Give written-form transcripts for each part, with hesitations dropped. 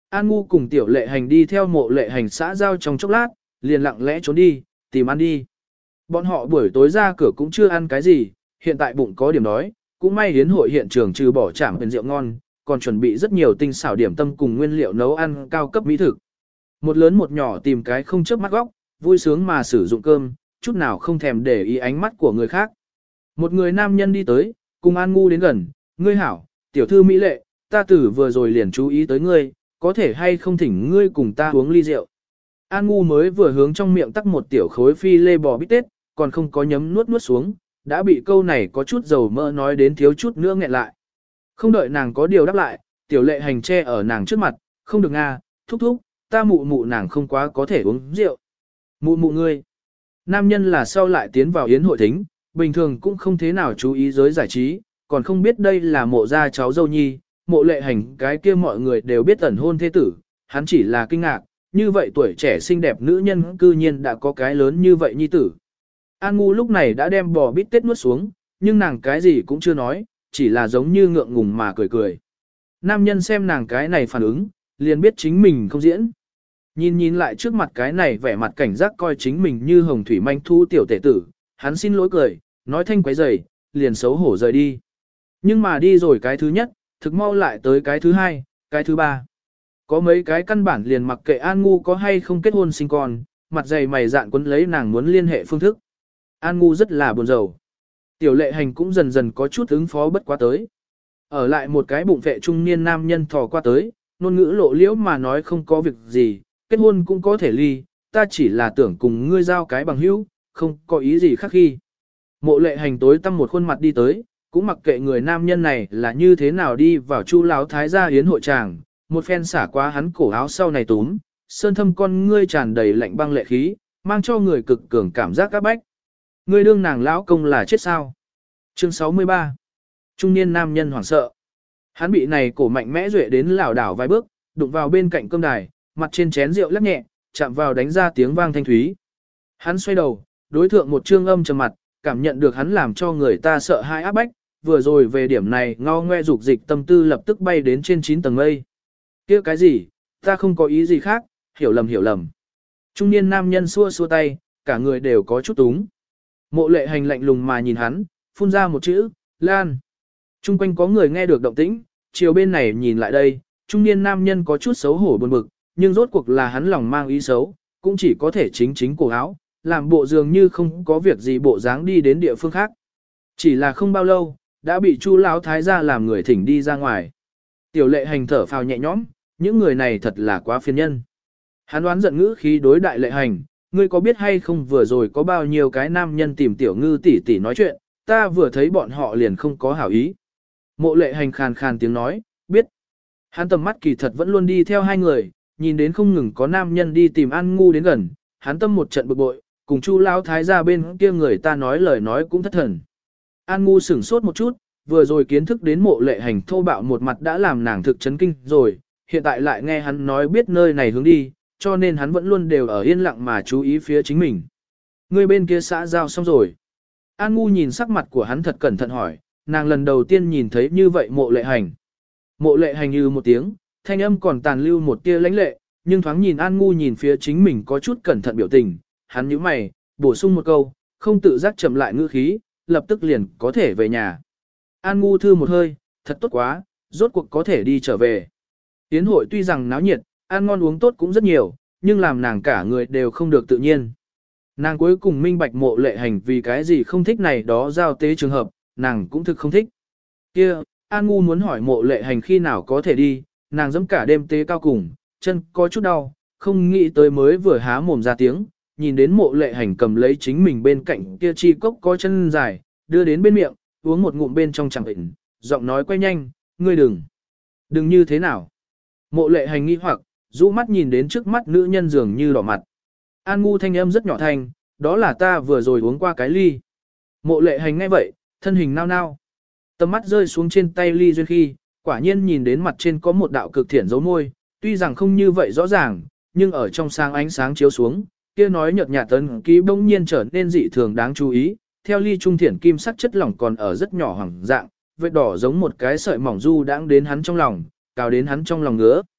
An Ngu cùng Tiểu Lệ Hành đi theo Mộ Lệ Hành xã giao trong chốc lát, liền lặng lẽ trốn đi, tìm ăn đi. Bọn họ buổi tối ra cửa cũng chưa ăn cái gì, hiện tại bụng có điểm đói, cũng may hiến hội hiện trường trừ bỏ chạmเป็นrượu ngon, còn chuẩn bị rất nhiều tinh xảo điểm tâm cùng nguyên liệu nấu ăn cao cấp mỹ thực. Một lớn một nhỏ tìm cái không chớp mắt góc, vui sướng mà sử dụng cơm, chút nào không thèm để ý ánh mắt của người khác. Một người nam nhân đi tới, cùng An Ngu đến gần, ngươi hảo, tiểu thư mỹ lệ, ta tử vừa rồi liền chú ý tới ngươi, có thể hay không thỉnh ngươi cùng ta uống ly rượu. An Ngu mới vừa hướng trong miệng tắc một tiểu khối phi lê bò bít tết, còn không có nhấm nuốt xuống, đã bị câu này có chút dầu mỡ nói đến thiếu chút nữa nghẹn lại. Không đợi nàng có điều đáp lại, Tiểu Lệ Hành che ở nàng trước mặt, không được nga, thúc thúc, ta mụ mụ nàng không quá có thể uống rượu. Mụ mụ ngươi. Nam nhân là sau lại tiến vào yến hội thính, bình thường cũng không thế nào chú ý giới giải trí, còn không biết đây là mộ gia cháu dâu nhi, Mộ Lệ Hành cái kia mọi người đều biết ẩn hôn thế tử, hắn chỉ là kinh ngạc, như vậy tuổi trẻ xinh đẹp nữ nhân cư nhiên đã có cái lớn như vậy nhi tử. An Ngu lúc này đã đem bò bít tết nuốt xuống, nhưng nàng cái gì cũng chưa nói, chỉ là giống như ngượng ngùng mà cười cười. Nam nhân xem nàng cái này phản ứng, liền biết chính mình không diễn. Nhìn lại trước mặt cái này vẻ mặt cảnh giác coi chính mình như hồng thủy manh thu tiểu tể tử, hắn xin lỗi cười, nói thanh quấy rầy, liền xấu hổ rời đi. Nhưng mà đi rồi cái thứ nhất, thực mau lại tới cái thứ hai, cái thứ ba. Có mấy cái căn bản liền mặc kệ An Ngu có hay không kết hôn sinh con, mặt dày mày dạn quấn lấy nàng muốn liên hệ phương thức. An Ngu rất là buồn rầu. Tiểu Lệ Hành cũng dần dần có chút ứng phó bất quá tới. Ở lại một cái bụng vệ trung niên nam nhân thò qua tới, ngôn ngữ lộ liễu mà nói không có việc gì, kết hôn cũng có thể ly, ta chỉ là tưởng cùng ngươi giao cái bằng hữu, không có ý gì khác khi. Mộ Lệ Hành tối tăm một khuôn mặt đi tới, cũng mặc kệ người nam nhân này là như thế nào đi vào Chu Lão thái gia yến hội tràng, một phen xả qua hắn cổ áo sau này túm, sơn thâm con ngươi tràn đầy lạnh băng lệ khí, mang cho người cực cường cảm giác các bách. Ngươi đương nàng lão công là chết sao? Chương 63. Trung niên nam nhân hoảng sợ. Hắn bị này cổ mạnh mẽ duệ đến lảo đảo vài bước, đụng vào bên cạnh cơm đài, mặt trên chén rượu lắc nhẹ, chạm vào đánh ra tiếng vang thanh thúy. Hắn xoay đầu, đối thượng một trương âm trầm mặt, cảm nhận được hắn làm cho người ta sợ hãi áp bách, vừa rồi về điểm này ngao ngoe dục dịch tâm tư lập tức bay đến trên 9 tầng mây. Kia cái gì, ta không có ý gì khác, hiểu lầm. Trung niên nam nhân xua xua tay, cả người đều có chút túng. Mộ Lệ Hành lạnh lùng mà nhìn hắn, phun ra một chữ, Lan. Trung quanh có người nghe được động tĩnh, chiều bên này nhìn lại đây, trung niên nam nhân có chút xấu hổ buồn bực, nhưng rốt cuộc là hắn lòng mang ý xấu, cũng chỉ có thể chính cổ áo, làm bộ dường như không có việc gì bộ dáng đi đến địa phương khác. Chỉ là không bao lâu, đã bị Chu Lão thái gia làm người thỉnh đi ra ngoài. Tiểu Lệ Hành thở phào nhẹ nhõm, những người này thật là quá phiền nhân. Hắn đoán giận ngữ khí đối Đại Lệ Hành, ngươi có biết hay không vừa rồi có bao nhiêu cái nam nhân tìm Tiểu Ngư tỷ tỷ nói chuyện, ta vừa thấy bọn họ liền không có hảo ý. Mộ Lệ Hành khàn khàn tiếng nói, biết. Hắn tầm mắt kỳ thật vẫn luôn đi theo hai người, nhìn đến không ngừng có nam nhân đi tìm An Ngu đến gần, hắn tâm một trận bực bội, cùng Chu Lão thái gia bên kia người ta nói lời nói cũng thất thần. An Ngu sửng sốt một chút, vừa rồi kiến thức đến Mộ Lệ Hành thô bạo một mặt đã làm nàng thực chấn kinh rồi, hiện tại lại nghe hắn nói biết nơi này hướng đi, cho nên hắn vẫn luôn đều ở yên lặng mà chú ý phía chính mình. Người bên kia xã giao xong rồi. An Ngu nhìn sắc mặt của hắn thật cẩn thận hỏi, nàng lần đầu tiên nhìn thấy như vậy Mộ Lệ Hành. Mộ Lệ Hành như một tiếng, thanh âm còn tàn lưu một tia lãnh lệ, nhưng thoáng nhìn An Ngu nhìn phía chính mình có chút cẩn thận biểu tình, hắn nhíu mày, bổ sung một câu, không tự giác chậm lại ngữ khí, lập tức liền có thể về nhà. An Ngu thư một hơi, thật tốt quá, rốt cuộc có thể đi trở về. Yến hội tuy rằng náo nhiệt, ăn ngon uống tốt cũng rất nhiều, nhưng làm nàng cả người đều không được tự nhiên. Nàng cuối cùng minh bạch Mộ Lệ Hành vì cái gì không thích này đó giao tế trường hợp, nàng cũng thực không thích. Kia, An Ngu muốn hỏi Mộ Lệ Hành khi nào có thể đi, nàng dẫm cả đêm tế cao cùng, chân có chút đau, không nghĩ tới mới vừa há mồm ra tiếng, nhìn đến Mộ Lệ Hành cầm lấy chính mình bên cạnh kia chi cốc có chân dài, đưa đến bên miệng, uống một ngụm bên trong chẳng bệnh, giọng nói quay nhanh, ngươi đừng như thế nào. Mộ Lệ Hành nghi hoặc, rũ mắt nhìn đến trước mắt nữ nhân dường như đỏ mặt. An Ngu thanh âm rất nhỏ thanh, đó là ta vừa rồi uống qua cái ly. Mộ Lệ Hành nghe vậy, thân hình nao nao. Tầm mắt rơi xuống trên tay ly duyên khi, quả nhiên nhìn đến mặt trên có một đạo cực thiện dấu môi, tuy rằng không như vậy rõ ràng, nhưng ở trong sáng ánh sáng chiếu xuống, kia nói nhợt nhạt tấn ký bỗng nhiên trở nên dị thường đáng chú ý, theo ly trung thiển kim sắc chất lỏng còn ở rất nhỏ hoàng dạng, vết đỏ giống một cái sợi mỏng du đãng đến hắn trong lòng, cào đến hắn trong lòng ngứa.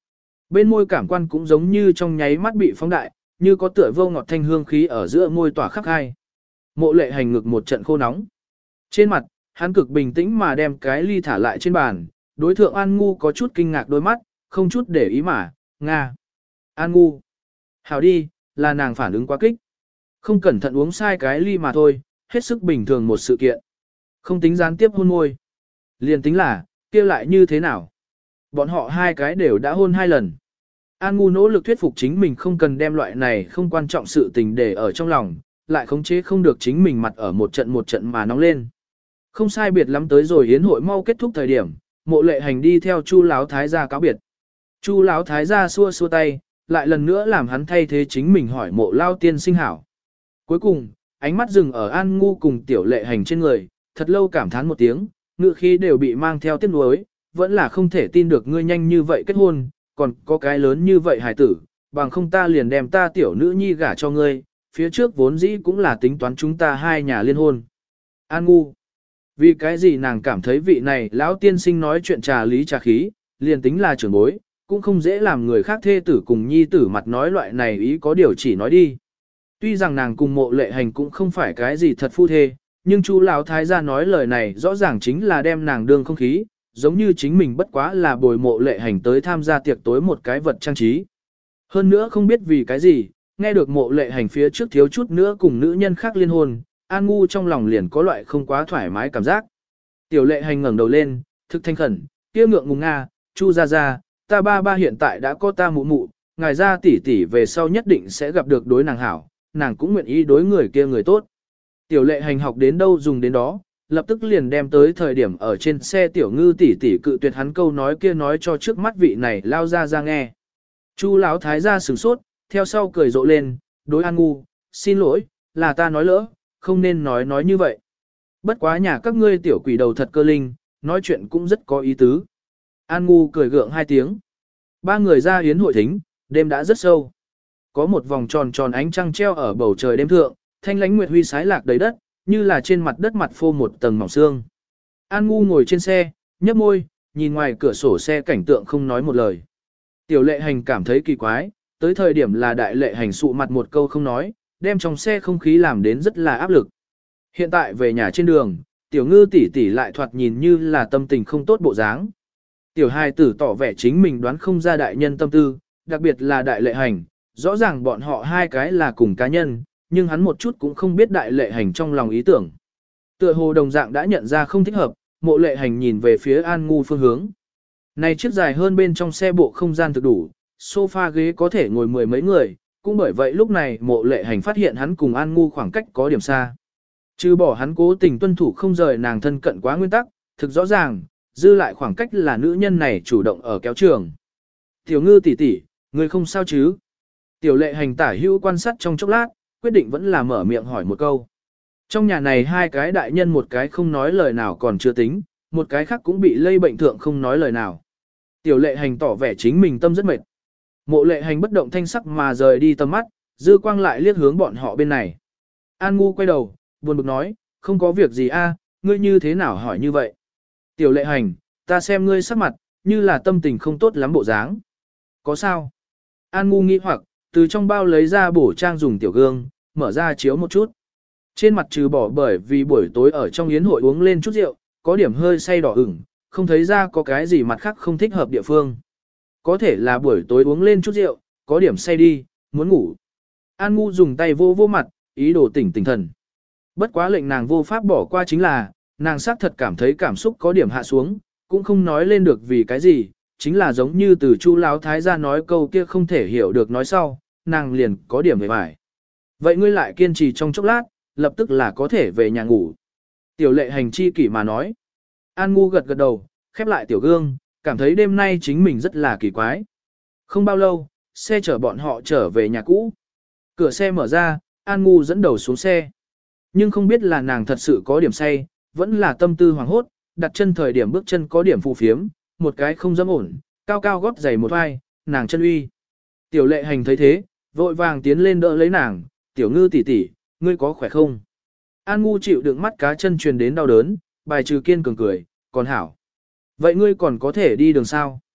Bên môi cảm quan cũng giống như trong nháy mắt bị phóng đại, như có tựa vô ngọt thanh hương khí ở giữa môi tỏa khắp hai. Mộ lệ hành ngực một trận khô nóng. Trên mặt, hắn cực bình tĩnh mà đem cái ly thả lại trên bàn, đối thượng An Ngu có chút kinh ngạc đôi mắt, không chút để ý mà, Nga. An Ngu. Hảo đi, là nàng phản ứng quá kích. Không cẩn thận uống sai cái ly mà thôi, hết sức bình thường một sự kiện. Không tính gián tiếp hôn môi. Liền tính là, kia lại như thế nào? Bọn họ hai cái đều đã hôn 2 lần. An Ngu nỗ lực thuyết phục chính mình không cần đem loại này không quan trọng sự tình để ở trong lòng, lại khống chế không được chính mình mặt ở một trận mà nóng lên. Không sai biệt lắm tới rồi yến hội mau kết thúc thời điểm, Mộ Lệ Hành đi theo Chu Lão Thái gia cáo biệt. Chu Lão Thái gia xua xua tay, lại lần nữa làm hắn thay thế chính mình hỏi Mộ Lao tiên sinh hảo. Cuối cùng, ánh mắt dừng ở An Ngu cùng Tiểu Lệ Hành trên người, thật lâu cảm thán một tiếng, ngữ khí đều bị mang theo tiếc nuối, vẫn là không thể tin được ngươi nhanh như vậy kết hôn, còn có cái lớn như vậy hài tử, bằng không ta liền đem ta tiểu nữ nhi gả cho ngươi, phía trước vốn dĩ cũng là tính toán chúng ta hai nhà liên hôn. An Ngu, vì cái gì nàng cảm thấy vị này lão tiên sinh nói chuyện trà lý trà khí, liền tính là trưởng bối, cũng không dễ làm người khác thê tử cùng nhi tử mặt nói loại này ý có điều chỉ nói đi. Tuy rằng nàng cùng Mộ Lệ Hành cũng không phải cái gì thật phu thê, nhưng Chu Lão Thái gia nói lời này rõ ràng chính là đem nàng đương không khí, giống như chính mình bất quá là bồi Mộ Lệ Hành tới tham gia tiệc tối một cái vật trang trí. Hơn nữa không biết vì cái gì, nghe được Mộ Lệ Hành phía trước thiếu chút nữa cùng nữ nhân khác liên hôn, An Ngu trong lòng liền có loại không quá thoải mái cảm giác. Tiểu Lệ Hành ngẩng đầu lên, thực thanh khẩn, kia ngượng ngùng Nga, Chu gia gia, ta ba hiện tại đã có ta mụ mụ, ngài gia tỷ tỷ về sau nhất định sẽ gặp được đối nàng hảo, nàng cũng nguyện ý đối người kia người tốt. Tiểu Lệ Hành học đến đâu dùng đến đó, lập tức liền đem tới thời điểm ở trên xe Tiểu Ngư tỷ tỷ cự tuyệt hắn câu nói kia nói cho trước mắt vị này lao ra nghe. Chu Lão Thái gia sửng sốt, theo sau cười rộ lên, đối An Ngu, xin lỗi, là ta nói lỡ, không nên nói như vậy. Bất quá nhà các ngươi tiểu quỷ đầu thật cơ linh, nói chuyện cũng rất có ý tứ. An Ngu cười gượng 2 tiếng. 3 người ra yến hội thính, đêm đã rất sâu. Có một vòng tròn ánh trăng treo ở bầu trời đêm thượng, thanh lánh nguyệt huy sái lạc đầy đất, như là trên mặt đất mặt phô một tầng mỏng xương. An Ngu ngồi trên xe, nhấp môi, nhìn ngoài cửa sổ xe cảnh tượng không nói một lời. Tiểu Lệ Hành cảm thấy kỳ quái, tới thời điểm là Đại Lệ Hành sụ mặt một câu không nói, đem trong xe không khí làm đến rất là áp lực. Hiện tại về nhà trên đường, Tiểu Ngư tỷ tỷ lại thoạt nhìn như là tâm tình không tốt bộ dáng. Tiểu hài tử tỏ vẻ chính mình đoán không ra đại nhân tâm tư, đặc biệt là Đại Lệ Hành, rõ ràng bọn họ hai cái là cùng cá nhân, nhưng hắn một chút cũng không biết Đại Lệ Hành trong lòng ý tưởng. Tựa hồ đồng dạng đã nhận ra không thích hợp, Mộ Lệ Hành nhìn về phía An Ngu phương hướng. Này chiếc dài hơn bên trong xe bộ không gian thực đủ, sofa ghế có thể ngồi 10 mấy người, cũng bởi vậy lúc này Mộ Lệ Hành phát hiện hắn cùng An Ngu khoảng cách có điểm xa. Trừ bỏ hắn cố tình tuân thủ không rời nàng thân cận quá nguyên tắc, thực rõ ràng, dư lại khoảng cách là nữ nhân này chủ động ở kéo trường. Tiểu Ngư tỷ tỷ, người không sao chứ? Tiểu Lệ Hành tả hữu quan sát trong chốc lát, quyết định vẫn là mở miệng hỏi một câu. Trong nhà này hai cái đại nhân một cái không nói lời nào còn chưa tính, một cái khác cũng bị lây bệnh thượng không nói lời nào. Tiểu Lệ Hành tỏ vẻ chính mình tâm rất mệt. Mộ Lệ Hành bất động thanh sắc mà rời đi tầm mắt, dư quang lại liếc hướng bọn họ bên này. An Ngu quay đầu, buồn bực nói, không có việc gì a, ngươi như thế nào hỏi như vậy? Tiểu Lệ Hành, ta xem ngươi sắc mặt, như là tâm tình không tốt lắm bộ dáng. Có sao? An Ngu nghĩ hoặc, từ trong bao lấy ra bổ trang dùng tiểu gương, mở ra chiếu một chút. Trên mặt trừ bỏ bởi vì buổi tối ở trong yến hội uống lên chút rượu, có điểm hơi say đỏ ửng, không thấy ra có cái gì mặt khác không thích hợp địa phương. Có thể là buổi tối uống lên chút rượu, có điểm say đi, muốn ngủ. An Ngu dùng tay vô vô mặt, ý đồ tỉnh thần. Bất quá lệnh nàng vô pháp bỏ qua chính là, nàng xác thật cảm thấy cảm xúc có điểm hạ xuống, cũng không nói lên được vì cái gì, chính là giống như từ Chu Lão Thái gia nói câu kia không thể hiểu được nói sau, nàng liền có điểm về vải. Vậy ngươi lại kiên trì trong chốc lát, lập tức là có thể về nhà ngủ. Tiểu Lệ Hành chi kỷ mà nói. An Ngu gật gật đầu, khép lại tiểu gương, cảm thấy đêm nay chính mình rất là kỳ quái. Không bao lâu, xe chở bọn họ trở về nhà cũ. Cửa xe mở ra, An Ngu dẫn đầu xuống xe. Nhưng không biết là nàng thật sự có điểm say, vẫn là tâm tư hoàng hốt, đặt chân thời điểm bước chân có điểm phù phiếm, một cái không dám ổn, cao cao gót giày một vai, nàng chân uy. Tiểu Lệ Hành thấy thế, vội vàng tiến lên đỡ lấy nàng, Tiểu Ngư tỷ tỷ, ngươi có khỏe không? An Ngu chịu đựng mắt cá chân truyền đến đau đớn, bài trừ kiên cường cười, còn hảo. Vậy ngươi còn có thể đi đường sao?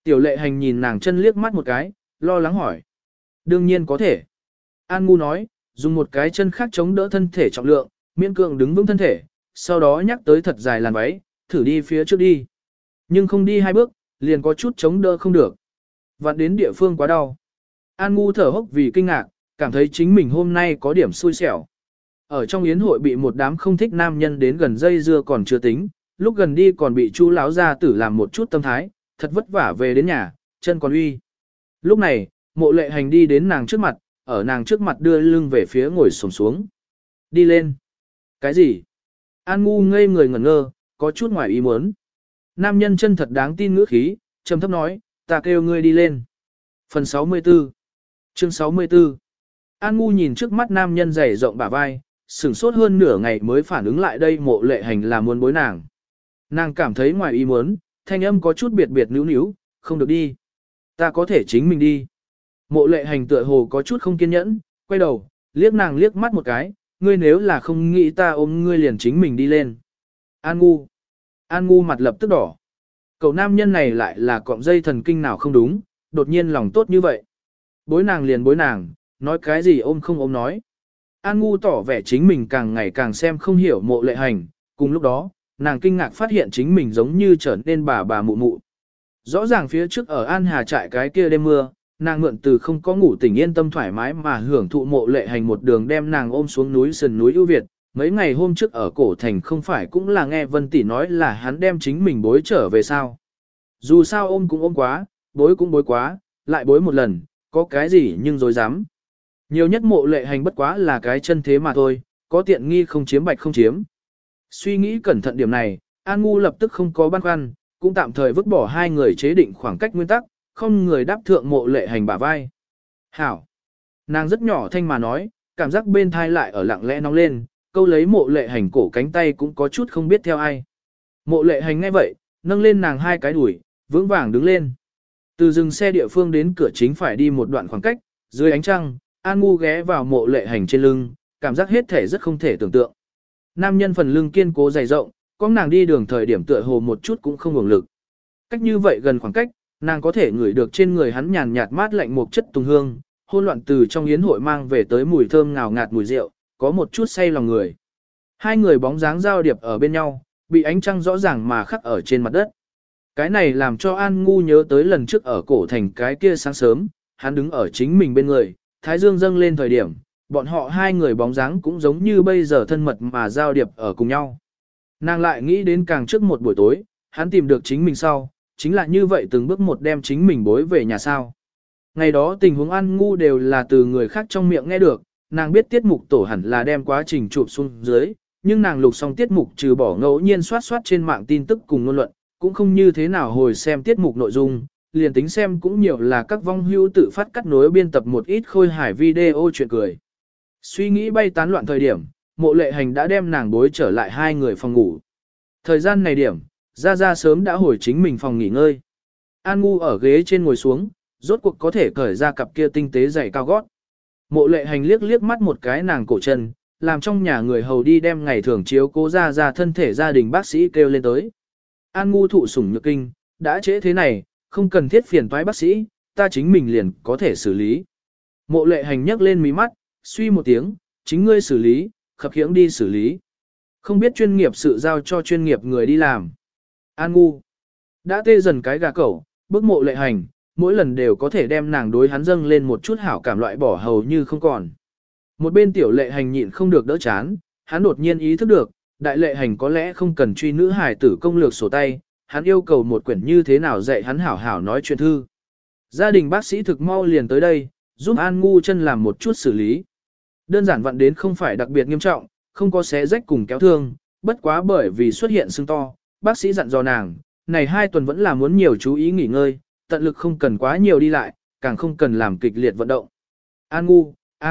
Tiểu lệ hành nhìn nàng chân liếc mắt một cái, lo lắng hỏi. Đương nhiên có thể. An Ngu nói, dùng một cái chân khác chống đỡ thân thể trọng lượng, miễn cưỡng đứng vững thân thể, sau đó nhắc tới thật dài làn váy, thử đi phía trước đi. Nhưng không đi hai bước, liền có chút chống đỡ không được. Vặn đến địa phương quá đau. An Ngu thở hốc vì kinh ngạc, cảm thấy chính mình hôm nay có điểm xui xẻo. Ở trong yến hội bị một đám không thích nam nhân đến gần dây dưa còn chưa tính, lúc gần đi còn bị Chu lão gia tử làm một chút tâm thái, thật vất vả về đến nhà, chân còn uy. Lúc này, Mộ Lệ Hành đi đến nàng trước mặt, ở nàng trước mặt đưa lưng về phía ngồi xổm xuống. Đi lên. Cái gì? An Ngu ngây người ngẩn ngơ, có chút ngoài ý muốn. Nam nhân chân thật đáng tin ngữ khí, trầm thấp nói, ta kêu ngươi đi lên. Phần 64. Chương 64. An Ngu nhìn trước mắt nam nhân dày rộng bả vai, sửng sốt hơn nửa ngày mới phản ứng lại đây Mộ Lệ Hành là muốn bối nàng. Nàng cảm thấy ngoài ý muốn, thanh âm có chút biệt biệt níu níu, không được đi. Ta có thể chính mình đi. Mộ Lệ Hành tựa hồ có chút không kiên nhẫn, quay đầu, liếc nàng liếc mắt một cái, ngươi nếu là không nghĩ ta ôm ngươi liền chính mình đi lên. An Ngu. An Ngu mặt lập tức đỏ. Cậu nam nhân này lại là cọng dây thần kinh nào không đúng, đột nhiên lòng tốt như vậy. Bối nàng liền bối nàng, nói cái gì ôm không ôm nói. An Ngu tỏ vẻ chính mình càng ngày càng xem không hiểu Mộ Lệ Hành, cùng lúc đó, nàng kinh ngạc phát hiện chính mình giống như trở nên bà mụ mụ. Rõ ràng phía trước ở An Hà trại cái kia đêm mưa, nàng mượn từ không có ngủ tỉnh yên tâm thoải mái mà hưởng thụ Mộ Lệ Hành một đường đem nàng ôm xuống núi sườn núi ưu việt. Mấy ngày hôm trước ở cổ thành không phải cũng là nghe Vân Tỷ nói là hắn đem chính mình bối trở về sao. Dù sao ôm cũng ôm quá, bối cũng bối quá, lại bối một lần, có cái gì nhưng dối dám. Nhiều nhất Mộ Lệ Hành bất quá là cái chân thế mà thôi, có tiện nghi không chiếm bạch không chiếm. Suy nghĩ cẩn thận điểm này, An Ngu lập tức không có băn khoăn, cũng tạm thời vứt bỏ hai người chế định khoảng cách nguyên tắc, không người đáp thượng Mộ Lệ Hành bả vai. Hảo! Nàng rất nhỏ thanh mà nói, cảm giác bên thai lại ở lặng lẽ nóng lên, câu lấy Mộ Lệ Hành cổ cánh tay cũng có chút không biết theo ai. Mộ Lệ Hành nghe vậy, nâng lên nàng hai cái đùi, vững vàng đứng lên. Từ dừng xe địa phương đến cửa chính phải đi một đoạn khoảng cách, dưới ánh trăng, An Ngu ghé vào Mộ Lệ Hành trên lưng, cảm giác hết thể rất không thể tưởng tượng. Nam nhân phần lưng kiên cố dày rộng, có nàng đi đường thời điểm tựa hồ một chút cũng không ngừng lực. Cách như vậy gần khoảng cách, nàng có thể ngửi được trên người hắn nhàn nhạt mát lạnh một chất tùng hương, hôn loạn từ trong yến hội mang về tới mùi thơm ngào ngạt mùi rượu, có một chút say lòng người. Hai người bóng dáng giao điệp ở bên nhau, bị ánh trăng rõ ràng mà khắc ở trên mặt đất. Cái này làm cho An Ngu nhớ tới lần trước ở cổ thành cái kia sáng sớm, hắn đứng ở chính mình bên người, thái dương dâng lên thời điểm, bọn họ hai người bóng dáng cũng giống như bây giờ thân mật mà giao điệp ở cùng nhau. Nàng lại nghĩ đến càng trước một buổi tối, hắn tìm được chính mình sau, chính là như vậy từng bước một đem chính mình bối về nhà sao. Ngày đó tình huống An Ngu đều là từ người khác trong miệng nghe được, nàng biết tiết mục tổ hẳn là đem quá trình chụp xuống dưới, nhưng nàng lục xong tiết mục trừ bỏ ngẫu nhiên soát trên mạng tin tức cùng ngôn luận, cũng không như thế nào hồi xem tiết mục nội dung, liền tính xem cũng nhiều là các vong hữu tự phát cắt nối biên tập một ít khôi hài video chuyện cười. Suy nghĩ bay tán loạn thời điểm, Mộ Lệ Hành đã đem nàng bối trở lại hai người phòng ngủ. Thời gian này điểm, Ra sớm đã hồi chính mình phòng nghỉ ngơi. An Ngu ở ghế trên ngồi xuống, rốt cuộc có thể cởi ra cặp kia tinh tế giày cao gót. Mộ Lệ Hành liếc mắt một cái nàng cổ chân, làm trong nhà người hầu đi đem ngày thường chiếu cố ra thân thể gia đình bác sĩ kêu lên tới. An Ngu thụ sủng nhược kinh, đã trễ thế này, không cần thiết phiền toái bác sĩ, ta chính mình liền có thể xử lý. Mộ Lệ Hành nhấc lên mí mắt, suy một tiếng, chính ngươi xử lý, khập khiễng đi xử lý. Không biết chuyên nghiệp sự giao cho chuyên nghiệp người đi làm. An Ngu đã tê dần cái gà cẩu, bức Mộ Lệ Hành, mỗi lần đều có thể đem nàng đối hắn dâng lên một chút hảo cảm loại bỏ hầu như không còn. Một bên Tiểu Lệ Hành nhịn không được đỡ chán, hắn đột nhiên ý thức được, Đại Lệ Hành có lẽ không cần truy nữ hài tử công lược sổ tay, hắn yêu cầu một quyển như thế nào dạy hắn hảo hảo nói chuyện thư. Gia đình bác sĩ thực mau liền tới đây, giúp An Ngu chân làm một chút xử lý. Đơn giản vặn đến không phải đặc biệt nghiêm trọng, không có xé rách cùng kéo thương, bất quá bởi vì xuất hiện sưng to, bác sĩ dặn dò nàng, này 2 tuần vẫn là muốn nhiều chú ý nghỉ ngơi, tận lực không cần quá nhiều đi lại, càng không cần làm kịch liệt vận động. An Ngu,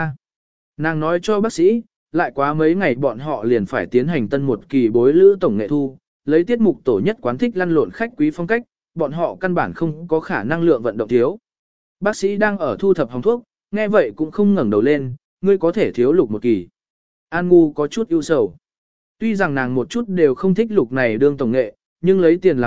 nàng nói cho bác sĩ, lại quá mấy ngày bọn họ liền phải tiến hành tân một kỳ bối lữ tổng nghệ thu, lấy tiết mục tổ nhất quán thích lăn lộn khách quý phong cách, bọn họ căn bản không có khả năng lượng vận động thiếu. Bác sĩ đang ở thu thập hồng thuốc, nghe vậy cũng không ngẩng đầu lên, ngươi có thể thiếu lục một kỳ. An Ngu có chút ưu sầu. Tuy rằng nàng một chút đều không thích lục này đương tổng nghệ, nhưng lấy tiền làm việc,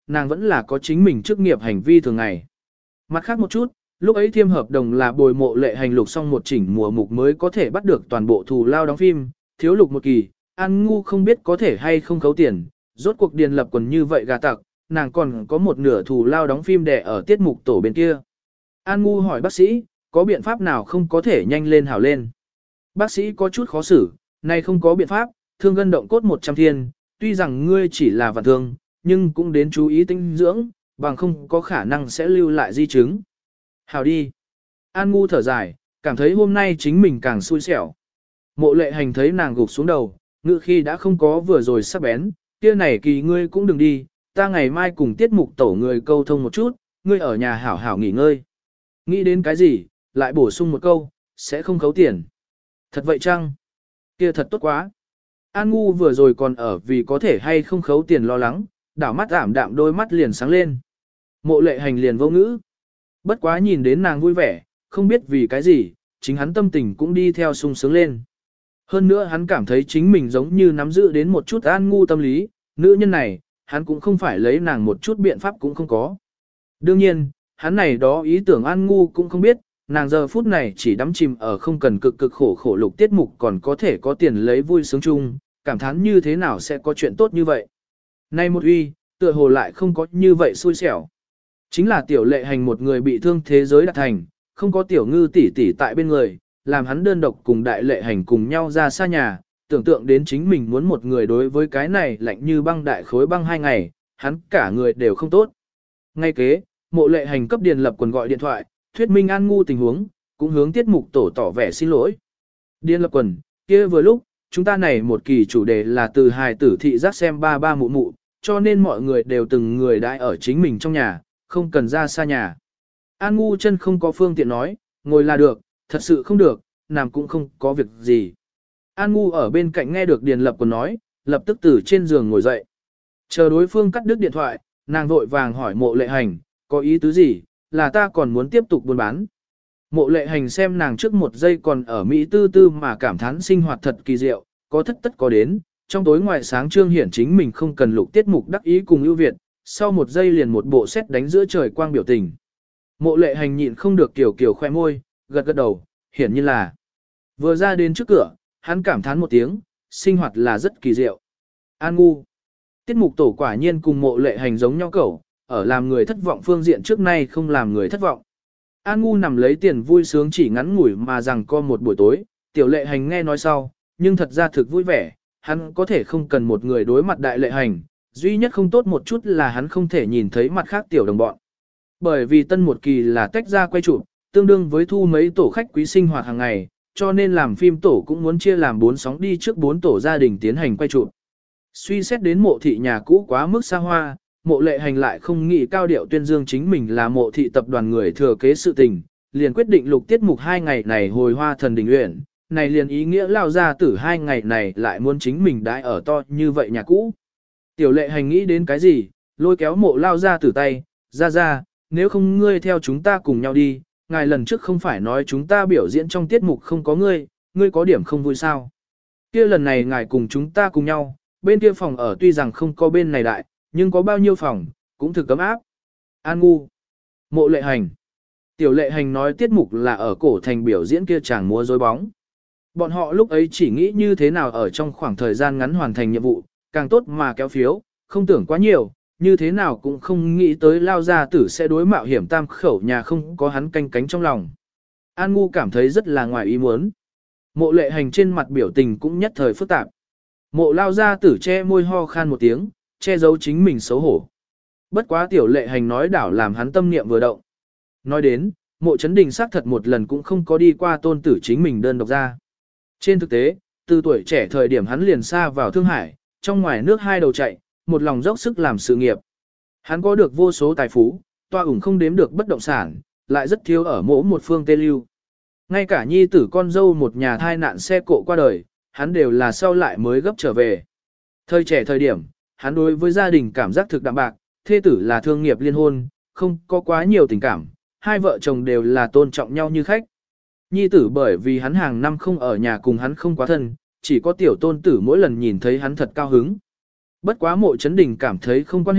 nàng vẫn là có chính mình chức nghiệp hành vi thường ngày. Mặt khác một chút, lúc ấy thiêm hợp đồng là bồi Mộ Lệ Hành lục xong một chỉnh mùa mục mới có thể bắt được toàn bộ thù lao đóng phim, thiếu lục một kỳ, An Ngu không biết có thể hay không khấu tiền, rốt cuộc Điền Lập Quần như vậy gà tặc, nàng còn có một nửa thù lao đóng phim đẻ ở tiết mục tổ bên kia. An Ngu hỏi bác sĩ, có biện pháp nào không có thể nhanh lên hảo lên? Bác sĩ có chút khó xử, này không có biện pháp, thương gân động cốt 100 thiên, tuy rằng ngươi chỉ là vạn thương, nhưng cũng đến chú ý tinh dưỡng, bằng không có khả năng sẽ lưu lại di chứng. Hảo đi. An Ngu thở dài, cảm thấy hôm nay chính mình càng xui xẻo. Mộ Lệ Hành thấy nàng gục xuống đầu, ngự khi đã không có vừa rồi sắc bén, kia này kỳ ngươi cũng đừng đi, ta ngày mai cùng tiết mục tổ người câu thông một chút, ngươi ở nhà hảo hảo nghỉ ngơi. Nghĩ đến cái gì, lại bổ sung một câu, sẽ không khấu tiền. Thật vậy chăng? Kia thật tốt quá. An Ngu vừa rồi còn ở vì có thể hay không khấu tiền lo lắng, đảo mắt ảm đạm đôi mắt liền sáng lên. Mộ Lệ Hành liền vô ngữ. Bất quá nhìn đến nàng vui vẻ, không biết vì cái gì, chính hắn tâm tình cũng đi theo sung sướng lên. Hơn nữa hắn cảm thấy chính mình giống như nắm giữ đến một chút An Ngu tâm lý, nữ nhân này, hắn cũng không phải lấy nàng một chút biện pháp cũng không có. Đương nhiên, hắn này đó ý tưởng An Ngu cũng không biết, nàng giờ phút này chỉ đắm chìm ở không cần cực cực khổ khổ lục tiết mục còn có thể có tiền lấy vui sướng chung, cảm thán như thế nào sẽ có chuyện tốt như vậy. Nay một uy, tựa hồ lại không có như vậy xui xẻo. Chính là Tiểu Lệ Hành một người bị thương thế giới đạt thành, không có Tiểu Ngư tỷ tỷ tại bên người, làm hắn đơn độc cùng Đại Lệ Hành cùng nhau ra xa nhà, tưởng tượng đến chính mình muốn một người đối với cái này lạnh như băng đại khối băng 2 ngày, hắn cả người đều không tốt. Ngay kế, Mộ Lệ Hành cấp Điền Lập Quần gọi điện thoại, thuyết minh An Ngu tình huống, cũng hướng tiết mục tổ tỏ vẻ xin lỗi. Điền Lập Quần, kia vừa lúc, chúng ta này một kỳ chủ đề là từ hài tử thị giác xem ba ba mụ mụ, cho nên mọi người đều từng người đãi ở chính mình trong nhà, không cần ra xa nhà. An Ngu chân không có phương tiện nói, ngồi là được, thật sự không được, nằm cũng không có việc gì. An Ngu ở bên cạnh nghe được Điền Lập Quần nói, lập tức từ trên giường ngồi dậy. Chờ đối phương cắt đứt điện thoại, nàng vội vàng hỏi Mộ Lệ Hành, có ý tứ gì, là ta còn muốn tiếp tục buôn bán. Mộ Lệ Hành xem nàng trước một giây còn ở Mỹ tư tư mà cảm thán sinh hoạt thật kỳ diệu, có thất tất có đến, trong tối ngoài sáng trương hiển chính mình không cần lục tiết mục đắc ý cùng ưu việt, sau một giây liền một bộ xét đánh giữa trời quang biểu tình. Mộ Lệ Hành nhịn không được kiểu kiểu khoe môi, gật gật đầu, hiển nhiên là. Vừa ra đến trước cửa, hắn cảm thán một tiếng, sinh hoạt là rất kỳ diệu. An Ngu. Tiết mục tổ quả nhiên cùng Mộ Lệ Hành giống nhau cẩu, ở làm người thất vọng phương diện trước nay không làm người thất vọng. An Ngu nằm lấy tiền vui sướng chỉ ngắn ngủi mà rằng co một buổi tối, Tiểu Lệ Hành nghe nói sau, nhưng thật ra thực vui vẻ, hắn có thể không cần một người đối mặt Đại Lệ Hành, duy nhất không tốt một chút là hắn không thể nhìn thấy mặt khác tiểu đồng bọn. Bởi vì tân một kỳ là tách ra quay chụp, tương đương với thu mấy tổ khách quý sinh hoạt hàng ngày, cho nên làm phim tổ cũng muốn chia làm 4 sóng đi trước 4 tổ gia đình tiến hành quay chụp. Suy xét đến Mộ thị nhà cũ quá mức xa hoa, Mộ Lệ Hành lại không nghĩ cao điệu tuyên dương chính mình là Mộ thị tập đoàn người thừa kế sự tình, liền quyết định lục tiết mục 2 ngày này hồi hoa thần đình uyển, này liền ý nghĩa lao ra tử 2 ngày này lại muốn chính mình đãi ở to như vậy nhà cũ. Tiểu Lệ Hành nghĩ đến cái gì, lôi kéo Mộ lao ra tử tay, ra, nếu không ngươi theo chúng ta cùng nhau đi, ngài lần trước không phải nói chúng ta biểu diễn trong tiết mục không có ngươi có điểm không vui sao. Kia lần này ngài cùng chúng ta cùng nhau, bên kia phòng ở tuy rằng không có bên này đại, nhưng có bao nhiêu phòng, cũng thực cấm áp. An Ngu. Mộ Lệ Hành. Tiểu Lệ Hành nói tiết mục là ở cổ thành biểu diễn kia chàng múa rối bóng. Bọn họ lúc ấy chỉ nghĩ như thế nào ở trong khoảng thời gian ngắn hoàn thành nhiệm vụ, càng tốt mà kéo phiếu, không tưởng quá nhiều, như thế nào cũng không nghĩ tới lao gia tử sẽ đối mạo hiểm tam khẩu nhà không có hắn canh cánh trong lòng. An Ngu cảm thấy rất là ngoài ý muốn. Mộ Lệ Hành trên mặt biểu tình cũng nhất thời phức tạp. Mộ lao gia tử che môi ho khan một tiếng, che giấu chính mình xấu hổ. Bất quá Tiểu Lệ Hành nói đảo làm hắn tâm niệm vừa động. Nói đến, Mộ Chấn Đình xác thật một lần cũng không có đi qua tôn tử chính mình đơn độc ra. Trên thực tế, từ tuổi trẻ thời điểm hắn liền xa vào Thương Hải, trong ngoài nước hai đầu chạy, một lòng dốc sức làm sự nghiệp. Hắn có được vô số tài phú, toa ủng không đếm được bất động sản, lại rất thiếu ở mỗi một phương tê lưu. Ngay cả nhi tử con dâu một nhà thai nạn xe cộ qua đời, hắn đều là sau lại mới gấp trở về. Thời trẻ thời điểm, hắn đối với gia đình cảm giác thực đạm bạc, thê tử là thương nghiệp liên hôn, không có quá nhiều tình cảm, hai vợ chồng đều là tôn trọng nhau như khách. Nhi tử bởi vì hắn hàng năm không ở nhà cùng hắn không quá thân, chỉ có tiểu tôn tử mỗi lần nhìn thấy hắn thật cao hứng. Bất quá Mộ Chấn Đình cảm thấy không quan hệ,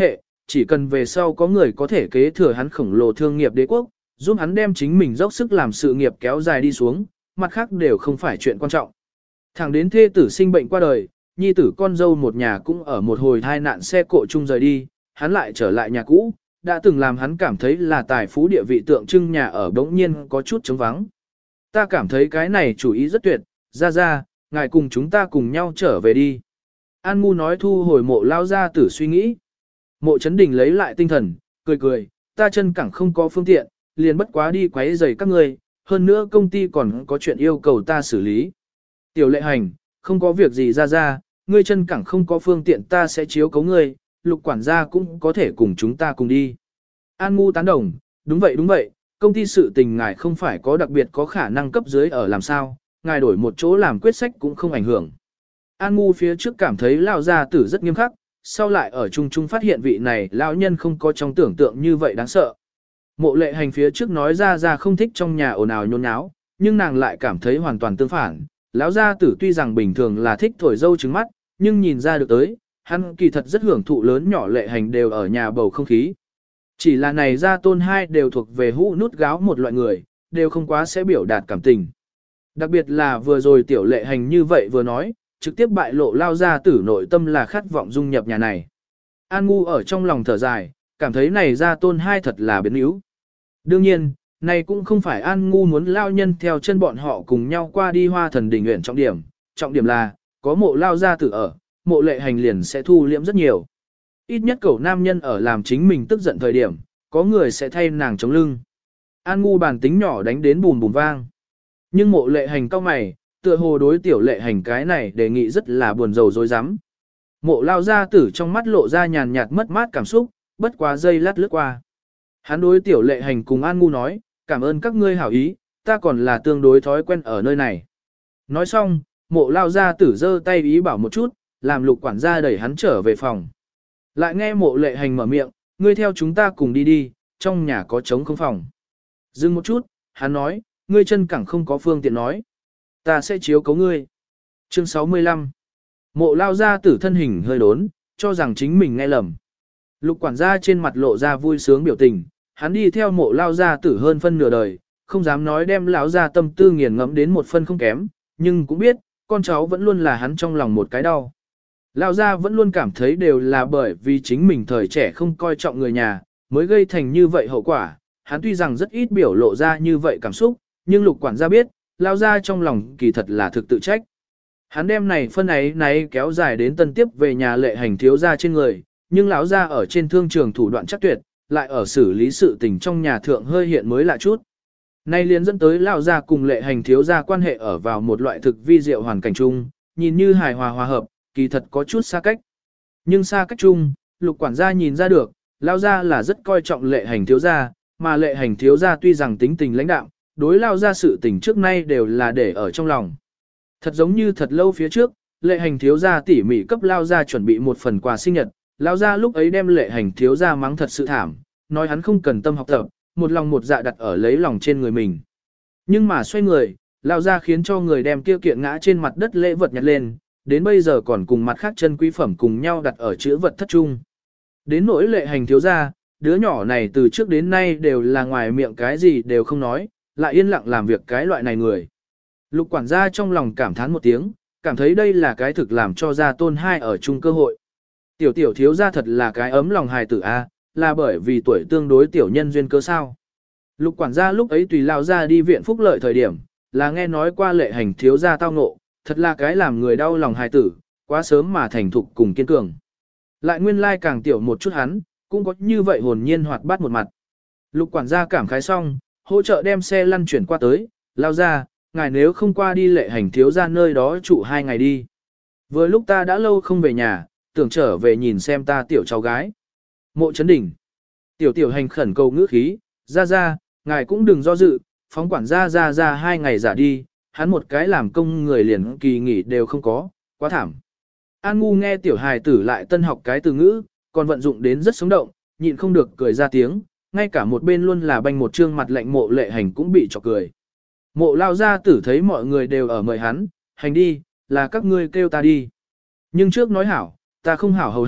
chỉ cần về sau có người có thể kế thừa hắn khổng lồ thương nghiệp đế quốc, giúp hắn đem chính mình dốc sức làm sự nghiệp kéo dài đi xuống, mặt khác đều không phải chuyện quan trọng. Thẳng đến thê tử sinh bệnh qua đời, nhi tử con dâu một nhà cũng ở một hồi tai nạn xe cộ chung rời đi, hắn lại trở lại nhà cũ, đã từng làm hắn cảm thấy là tài phú địa vị tượng trưng nhà ở đống nhiên có chút trống vắng. Ta cảm thấy cái này chủ ý rất tuyệt, ra, ngài cùng chúng ta cùng nhau trở về đi. An Ngu nói thu hồi Mộ lao gia tử suy nghĩ. Mộ Chấn Đình lấy lại tinh thần, cười, ta chân cẳng không có phương tiện, liền bất quá đi quấy rầy các ngươi, hơn nữa công ty còn có chuyện yêu cầu ta xử lý. Tiểu Lệ Hành, không có việc gì ra, ngươi chân cẳng không có phương tiện ta sẽ chiếu cấu ngươi, Lục quản gia cũng có thể cùng chúng ta cùng đi. An Ngu tán đồng, đúng vậy, công ty sự tình ngài không phải có đặc biệt có khả năng cấp dưới ở làm sao, ngài đổi một chỗ làm quyết sách cũng không ảnh hưởng. An Ngu phía trước cảm thấy lão gia tử rất nghiêm khắc, sau lại ở chung chung phát hiện vị này lão nhân không có trong tưởng tượng như vậy đáng sợ. Mộ Lệ Hành phía trước nói ra không thích trong nhà ồn ào nhốn nháo, nhưng nàng lại cảm thấy hoàn toàn tương phản. Lão gia tử tuy rằng bình thường là thích thổi dâu trứng mắt, nhưng nhìn ra được tới, hắn kỳ thật rất hưởng thụ lớn nhỏ Lệ Hành đều ở nhà bầu không khí. Chỉ là này gia tôn hai đều thuộc về hũ nút gáo một loại người, đều không quá sẽ biểu đạt cảm tình. Đặc biệt là vừa rồi Tiểu Lệ Hành như vậy vừa nói, trực tiếp bại lộ lao gia tử nội tâm là khát vọng dung nhập nhà này. An Ngu ở trong lòng thở dài, cảm thấy này gia tôn hai thật là biến yếu. Đương nhiên, này cũng không phải An Ngu muốn lao nhân theo chân bọn họ cùng nhau qua đi Hoa Thần Đình nguyện trọng điểm là, có Mộ lao gia tử ở, Mộ Lệ Hành liền sẽ thu liễm rất nhiều. Ít nhất cậu nam nhân ở làm chính mình tức giận thời điểm, có người sẽ thay nàng chống lưng. An Ngu bản tính nhỏ đánh đến bùm bùm vang. Nhưng Mộ Lệ Hành cau mày, tựa hồ đối Tiểu Lệ Hành cái này đề nghị rất là buồn rầu dối rắm. Mộ lao gia tử trong mắt lộ ra nhàn nhạt mất mát cảm xúc, bất quá giây lát lướt qua. Hắn đối Tiểu Lệ Hành cùng An Ngu nói, cảm ơn các ngươi hảo ý, ta còn là tương đối thói quen ở nơi này. Nói xong, Mộ lao gia tử giơ tay ý bảo một chút, làm Lục quản gia đẩy hắn trở về phòng. Lại nghe Mộ Lệ Hành mở miệng, ngươi theo chúng ta cùng đi, trong nhà có trống không phòng. Dừng một chút, hắn nói, ngươi chân cẳng không có phương tiện nói. Ta sẽ chiếu cấu ngươi. Chương 65. Mộ lao gia tử thân hình hơi đốn, cho rằng chính mình nghe lầm. Lục quản gia trên mặt lộ ra vui sướng biểu tình, hắn đi theo Mộ lao gia tử hơn phân nửa đời, không dám nói đem lão gia tâm tư nghiền ngẫm đến một phân không kém, nhưng cũng biết, con cháu vẫn luôn là hắn trong lòng một cái đau. Lão gia vẫn luôn cảm thấy đều là bởi vì chính mình thời trẻ không coi trọng người nhà, mới gây thành như vậy hậu quả. Hắn tuy rằng rất ít biểu lộ ra như vậy cảm xúc, nhưng Lục quản gia biết, lão gia trong lòng kỳ thật là thực tự trách. Hắn đem này phân ấy náy kéo dài đến tân tiếp về nhà Lệ Hành thiếu gia trên người, nhưng lão gia ở trên thương trường thủ đoạn chắc tuyệt, lại ở xử lý sự tình trong nhà thượng hơi hiện mới lạ chút. Nay liền dẫn tới lão gia cùng Lệ Hành thiếu gia quan hệ ở vào một loại thực vi diệu hoàn cảnh chung, nhìn như hài hòa hòa hợp, kỳ thật có chút xa cách. Nhưng xa cách chung, Lục quản gia nhìn ra được, lão gia là rất coi trọng Lệ Hành thiếu gia, mà Lệ Hành thiếu gia tuy rằng tính tình lãnh đạm, đối lão gia sự tình trước nay đều là để ở trong lòng. Thật giống như thật lâu phía trước, Lệ Hành thiếu gia tỉ mỉ cấp lão gia chuẩn bị một phần quà sinh nhật, lão gia lúc ấy đem Lệ Hành thiếu gia mắng thật sự thảm, nói hắn không cần tâm học tập, một lòng một dạ đặt ở lấy lòng trên người mình. Nhưng mà xoay người, lão gia khiến cho người đem kia kiện ngã trên mặt đất lễ vật nhặt lên, đến bây giờ còn cùng mặt khác chân quý phẩm cùng nhau đặt ở chữ vật thất trung. Đến nỗi Lệ Hành thiếu gia, đứa nhỏ này từ trước đến nay đều là ngoài miệng cái gì đều không nói, lại yên lặng làm việc cái loại này người. Lục quản gia trong lòng cảm thán một tiếng, cảm thấy đây là cái thực làm cho gia tôn hai ở chung cơ hội. Tiểu thiếu gia thật là cái ấm lòng hài tử a, là bởi vì tuổi tương đối tiểu nhân duyên cơ sao. Lục quản gia lúc ấy tùy lao ra đi viện phúc lợi thời điểm, là nghe nói qua Lệ Hành thiếu gia tao ngộ, thật là cái làm người đau lòng hài tử, quá sớm mà thành thục cùng kiên cường. Lại nguyên lai càng tiểu một chút hắn, cũng có như vậy hồn nhiên hoạt bát một mặt. Lục quản gia cảm khái xong, hỗ trợ đem xe lăn chuyển qua tới, lao ra, ngài nếu không qua đi Lệ Hành thiếu gia nơi đó trụ 2 ngày đi. Vừa lúc ta đã lâu không về nhà, tưởng trở về nhìn xem ta tiểu cháu gái. Mộ Chấn Đình. Tiểu Hành khẩn cầu ngữ khí, ra, ngài cũng đừng do dự, phóng quản gia ra 2 ngày giả đi, hắn một cái làm công người liền kỳ nghỉ đều không có, quá thảm. An Ngu nghe tiểu hài tử lại tân học cái từ ngữ, còn vận dụng đến rất sống động, nhịn không được cười ra tiếng, ngay cả một bên luôn là banh một trương mặt lạnh Mộ Lệ Hành cũng bị chọc cười. Mộ lao gia tử thấy mọi người đều ở mời hắn, hành đi, là các ngươi kêu ta đi. Nhưng trước nói hảo, ta không hảo hầu hạ,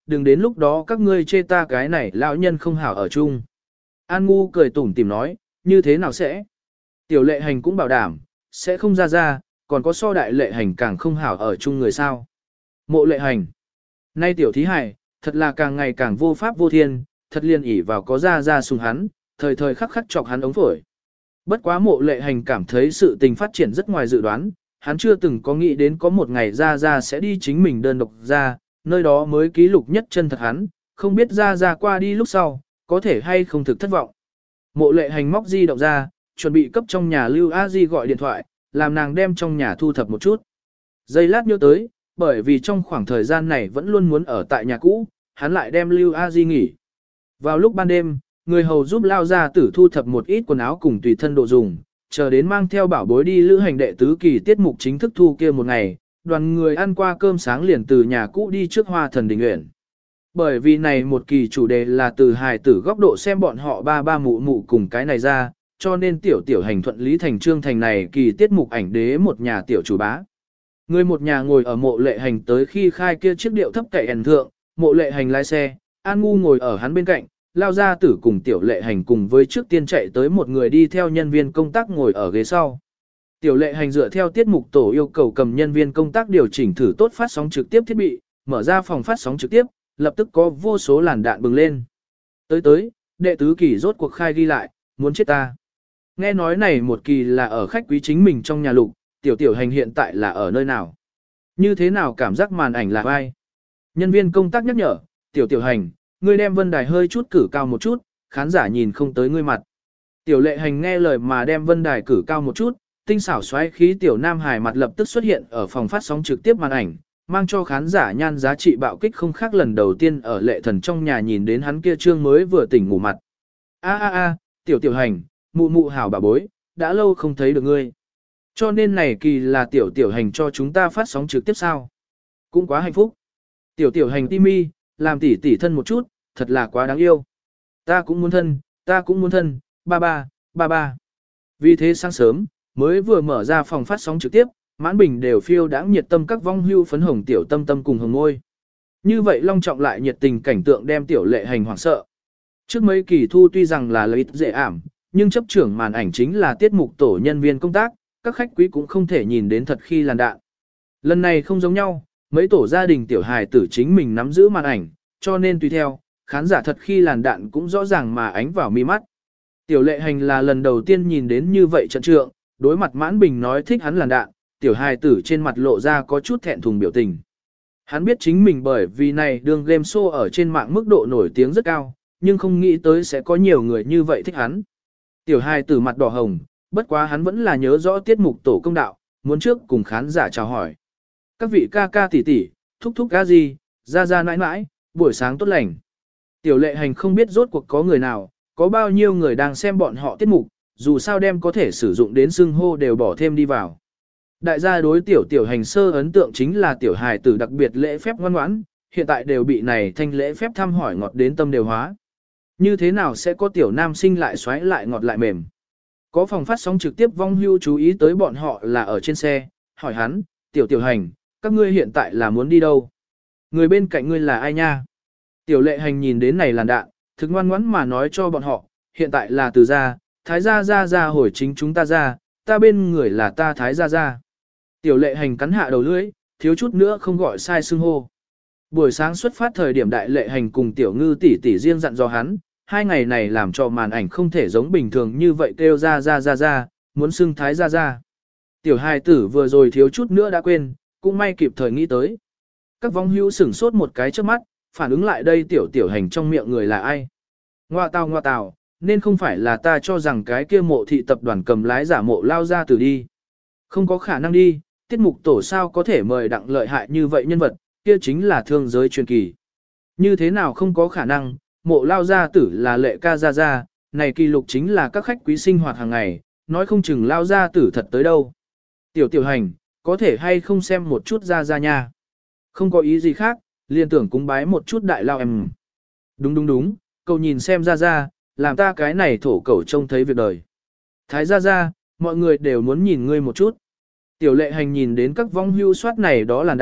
đừng đến lúc đó các ngươi chê ta cái này lão nhân không hảo ở chung. An Ngu cười tủm tỉm nói, như thế nào sẽ? Tiểu lệ hành cũng bảo đảm, sẽ không ra, còn có so đại lệ hành càng không hảo ở chung người sao. Mộ lệ hành. Nay tiểu thí hài, thật là càng ngày càng vô pháp vô thiên, thật liên ỉ vào có ra sùng hắn, thời thời khắc khắc chọc hắn ống phổi. Bất quá mộ lệ hành cảm thấy sự tình phát triển rất ngoài dự đoán, hắn chưa từng có nghĩ đến có một ngày ra sẽ đi chính mình đơn độc ra, nơi đó mới ký lục nhất chân thật hắn, không biết ra qua đi lúc sau, có thể hay không thực thất vọng. Mộ lệ hành móc di động ra, chuẩn bị cấp trong nhà Lưu A Di gọi điện thoại, làm nàng đem trong nhà thu thập một chút. Giây lát nhớ tới, bởi vì trong khoảng thời gian này vẫn luôn muốn ở tại nhà cũ, hắn lại đem Lưu A Di nghỉ. Vào lúc ban đêm, người hầu giúp Lao gia tử thu thập một ít quần áo cùng tùy thân đồ dùng, chờ đến mang theo bảo bối đi lữ hành đệ tứ kỳ tiết mục chính thức thu kia một ngày, đoàn người ăn qua cơm sáng liền từ nhà cũ đi trước Hoa Thần Đình Uyển. Bởi vì này một kỳ chủ đề là từ hài tử góc độ xem bọn họ ba mụ mụ cùng cái này ra, cho nên tiểu hành thuận lý thành trương thành này kỳ tiết mục ảnh đế một nhà tiểu chủ bá. Người một nhà ngồi ở mộ lệ hành tới khi khai kia chiếc điệu thấp cậy ẩn thượng, mộ lệ hành lái xe, An Ngu ngồi ở hắn bên cạnh, Lao gia tử cùng tiểu lệ hành cùng với trước tiên chạy tới một người đi theo nhân viên công tác ngồi ở ghế sau. Tiểu lệ hành dựa theo tiết mục tổ yêu cầu cầm nhân viên công tác điều chỉnh thử tốt phát sóng trực tiếp thiết bị, mở ra phòng phát sóng trực tiếp, lập tức có vô số làn đạn bừng lên. Tới, đệ tứ kỳ rốt cuộc khai ghi lại, muốn chết ta. Nghe nói này một kỳ là ở khách quý chính mình trong nhà lục, tiểu hành hiện tại là ở nơi nào? Như thế nào cảm giác màn ảnh là ai? Nhân viên công tác nhắc nhở, tiểu hành, ngươi đem vân đài hơi chút cử cao một chút, khán giả nhìn không tới ngươi mặt. Tiểu lệ hành nghe lời mà đem vân đài cử cao một chút, tinh xảo xoáy khí tiểu nam hài mặt lập tức xuất hiện ở phòng phát sóng trực tiếp màn ảnh, mang cho khán giả nhan giá trị bạo kích không khác lần đầu tiên ở lệ thần trong nhà nhìn đến hắn kia trương mới vừa tỉnh ngủ mặt. A, tiểu hành, mụ hảo bà bối, đã lâu không thấy được ngươi. Cho nên này kỳ là tiểu hành cho chúng ta phát sóng trực tiếp sao. Cũng quá hạnh phúc. Tiểu hành Timmy, làm tỉ thân một chút, thật là quá đáng yêu. Ta cũng muốn thân, ba. Vì thế sáng sớm, mới vừa mở ra phòng phát sóng trực tiếp, mãn bình đều phiêu đãng nhiệt tâm các vong hưu phấn hồng tiểu tâm cùng hồng ngôi. Như vậy long trọng lại nhiệt tình cảnh tượng đem tiểu lệ hành hoảng sợ. Trước mấy kỳ thu tuy rằng là lợi ích dễ ảm, nhưng chấp trưởng màn ảnh chính là tiết mục tổ nhân viên công tác, các khách quý cũng không thể nhìn đến thật khi làn đạn. Lần này không giống nhau, mấy tổ gia đình tiểu hài tử chính mình nắm giữ màn ảnh, cho nên tùy theo, khán giả thật khi làn đạn cũng rõ ràng mà ánh vào mi mắt. Tiểu lệ hành là lần đầu tiên nhìn đến như vậy trận trượng, đối mặt mãn bình nói thích hắn làn đạn, tiểu hài tử trên mặt lộ ra có chút thẹn thùng biểu tình. Hắn biết chính mình bởi vì này đường game show ở trên mạng mức độ nổi tiếng rất cao, nhưng không nghĩ tới sẽ có nhiều người như vậy thích hắn. Tiểu hài tử mặt đỏ hồng, bất quá hắn vẫn là nhớ rõ tiết mục tổ công đạo, muốn trước cùng khán giả chào hỏi. Các vị ca tỷ, thúc ca gì, ra nãi nãi, buổi sáng tốt lành. Tiểu lệ hành không biết rốt cuộc có người nào, có bao nhiêu người đang xem bọn họ tiết mục, dù sao đem có thể sử dụng đến xưng hô đều bỏ thêm đi vào. Đại gia đối tiểu hành sơ ấn tượng chính là tiểu hài tử đặc biệt lễ phép ngoan ngoãn, hiện tại đều bị này thanh lễ phép thăm hỏi ngọt đến tâm đều hóa. Như thế nào sẽ có tiểu nam sinh lại xoáy lại ngọt lại mềm? Có phòng phát sóng trực tiếp vong hưu chú ý tới bọn họ là ở trên xe, hỏi hắn, tiểu hành, các ngươi hiện tại là muốn đi đâu? Người bên cạnh ngươi là ai nha? Tiểu lệ hành nhìn đến này làn đạn, thực ngoan ngoãn mà nói cho bọn họ, hiện tại là từ gia, thái gia hồi chính chúng ta ra, ta bên người là ta thái gia. Tiểu lệ hành cắn hạ đầu lưỡi, thiếu chút nữa không gọi sai xưng hô. Buổi sáng xuất phát thời điểm đại lệ hành cùng tiểu ngư tỷ riêng dặn dò hắn, 2 ngày này làm cho màn ảnh không thể giống bình thường như vậy kêu ra, muốn xưng thái ra. Tiểu hài tử vừa rồi thiếu chút nữa đã quên, cũng may kịp thời nghĩ tới. Các vong hữu sửng sốt một cái trước mắt, phản ứng lại đây tiểu hành trong miệng người là ai. Ngoa tào, nên không phải là ta cho rằng cái kia mộ thị tập đoàn cầm lái giả mộ lao ra từ đi. Không có khả năng đi, tiết mục tổ sao có thể mời đặng lợi hại như vậy nhân vật, kia chính là thương giới truyền kỳ. Như thế nào không có khả năng, mộ lao gia tử là lệ ca gia, này kỳ lục chính là các khách quý sinh hoạt hàng ngày, nói không chừng lao gia tử thật tới đâu. Tiểu hành, có thể hay không xem một chút ra nha. Không có ý gì khác, liền tưởng cúng bái một chút đại lao em. Đúng, cậu nhìn xem ra, làm ta cái này thổ cậu trông thấy việc đời. Thái ra, mọi người đều muốn nhìn ngươi một chút. Tiểu lệ hành nhìn đến các vong hưu soát này đó làn đạn,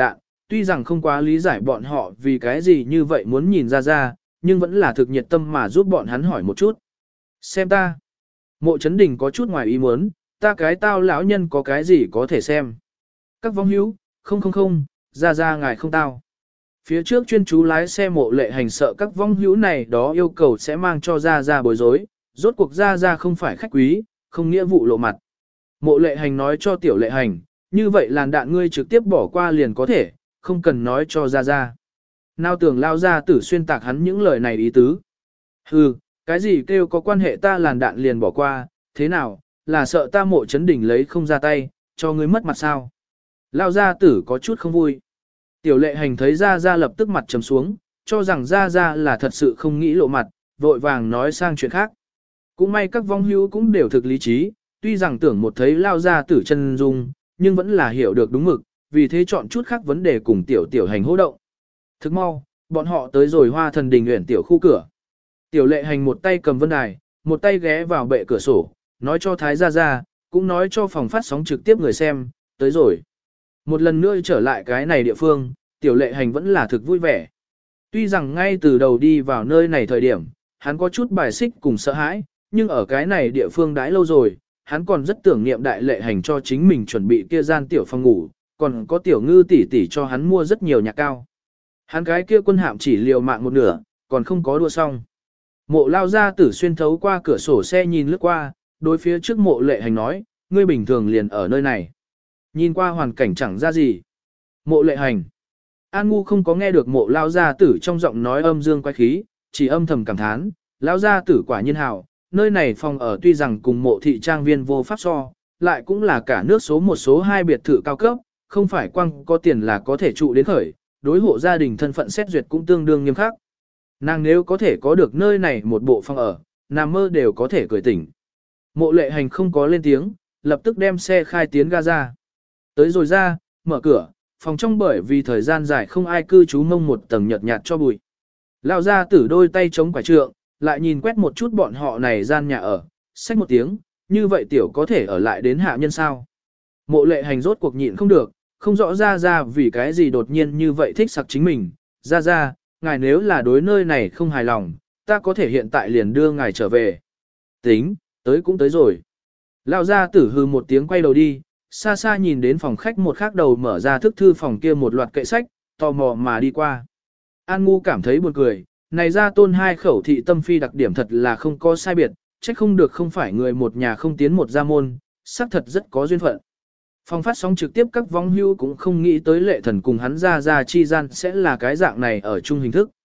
tuy rằng không quá lý giải bọn họ vì cái gì như vậy muốn nhìn ra ra, nhưng vẫn là thực nhiệt tâm mà giúp bọn hắn hỏi một chút. Xem ta. Mộ Chấn Đình có chút ngoài ý muốn, ta cái tao lão nhân có cái gì có thể xem. Các vong hữu, không, ra ngài không tao. Phía trước chuyên chú lái xe Mộ Lệ Hành sợ các vong hữu này đó yêu cầu sẽ mang cho ra bối rối, rốt cuộc ra không phải khách quý, không nghĩa vụ lộ mặt. Mộ Lệ Hành nói cho Tiểu Lệ Hành, như vậy làn đạn ngươi trực tiếp bỏ qua liền có thể, không cần nói cho ra. Nào tưởng lao ra tử xuyên tạc hắn những lời này ý tứ. Hừ, cái gì kêu có quan hệ ta làn đạn liền bỏ qua, thế nào, là sợ ta Mộ Chấn Đình lấy không ra tay, cho ngươi mất mặt sao. Lao gia tử có chút không vui. Tiểu Lệ Hành thấy ra lập tức mặt trầm xuống, cho rằng ra là thật sự không nghĩ lộ mặt, vội vàng nói sang chuyện khác. Cũng may các vong hữu cũng đều thực lý trí, tuy rằng tưởng một thấy Lao gia tử chân dung, nhưng vẫn là hiểu được đúng mực, vì thế chọn chút khác vấn đề cùng Tiểu Hành hô động. Thức mau, bọn họ tới rồi Hoa Thần Đình Uyển tiểu khu cửa. Tiểu Lệ Hành một tay cầm vân đài, một tay ghé vào bệ cửa sổ, nói cho Thái gia, cũng nói cho phòng phát sóng trực tiếp người xem, tới rồi. Một lần nữa trở lại cái này địa phương, Tiểu Lệ Hành vẫn là thực vui vẻ. Tuy rằng ngay từ đầu đi vào nơi này thời điểm, hắn có chút bài xích cùng sợ hãi, nhưng ở cái này địa phương đãi lâu rồi, hắn còn rất tưởng niệm Đại Lệ Hành cho chính mình chuẩn bị kia gian tiểu phòng ngủ, còn có Tiểu Ngư tỷ tỷ cho hắn mua rất nhiều nhạc cao. Hắn cái kia quân hạm chỉ liều mạng một nửa, còn không có đua xong. Mộ lao ra tử xuyên thấu qua cửa sổ xe nhìn lướt qua, đối phía trước Mộ Lệ Hành nói, ngươi bình thường liền ở nơi này. Nhìn qua hoàn cảnh chẳng ra gì. Mộ Lệ Hành. An Ngu không có nghe được Mộ lao gia tử trong giọng nói âm dương quái khí, chỉ âm thầm cảm thán, lao gia tử quả nhiên hảo, nơi này phòng ở tuy rằng cùng Mộ thị trang viên vô pháp so, lại cũng là cả nước số một số hai biệt thự cao cấp, không phải quăng có tiền là có thể trụ đến khởi, đối hộ gia đình thân phận xét duyệt cũng tương đương nghiêm khắc. Nàng nếu có thể có được nơi này một bộ phòng ở, nằm mơ đều có thể cười tỉnh. Mộ Lệ Hành không có lên tiếng, lập tức đem xe khai tiến ga ra. Tới rồi ra, mở cửa, phòng trong bởi vì thời gian dài không ai cư trú mông một tầng nhợt nhạt cho bụi. Lão gia tử đôi tay chống quả trượng, lại nhìn quét một chút bọn họ này gian nhà ở, xách một tiếng, như vậy tiểu có thể ở lại đến hạ nhân sao. Mộ Lệ Hành rốt cuộc nhịn không được, không rõ ra vì cái gì đột nhiên như vậy thích sặc chính mình. Ra, ngài nếu là đối nơi này không hài lòng, ta có thể hiện tại liền đưa ngài trở về. Tính, tới cũng tới rồi. Lão gia tử hư một tiếng quay đầu đi, xa xa nhìn đến phòng khách một khác đầu mở ra thức thư phòng kia một loạt kệ sách, tò mò mà đi qua. An Ngu cảm thấy buồn cười, này ra tôn hai khẩu thị tâm phi đặc điểm thật là không có sai biệt, trách không được không phải người một nhà không tiến một gia môn, xác thật rất có duyên phận. Phòng phát sóng trực tiếp các vong hưu cũng không nghĩ tới Lệ Thần cùng hắn ra chi gian sẽ là cái dạng này ở chung hình thức.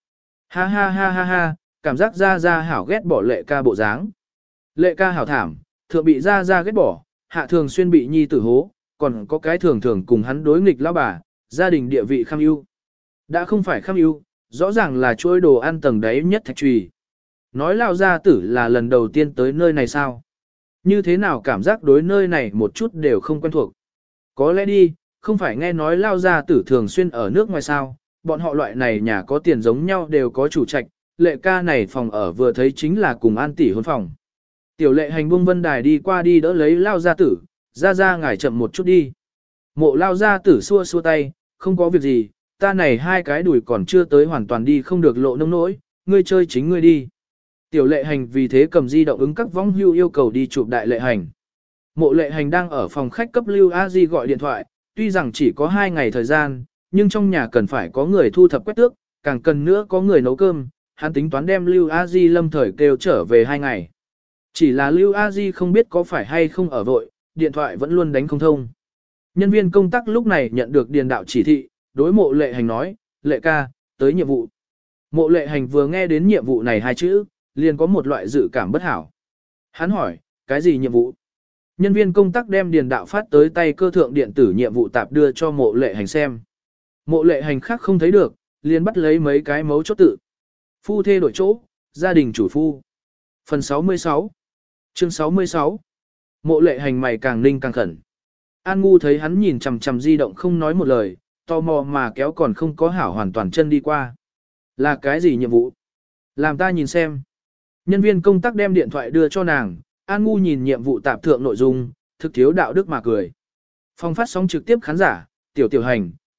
Ha, cảm giác ra hảo ghét bỏ Lệ ca bộ dáng. Lệ ca hảo thảm, thượng bị ra ghét bỏ, hạ thường xuyên bị nhi tử hố, còn có cái thường cùng hắn đối nghịch lão bà, gia đình địa vị kham ưu. Đã không phải kham ưu, rõ ràng là chuỗi đồ ăn tầng đáy nhất thạch trùy. Nói lao gia tử là lần đầu tiên tới nơi này sao? Như thế nào cảm giác đối nơi này một chút đều không quen thuộc? Có lẽ đi, không phải nghe nói lao gia tử thường xuyên ở nước ngoài sao, bọn họ loại này nhà có tiền giống nhau đều có chủ trạch, Lệ ca này phòng ở vừa thấy chính là cùng An tỷ hôn phòng. Tiểu Lệ Hành buông vân đài đi qua đi đỡ lấy lao gia tử, ra ngài chậm một chút đi. Mộ lao gia tử xua tay, không có việc gì, ta này hai cái đùi còn chưa tới hoàn toàn đi không được lộ nông nỗi, ngươi chơi chính ngươi đi. Tiểu Lệ Hành vì thế cầm di động ứng các vong hưu yêu cầu đi chụp Đại Lệ Hành. Mộ Lệ Hành đang ở phòng khách cấp Lưu A Di gọi điện thoại, tuy rằng chỉ có 2 ngày thời gian, nhưng trong nhà cần phải có người thu thập quét tước, càng cần nữa có người nấu cơm, hắn tính toán đem Lưu A Di lâm thời kêu trở về 2 ngày. Chỉ là Lưu A Di không biết có phải hay không ở vội, điện thoại vẫn luôn đánh không thông. Nhân viên công tác lúc này nhận được điền đạo chỉ thị, đối Mộ Lệ Hành nói, Lệ ca, tới nhiệm vụ. Mộ Lệ Hành vừa nghe đến nhiệm vụ này 2 chữ, liền có một loại dự cảm bất hảo. Hắn hỏi, cái gì nhiệm vụ? Nhân viên công tác đem điền đạo phát tới tay cơ thượng điện tử nhiệm vụ tạp đưa cho Mộ Lệ Hành xem. Mộ Lệ Hành khác không thấy được, liền bắt lấy mấy cái mấu chốt tự. Phu thê đổi chỗ, gia đình chủ phu. Phần 66. Chương 66. Mộ Lệ Hành mày càng ninh càng khẩn. An Ngu thấy hắn nhìn chằm chằm di động không nói một lời, tò mò mà kéo còn không có hảo hoàn toàn chân đi qua. Là cái gì nhiệm vụ? Làm ta nhìn xem. Nhân viên công tác đem điện thoại đưa cho nàng, An Ngu nhìn nhiệm vụ tạp thượng nội dung, thực thiếu đạo đức mà cười. Phòng phát sóng trực tiếp khán giả, Tiểu Hành,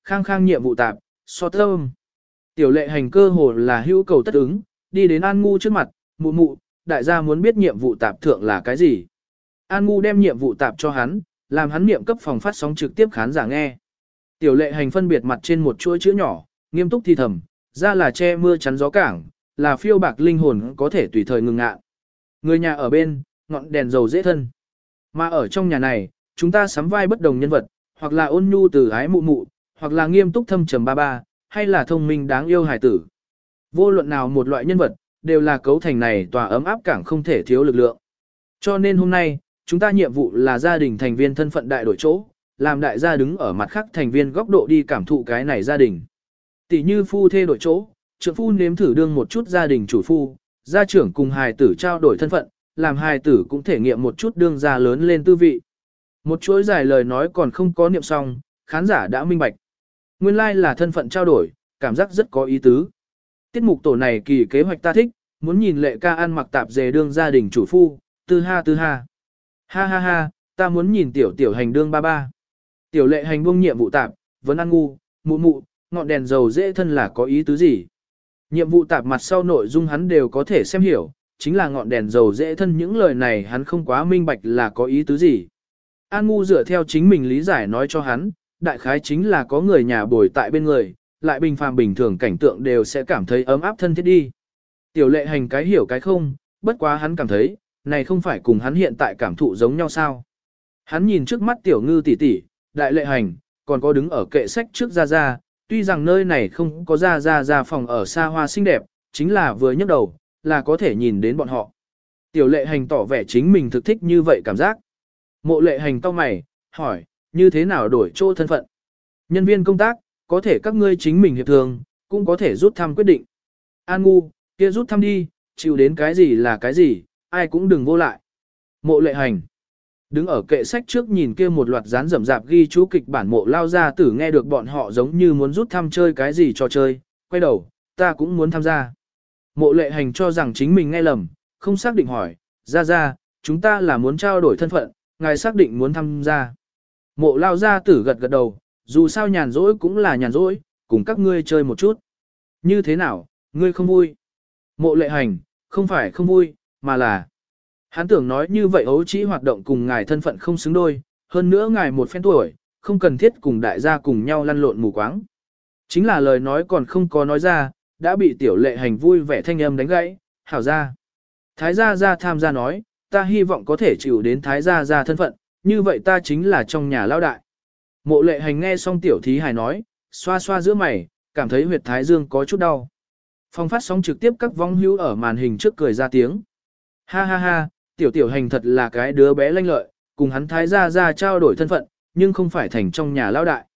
khang khang nhiệm vụ tạp, so tâm. Tiểu lệ hành cơ hồ là hữu cầu tất ứng, đi đến An Ngu trước mặt, mụ mụ, đại gia muốn biết nhiệm vụ tạp thượng là cái gì. An Ngu đem nhiệm vụ tạp cho hắn, làm hắn niệm cấp phòng phát sóng trực tiếp khán giả nghe. Tiểu lệ hành phân biệt mặt trên một chuỗi chữ nhỏ, nghiêm túc thì thầm, ra là che mưa chắn gió cảng, là phiêu bạc linh hồn có thể tùy thời ngừng ngạ. Người nhà ở bên, ngọn đèn dầu dễ thân. Mà ở trong nhà này, chúng ta sắm vai bất đồng nhân vật, hoặc là ôn nhu từ ái mụ mụ, hoặc là nghiêm túc thâm trầm ba ba, hay là thông minh đáng yêu hài tử. Vô luận nào một loại nhân vật, đều là cấu thành này tòa ấm áp cảng không thể thiếu lực lượng. Cho nên hôm nay, chúng ta nhiệm vụ là gia đình thành viên thân phận đại đổi chỗ, làm đại gia đứng ở mặt khác thành viên góc độ đi cảm thụ cái này gia đình. Tỷ như phu thê đổi chỗ, trượng phu nếm thử đương một chút gia đình chủ phu, gia trưởng cùng hài tử trao đổi thân phận, làm hài tử cũng thể nghiệm một chút đương gia lớn lên tư vị. Một chuỗi dài lời nói còn không có niệm xong, khán giả đã minh bạch. Nguyên lai like là thân phận trao đổi, cảm giác rất có ý tứ. Tiết mục tổ này kỳ kế hoạch ta thích, muốn nhìn lệ ca ăn mặc tạp dề đương gia đình chủ phu, tư ha tư ha. Ha ha ha, ta muốn nhìn tiểu hành đương ba ba. Tiểu lệ hành buông nhiệm vụ tạp, vấn An Ngu, mụ mụ, ngọn đèn dầu dễ thân là có ý tứ gì. Nhiệm vụ tạp mặt sau nội dung hắn đều có thể xem hiểu, chính là ngọn đèn dầu dễ thân những lời này hắn không quá minh bạch là có ý tứ gì. An Ngu dựa theo chính mình lý giải nói cho hắn, đại khái chính là có người nhà bồi tại bên người, lại bình phàm bình thường cảnh tượng đều sẽ cảm thấy ấm áp thân thiết đi. Tiểu lệ hành cái hiểu cái không, bất quá hắn cảm thấy, này không phải cùng hắn hiện tại cảm thụ giống nhau sao. Hắn nhìn trước mắt tiểu ngư tỷ tỷ, đại lệ hành, còn có đứng ở kệ sách trước Gia Gia, tuy rằng nơi này không có Gia phòng ở xa hoa xinh đẹp, chính là vừa nhấc đầu, là có thể nhìn đến bọn họ. Tiểu lệ hành tỏ vẻ chính mình thực thích như vậy cảm giác. Mộ lệ hành cau mày, hỏi, như thế nào đổi chỗ thân phận? Nhân viên công tác, có thể các ngươi chính mình hiệp thường, cũng có thể rút thăm quyết định. An Ngu, kia rút thăm đi, chịu đến cái gì là cái gì, ai cũng đừng vô lại. Mộ lệ hành. Đứng ở kệ sách trước nhìn kia một loạt dán rậm rạp ghi chú kịch bản Mộ Lao Gia Tử nghe được bọn họ giống như muốn rút thăm chơi cái gì trò chơi, quay đầu, ta cũng muốn tham gia. Mộ lệ hành cho rằng chính mình nghe lầm, không xác định hỏi, Gia, chúng ta là muốn trao đổi thân phận, ngài xác định muốn tham gia. Mộ Lao Gia Tử gật gật đầu, dù sao nhàn rỗi cũng là nhàn rỗi, cùng các ngươi chơi một chút. Như thế nào, ngươi không vui? Mộ lệ hành, không phải không vui, mà là... Hắn tưởng nói như vậy ấu trĩ hoạt động cùng ngài thân phận không xứng đôi, hơn nữa ngài một phen tuổi, không cần thiết cùng đại gia cùng nhau lăn lộn mù quáng. Chính là lời nói còn không có nói ra, đã bị tiểu lệ hành vui vẻ thanh âm đánh gãy, hảo ra. Thái gia tham gia nói, ta hy vọng có thể chịu đến thái gia thân phận, như vậy ta chính là trong nhà lao đại. Mộ lệ hành nghe xong tiểu thí hài nói, xoa xoa giữa mày, cảm thấy huyệt thái dương có chút đau. Phong phát sóng trực tiếp các vong hữu ở màn hình trước cười ra tiếng. Ha ha ha, tiểu hành thật là cái đứa bé lanh lợi, cùng hắn thái gia trao đổi thân phận, nhưng không phải thành trong nhà lao đại.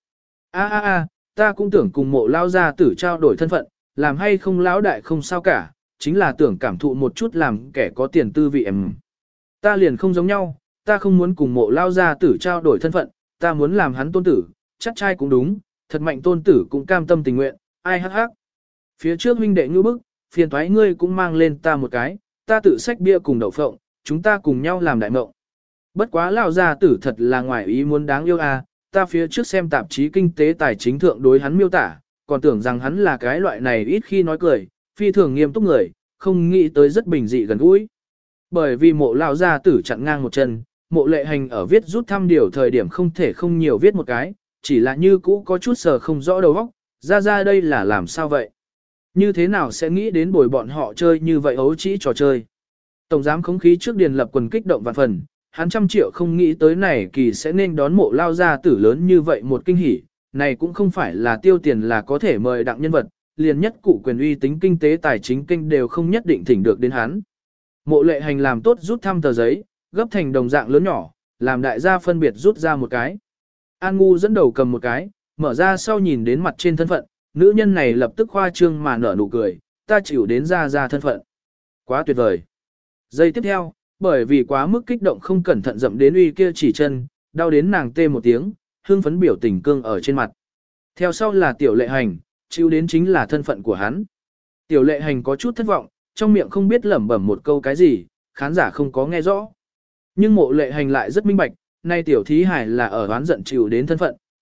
A, ta cũng tưởng cùng mộ lao gia tử trao đổi thân phận, làm hay không lão đại không sao cả, chính là tưởng cảm thụ một chút làm kẻ có tiền tư vị em. Ta liền không giống nhau, ta không muốn cùng mộ lao gia tử trao đổi thân phận, ta muốn làm hắn tôn tử, chắc trai cũng đúng, thật mạnh tôn tử cũng cam tâm tình nguyện, ai hắc hắc. Phía trước huynh đệ ngư bức, phiền thoái ngươi cũng mang lên ta một cái, ta tự xách bia cùng đậu phộng, chúng ta cùng nhau làm đại mộng. Bất quá lão gia tử thật là ngoài ý muốn đáng yêu à, ta phía trước xem tạp chí kinh tế tài chính thượng đối hắn miêu tả, còn tưởng rằng hắn là cái loại này ít khi nói cười, phi thường nghiêm túc người, không nghĩ tới rất bình dị gần gũi. Bởi vì mộ lão gia tử chặn ngang một chân, mộ lệ hành ở viết rút thăm điều thời điểm không thể không nhiều viết một cái, chỉ là như cũ có chút sờ không rõ đầu óc, ra đây là làm sao vậy? Như thế nào sẽ nghĩ đến bồi bọn họ chơi như vậy ấu trĩ trò chơi? Tổng giám khống khí trước điền lập quần kích động vạn phần, hắn 100 triệu không nghĩ tới này kỳ sẽ nên đón mộ lao gia tử lớn như vậy một kinh hỉ, này cũng không phải là tiêu tiền là có thể mời đặng nhân vật, liền nhất cụ quyền uy tính kinh tế tài chính kinh đều không nhất định thỉnh được đến hắn. Mộ lệ hành làm tốt rút thăm tờ giấy, gấp thành đồng dạng lớn nhỏ, làm đại gia phân biệt rút ra một cái. An Ngu dẫn đầu cầm một cái, mở ra sau nhìn đến mặt trên thân phận, nữ nhân này lập tức khoa trương mà nở nụ cười, ta chịu đến ra thân phận. Quá tuyệt vời. Giây tiếp theo, bởi vì quá mức kích động không cẩn thận dậm đến uy kia chỉ chân, đau đến nàng tê một tiếng, hương phấn biểu tình cương ở trên mặt. Theo sau là tiểu lệ hành, chịu đến chính là thân phận của hắn. Tiểu lệ hành có chút thất vọng, trong miệng không biết lẩm bẩm một câu cái gì, khán giả không có nghe rõ. Nhưng mộ lệ hành lại rất minh bạch, nay tiểu thí hải là ở oán giận chịu đến thân phận,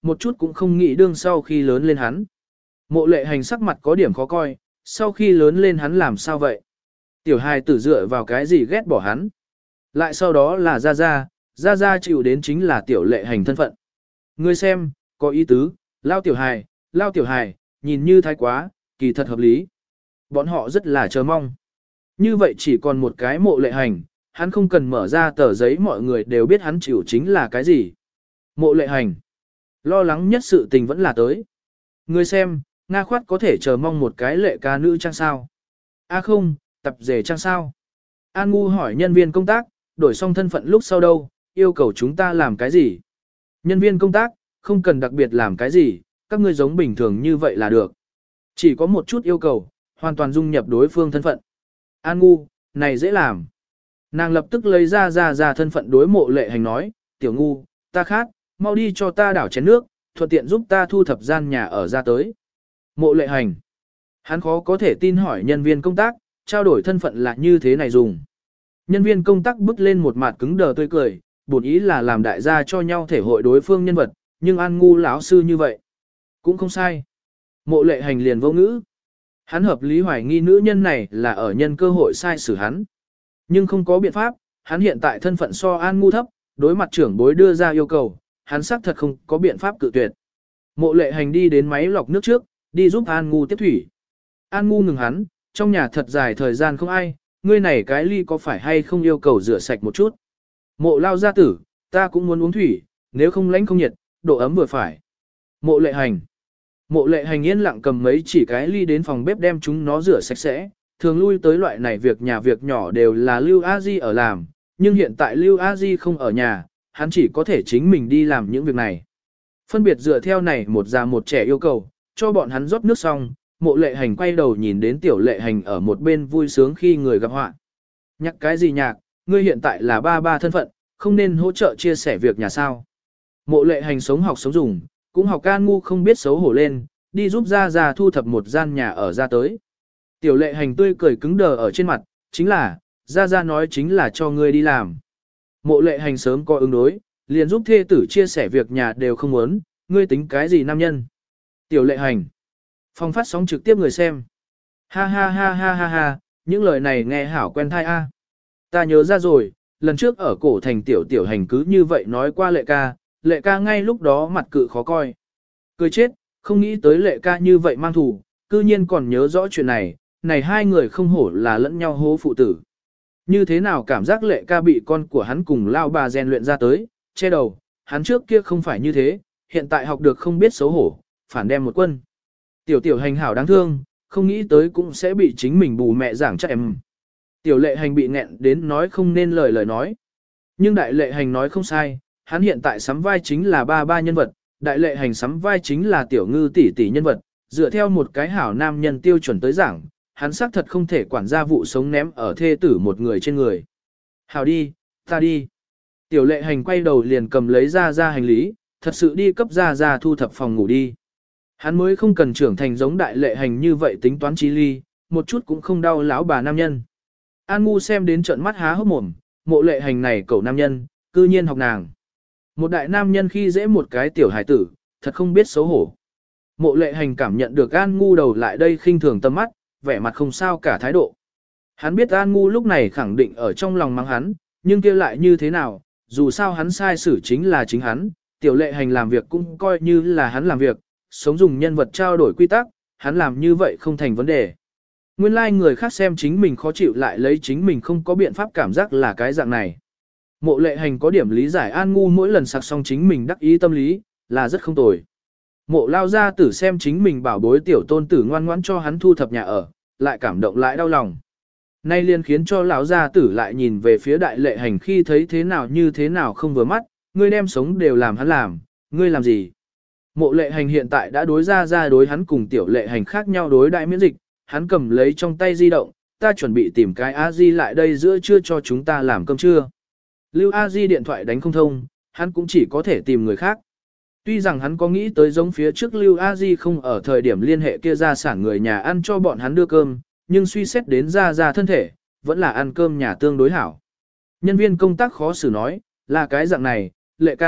một chút cũng không nghĩ đương sau khi lớn lên hắn. Mộ lệ hành sắc mặt có điểm khó coi, sau khi lớn lên hắn làm sao vậy? Tiểu hài tử dựa vào cái gì ghét bỏ hắn? Lại sau đó là Gia Gia chịu đến chính là tiểu lệ hành thân phận. Ngươi xem, có ý tứ, lao tiểu hài, nhìn như thái quá, kỳ thật hợp lý. Bọn họ rất là chờ mong. Như vậy chỉ còn một cái mộ lệ hành, hắn không cần mở ra tờ giấy mọi người đều biết hắn chịu chính là cái gì. Mộ lệ hành. Lo lắng nhất sự tình vẫn là tới. Ngươi xem, Nga khoát có thể chờ mong một cái lệ ca nữ trang sao. Không, tập rể trang sao. An Ngu hỏi nhân viên công tác, đổi xong thân phận lúc sau đâu, yêu cầu chúng ta làm cái gì. Nhân viên công tác, không cần đặc biệt làm cái gì, các ngươi giống bình thường như vậy là được. Chỉ có một chút yêu cầu, hoàn toàn dung nhập đối phương thân phận. An Ngu, này dễ làm. Nàng lập tức lấy ra thân phận đối mộ lệ hành nói, tiểu Ngu, ta khát, mau đi cho ta đảo chén nước, thuận tiện giúp ta thu thập gian nhà ở ra tới. Mộ lệ hành. Hắn khó có thể tin hỏi nhân viên công tác, trao đổi thân phận là như thế này dùng. Nhân viên công tác bước lên một mặt cứng đờ tươi cười, bổn ý là làm đại gia cho nhau thể hội đối phương nhân vật, nhưng An Ngu lão sư như vậy. Cũng không sai. Mộ lệ hành liền vô ngữ. Hắn hợp lý hoài nghi nữ nhân này là ở nhân cơ hội sai xử hắn. Nhưng không có biện pháp, hắn hiện tại thân phận so An Ngu thấp, đối mặt trưởng bối đưa ra yêu cầu, hắn xác thật không có biện pháp cự tuyệt. Mộ lệ hành đi đến máy lọc nước trước, đi giúp An Ngu tiếp thủy. An Ngu ngừng hắn, trong nhà thật dài thời gian không ai, ngươi này cái ly có phải hay không yêu cầu rửa sạch một chút. Mộ lao gia tử, ta cũng muốn uống thủy, nếu không lạnh không nhiệt, độ ấm vừa phải. Mộ lệ hành. Mộ lệ hành yên lặng cầm mấy chỉ cái ly đến phòng bếp đem chúng nó rửa sạch sẽ, thường lui tới loại này việc nhà việc nhỏ đều là Lưu A Di ở làm, nhưng hiện tại Lưu A Di không ở nhà, hắn chỉ có thể chính mình đi làm những việc này. Phân biệt dựa theo này một già một trẻ yêu cầu, cho bọn hắn rót nước xong, mộ lệ hành quay đầu nhìn đến tiểu lệ hành ở một bên vui sướng khi người gặp họa. Nhắc cái gì nhạc, ngươi hiện tại là ba thân phận, không nên hỗ trợ chia sẻ việc nhà sao. Mộ lệ hành sống học sống dùng, cũng học An Ngu không biết xấu hổ lên, đi giúp Gia thu thập một gian nhà ở ra tới. Tiểu lệ hành tươi cười cứng đờ ở trên mặt, chính là, Gia nói chính là cho ngươi đi làm. Mộ lệ hành sớm có ứng đối, liền giúp thê tử chia sẻ việc nhà đều không muốn, ngươi tính cái gì nam nhân. Tiểu lệ hành. Phong phát sóng trực tiếp người xem. Ha ha ha ha ha ha, những lời này nghe hảo quen thai a. Ta nhớ ra rồi, lần trước ở cổ thành tiểu hành cứ như vậy nói qua lệ ca ngay lúc đó mặt cự khó coi. Cười chết, không nghĩ tới lệ ca như vậy mang thù, cư nhiên còn nhớ rõ chuyện này, này hai người không hổ là lẫn nhau hố phụ tử. Như thế nào cảm giác lệ ca bị con của hắn cùng lao bà rèn luyện ra tới, che đầu, hắn trước kia không phải như thế, hiện tại học được không biết xấu hổ, phản đem một quân. Tiểu hành hảo đáng thương, không nghĩ tới cũng sẽ bị chính mình bù mẹ giảng cho em. Tiểu lệ hành bị nghẹn đến nói không nên lời nói. Nhưng đại lệ hành nói không sai, hắn hiện tại sắm vai chính là ba nhân vật, đại lệ hành sắm vai chính là tiểu ngư tỷ nhân vật, dựa theo một cái hảo nam nhân tiêu chuẩn tới giảng, hắn xác thật không thể quản gia vụ sống ném ở thê tử một người trên người. Hảo đi, ta đi. Tiểu lệ hành quay đầu liền cầm lấy ra hành lý, thật sự đi cấp ra thu thập phòng ngủ đi. Hắn mới không cần trưởng thành giống đại lệ hành như vậy tính toán trí ly, một chút cũng không đau lão bà nam nhân. An Ngu xem đến trận mắt há hốc mồm, mộ lệ hành này cậu nam nhân, cư nhiên học nàng. Một đại nam nhân khi dễ một cái tiểu hải tử, thật không biết xấu hổ. Mộ lệ hành cảm nhận được An Ngu đầu lại đây khinh thường tâm mắt, vẻ mặt không sao cả thái độ. Hắn biết An Ngu lúc này khẳng định ở trong lòng mắng hắn, nhưng kia lại như thế nào, dù sao hắn sai xử chính là chính hắn, tiểu lệ hành làm việc cũng coi như là hắn làm việc, sống dùng nhân vật trao đổi quy tắc, hắn làm như vậy không thành vấn đề. Nguyên lai người khác xem chính mình khó chịu lại lấy chính mình không có biện pháp cảm giác là cái dạng này. Mộ lệ hành có điểm lý giải An Ngu mỗi lần sặc xong chính mình đắc ý tâm lý, là rất không tồi. Mộ lao ra tử xem chính mình bảo bối tiểu tôn tử ngoan ngoãn cho hắn thu thập nhà ở, lại cảm động lại đau lòng. Nay liền khiến cho lão gia tử lại nhìn về phía đại lệ hành khi thấy thế nào như thế nào không vừa mắt, ngươi đem sống đều làm hắn làm, ngươi làm gì? Mộ lệ hành hiện tại đã đối ra đối hắn cùng tiểu lệ hành khác nhau đối đại miễn dịch, hắn cầm lấy trong tay di động, ta chuẩn bị tìm cái A-di lại đây giữa trưa cho chúng ta làm cơm trưa. Lưu A-di điện thoại đánh không thông, hắn cũng chỉ có thể tìm người khác. Tuy rằng hắn có nghĩ tới giống phía trước Lưu A-di không ở thời điểm liên hệ kia ra sản người nhà ăn cho bọn hắn đưa cơm, nhưng suy xét đến ra thân thể, vẫn là ăn cơm nhà tương đối hảo. Nhân viên công tác khó xử nói, là cái dạng này, lệ ca,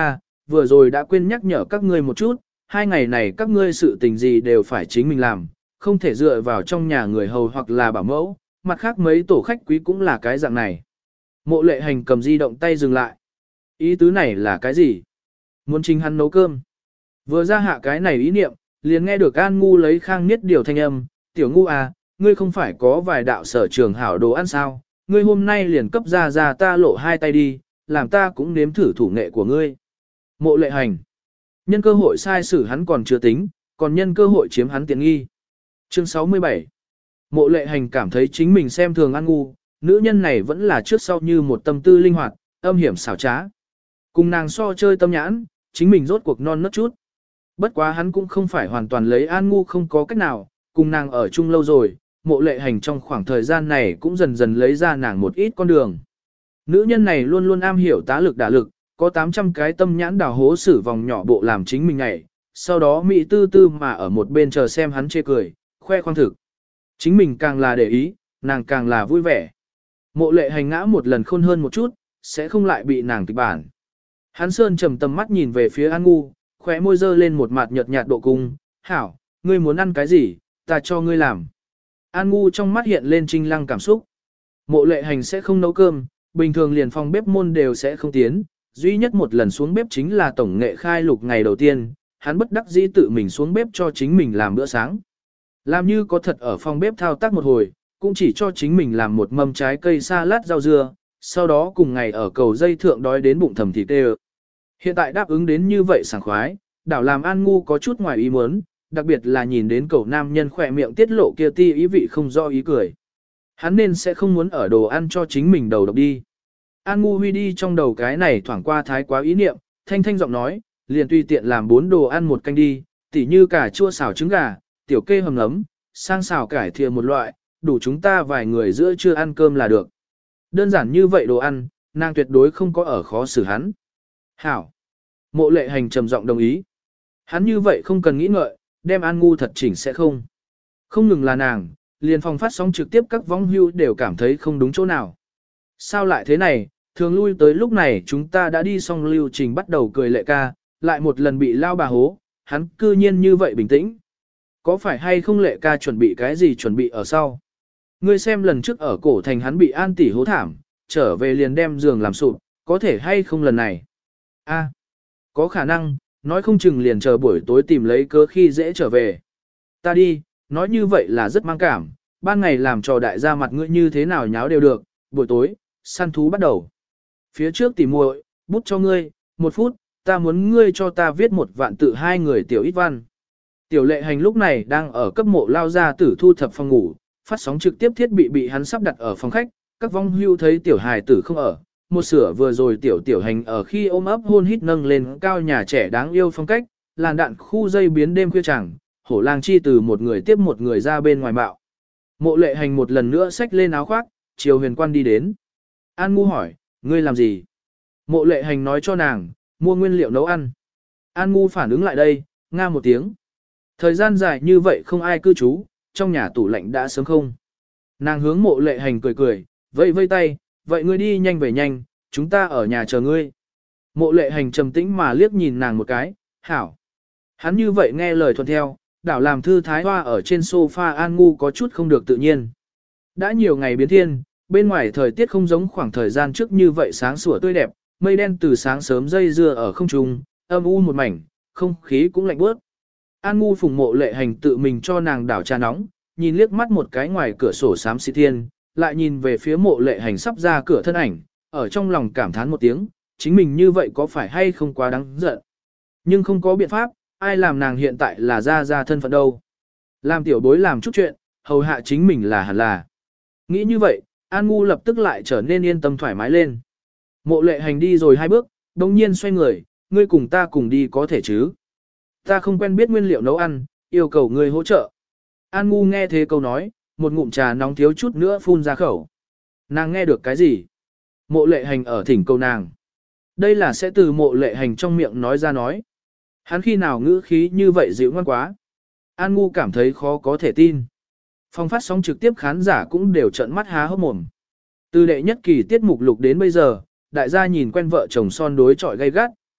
vừa rồi đã quên nhắc nhở các ngươi một chút, 2 ngày này các ngươi sự tình gì đều phải chính mình làm, không thể dựa vào trong nhà người hầu hoặc là bảo mẫu, mặt khác mấy tổ khách quý cũng là cái dạng này. Mộ lệ hành cầm di động tay dừng lại. Ý tứ này là cái gì? Muốn chính hắn nấu cơm. Vừa ra hạ cái này ý niệm, liền nghe được An Ngu lấy khang niết điều thanh âm, tiểu Ngu à, ngươi không phải có vài đạo sở trường hảo đồ ăn sao, ngươi hôm nay liền cấp ra ta lộ 2 tay đi, làm ta cũng nếm thử thủ nghệ của ngươi. Mộ lệ hành. Nhân cơ hội sai xử hắn còn chưa tính, còn nhân cơ hội chiếm hắn tiện nghi. Chương 67. Mộ lệ hành cảm thấy chính mình xem thường An Ngu, nữ nhân này vẫn là trước sau như một tâm tư linh hoạt, âm hiểm xảo trá. Cùng nàng so chơi tâm nhãn, chính mình rốt cuộc non nớt chút. Bất quá hắn cũng không phải hoàn toàn lấy An Ngu không có cách nào, cùng nàng ở chung lâu rồi, mộ lệ hành trong khoảng thời gian này cũng dần dần lấy ra nàng một ít con đường. Nữ nhân này luôn luôn am hiểu tá lực đả lực, có 800 cái tâm nhãn đào hố xử vòng nhỏ bộ làm chính mình ngày, sau đó mỹ tư tư mà ở một bên chờ xem hắn chê cười, khoe khoang thực. Chính mình càng là để ý, nàng càng là vui vẻ. Mộ lệ hành ngã một lần khôn hơn một chút, sẽ không lại bị nàng kịch bản. Hắn sơn trầm tầm mắt nhìn về phía An Ngu, khóe môi dơ lên một mặt nhợt nhạt độ cung, hảo, ngươi muốn ăn cái gì, ta cho ngươi làm. An Ngu trong mắt hiện lên trinh lăng cảm xúc. Mộ lệ hành sẽ không nấu cơm, bình thường liền phòng bếp môn đều sẽ không tiến, duy nhất một lần xuống bếp chính là tổng nghệ khai lục ngày đầu tiên, hắn bất đắc dĩ tự mình xuống bếp cho chính mình làm bữa sáng. Làm như có thật ở phòng bếp thao tác một hồi, cũng chỉ cho chính mình làm một mâm trái cây salad rau dưa, sau đó cùng ngày ở cầu dây thượng đói đến bụng thầm thịt tê. Hiện tại đáp ứng đến như vậy sảng khoái, đảo làm An Ngu có chút ngoài ý muốn, đặc biệt là nhìn đến cầu nam nhân khỏe miệng tiết lộ kia ti ý vị không do ý cười. Hắn nên sẽ không muốn ở đồ ăn cho chính mình đầu độc đi. An Ngu huy đi trong đầu cái này thoảng qua thái quá ý niệm, thanh thanh giọng nói, liền tùy tiện làm 4 đồ ăn một canh đi, tỉ như cà chua xào trứng gà, tiểu kê hầm nấm, sang xào cải thìa một loại, đủ chúng ta vài người giữa trưa ăn cơm là được. Đơn giản như vậy đồ ăn, nàng tuyệt đối không có ở khó xử hắn. Hảo. Mộ lệ hành trầm giọng đồng ý. Hắn như vậy không cần nghĩ ngợi, đem An Ngu thật chỉnh sẽ không. Không ngừng là nàng, liền phòng phát sóng trực tiếp các vong hưu đều cảm thấy không đúng chỗ nào. Sao lại thế này, thường lui tới lúc này chúng ta đã đi xong lưu trình bắt đầu cười lệ ca, lại một lần bị lao bà hố, hắn cư nhiên như vậy bình tĩnh. Có phải hay không lệ ca chuẩn bị cái gì chuẩn bị ở sau? Ngươi xem lần trước ở cổ thành hắn bị An tỷ hố thảm, trở về liền đem giường làm sụp, có thể hay không lần này? A, có khả năng, nói không chừng liền chờ buổi tối tìm lấy cớ khi dễ trở về. Ta đi, nói như vậy là rất mang cảm, ban ngày làm trò đại gia mặt ngươi như thế nào nháo đều được, buổi tối, săn thú bắt đầu. Phía trước tỉ muội, bút cho ngươi, 1 phút, ta muốn ngươi cho ta viết 1 vạn tự 2 người tiểu ít văn. Tiểu lệ hành lúc này đang ở cấp mộ lao ra tử thu thập phòng ngủ, phát sóng trực tiếp thiết bị hắn sắp đặt ở phòng khách, các vong hưu thấy tiểu hài tử không ở, một sửa vừa rồi tiểu hành ở khi ôm ấp hôn hít nâng lên cao nhà trẻ đáng yêu phong cách, làn đạn khu dây biến đêm khuya chẳng, hổ lang chi từ một người tiếp một người ra bên ngoài bạo. Mộ lệ hành một lần nữa xách lên áo khoác, chiều huyền quan đi đến. An Ngu hỏi, ngươi làm gì? Mộ lệ hành nói cho nàng, mua nguyên liệu nấu ăn. An Ngu phản ứng lại đây, nga một tiếng. Thời gian dài như vậy không ai cư trú, trong nhà tủ lạnh đã sớm không. Nàng hướng mộ lệ hành cười cười, vây tay, vậy ngươi đi nhanh về nhanh, chúng ta ở nhà chờ ngươi. Mộ lệ hành trầm tĩnh mà liếc nhìn nàng một cái, hảo. Hắn như vậy nghe lời thuận theo, đảo làm thư thái hoa ở trên sofa An Ngu có chút không được tự nhiên. Đã nhiều ngày biến thiên, bên ngoài thời tiết không giống khoảng thời gian trước như vậy sáng sủa tươi đẹp, mây đen từ sáng sớm dây dưa ở không trung, âm u một mảnh, không khí cũng lạnh bớt. An Ngu phùng mộ lệ hành tự mình cho nàng đảo trà nóng, nhìn liếc mắt một cái ngoài cửa sổ xám xịt thiên, lại nhìn về phía mộ lệ hành sắp ra cửa thân ảnh, ở trong lòng cảm thán một tiếng, chính mình như vậy có phải hay không quá đáng giận. Nhưng không có biện pháp, ai làm nàng hiện tại là ra thân phận đâu. Làm tiểu bối làm chút chuyện, hầu hạ chính mình là hẳn là. Nghĩ như vậy, An Ngu lập tức lại trở nên yên tâm thoải mái lên. Mộ lệ hành đi rồi 2 bước, đồng nhiên xoay người, ngươi cùng ta cùng đi có thể chứ. Ta không quen biết nguyên liệu nấu ăn, yêu cầu ngươi hỗ trợ. An Ngu nghe thế câu nói, một ngụm trà nóng thiếu chút nữa phun ra khẩu. Nàng nghe được cái gì? Mộ lệ hành ở thỉnh câu nàng. Đây là sẽ từ mộ lệ hành trong miệng nói ra nói. Hắn khi nào ngữ khí như vậy dịu ngoan quá. An Ngu cảm thấy khó có thể tin. Phòng phát sóng trực tiếp khán giả cũng đều trợn mắt há hốc mồm. Từ đệ nhất kỳ tiết mục lục đến bây giờ, đại gia nhìn quen vợ chồng son đối chọi gay gắt,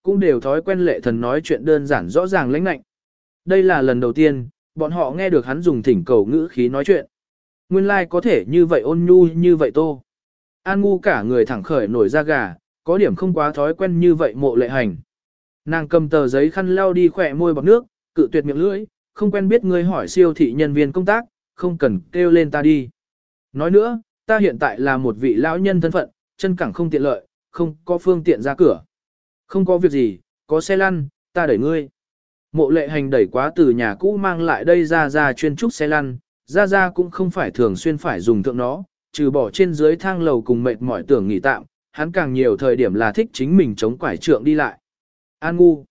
cũng đều thói quen Lệ Thần nói chuyện đơn giản rõ ràng lãnh lạnh. Đây là lần đầu tiên, bọn họ nghe được hắn dùng thỉnh cầu ngữ khí nói chuyện. Nguyên lai like có thể như vậy ôn nhu như vậy Tô. An Ngu cả người thẳng khởi nổi da gà, có điểm không quá thói quen như vậy Mộ Lệ Hành. Nàng cầm tờ giấy khăn lau đi khỏe môi bọt nước, cự tuyệt miệng lưỡi, không quen biết ngươi hỏi siêu thị nhân viên công tác, không cần kêu lên ta đi. Nói nữa, ta hiện tại là một vị lão nhân thân phận, chân cẳng không tiện lợi, không có phương tiện ra cửa. Không có việc gì, có xe lăn, ta đẩy ngươi. Mộ Lệ Hành đẩy quá từ nhà cũ mang lại đây ra chuyên trúc xe lăn, ra cũng không phải thường xuyên phải dùng thượng nó, trừ bỏ trên dưới thang lầu cùng mệt mỏi tưởng nghỉ tạm, hắn càng nhiều thời điểm là thích chính mình chống quải trượng đi lại. An Ngu.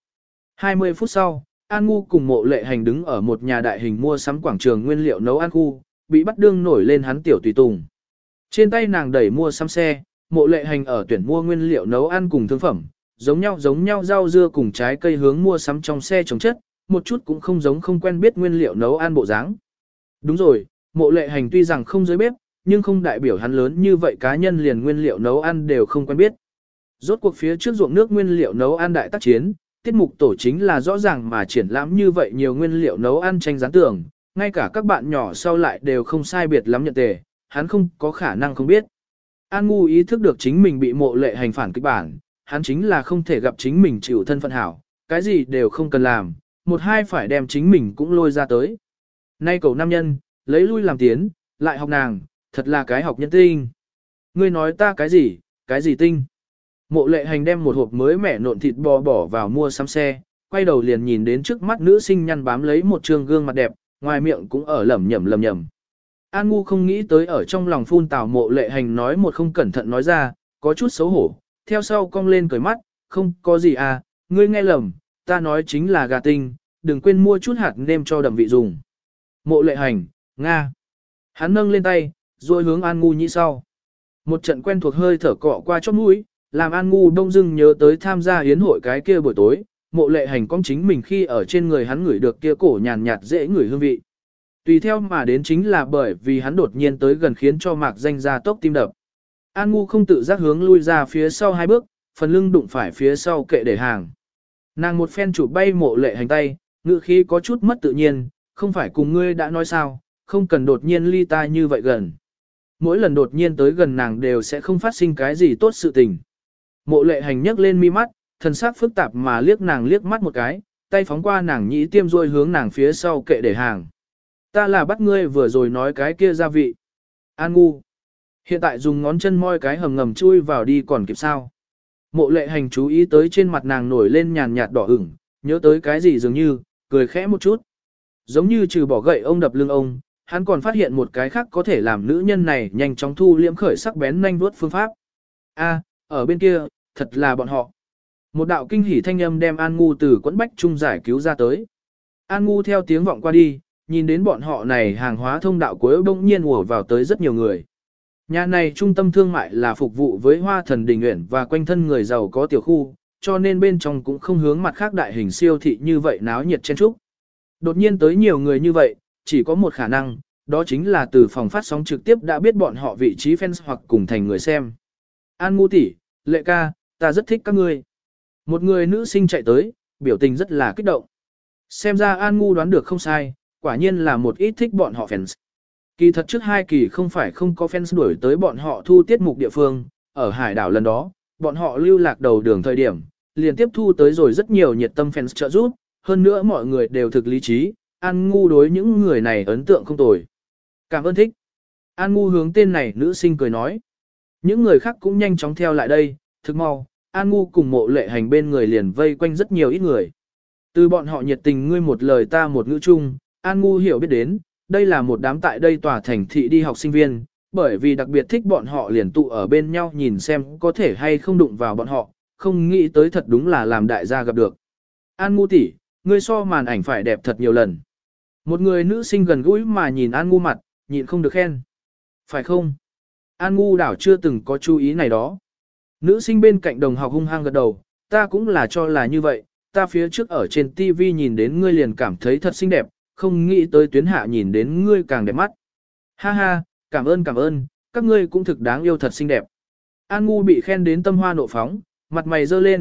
20 phút sau, An Ngu cùng Mộ Lệ Hành đứng ở một nhà đại hình mua sắm quảng trường nguyên liệu nấu ăn khu, bị bắt đương nổi lên hắn tiểu tùy tùng. Trên tay nàng đẩy mua sắm xe, Mộ Lệ Hành ở tuyển mua nguyên liệu nấu ăn cùng thương phẩm, giống nhau rau dưa cùng trái cây hướng mua sắm trong xe chống chất, một chút cũng không giống không quen biết nguyên liệu nấu ăn bộ dáng. Đúng rồi, Mộ Lệ Hành tuy rằng không dưới bếp, nhưng không đại biểu hắn lớn như vậy cá nhân liền nguyên liệu nấu ăn đều không quen biết. Rốt cuộc phía trước ruộng nước nguyên liệu nấu ăn đại tác chiến, tiết mục tổ chính là rõ ràng mà triển lãm như vậy nhiều nguyên liệu nấu ăn tranh gián tưởng, ngay cả các bạn nhỏ sau lại đều không sai biệt lắm nhận tề, hắn không có khả năng không biết. An Ngu ý thức được chính mình bị Mộ Lệ Hành phản kích bản, hắn chính là không thể gặp chính mình chịu thân phận hảo, cái gì đều không cần làm, một hai phải đem chính mình cũng lôi ra tới. Nay cầu nam nhân, lấy lui làm tiến, lại học nàng, thật là cái học nhân tinh. Ngươi nói ta cái gì tinh? Mộ Lệ Hành đem một hộp mới mẻ nộn thịt bò bỏ vào mua sắm xe, quay đầu liền nhìn đến trước mắt nữ sinh nhăn bám lấy một trương gương mặt đẹp, ngoài miệng cũng ở lẩm nhẩm. An Ngu không nghĩ tới ở trong lòng phun tào Mộ Lệ Hành nói một không cẩn thận nói ra, có chút xấu hổ, theo sau cong lên cười mắt, không có gì à, ngươi nghe lầm, ta nói chính là gà tinh, đừng quên mua chút hạt nêm cho đậm vị dùng. Mộ Lệ Hành, Nga. Hắn nâng lên tay, rồi hướng An Ngu nhĩ sau. Một trận quen thuộc hơi thở cọ qua chóp mũi, làm An Ngu đông dưng nhớ tới tham gia yến hội cái kia buổi tối, Mộ Lệ Hành cong chính mình khi ở trên người hắn ngửi được kia cổ nhàn nhạt dễ ngửi hương vị. Tùy theo mà đến chính là bởi vì hắn đột nhiên tới gần khiến cho Mạc Danh ra tốc tim đập. An Ngu không tự giác hướng lui ra phía sau hai bước, phần lưng đụng phải phía sau kệ để hàng. Nàng một phen chụp bay Mộ Lệ Hành tay, ngữ khí có chút mất tự nhiên, không phải cùng ngươi đã nói sao, không cần đột nhiên ly ta như vậy gần. Mỗi lần đột nhiên tới gần nàng đều sẽ không phát sinh cái gì tốt sự tình. Mộ Lệ Hành nhấc lên mi mắt, thần sắc phức tạp mà liếc nàng liếc mắt một cái, tay phóng qua nàng nhĩ tiêm ruôi hướng nàng phía sau kệ để hàng. Ta là bắt ngươi vừa rồi nói cái kia gia vị. An Ngu. Hiện tại dùng ngón chân moi cái hầm ngầm chui vào đi còn kịp sao. Mộ Lệ Hành chú ý tới trên mặt nàng nổi lên nhàn nhạt đỏ ửng, nhớ tới cái gì dường như, cười khẽ một chút. Giống như trừ bỏ gậy ông đập lưng ông, hắn còn phát hiện một cái khác có thể làm nữ nhân này nhanh chóng thu liễm khởi sắc bén nhanh vuốt phương pháp. A, ở bên kia, thật là bọn họ. Một đạo kinh hỉ thanh âm đem An Ngu từ quẫn bách trung giải cứu ra tới. An Ngu theo tiếng vọng qua đi, nhìn đến bọn họ này hàng hóa thông đạo cuối bỗng nhiên ùa vào tới rất nhiều người. Nhà này trung tâm thương mại là phục vụ với Hoa Thần Đình Uyển và quanh thân người giàu có tiểu khu, cho nên bên trong cũng không hướng mặt khác đại hình siêu thị như vậy náo nhiệt chen trúc. Đột nhiên tới nhiều người như vậy, chỉ có một khả năng, đó chính là từ phòng phát sóng trực tiếp đã biết bọn họ vị trí fans hoặc cùng thành người xem. An Ngu tỷ, Lệ ca, ta rất thích các ngươi. Một người nữ sinh chạy tới, biểu tình rất là kích động. Xem ra An Ngu đoán được không sai, quả nhiên là một ít thích bọn họ fans. Kỳ thật trước 2 kỳ không phải không có fans đuổi tới bọn họ thu tiết mục địa phương, ở hải đảo lần đó, bọn họ lưu lạc đầu đường thời điểm, liền tiếp thu tới rồi rất nhiều nhiệt tâm fans trợ giúp, hơn nữa mọi người đều thực lý trí, An Ngu đối những người này ấn tượng không tồi. Cảm ơn thích. An Ngu hướng tên này nữ sinh cười nói. Những người khác cũng nhanh chóng theo lại đây, thực mau, An Ngu cùng Mộ Lệ Hành bên người liền vây quanh rất nhiều ít người. Từ bọn họ nhiệt tình ngươi một lời ta một ngữ chung, An Ngu hiểu biết đến, đây là một đám tại đây tòa thành thị đi học sinh viên, bởi vì đặc biệt thích bọn họ liền tụ ở bên nhau nhìn xem có thể hay không đụng vào bọn họ, không nghĩ tới thật đúng là làm đại gia gặp được. An Ngu tỷ, ngươi so màn ảnh phải đẹp thật nhiều lần. Một người nữ sinh gần gũi mà nhìn An Ngu mặt, nhịn không được khen. Phải không? An Ngu đảo chưa từng có chú ý này đó. Nữ sinh bên cạnh đồng học hung hăng gật đầu, ta cũng là cho là như vậy, ta phía trước ở trên TV nhìn đến ngươi liền cảm thấy thật xinh đẹp, không nghĩ tới tuyến hạ nhìn đến ngươi càng đẹp mắt. Ha ha, cảm ơn, các ngươi cũng thực đáng yêu thật xinh đẹp. An Ngu bị khen đến tâm hoa nộ phóng, mặt mày dơ lên,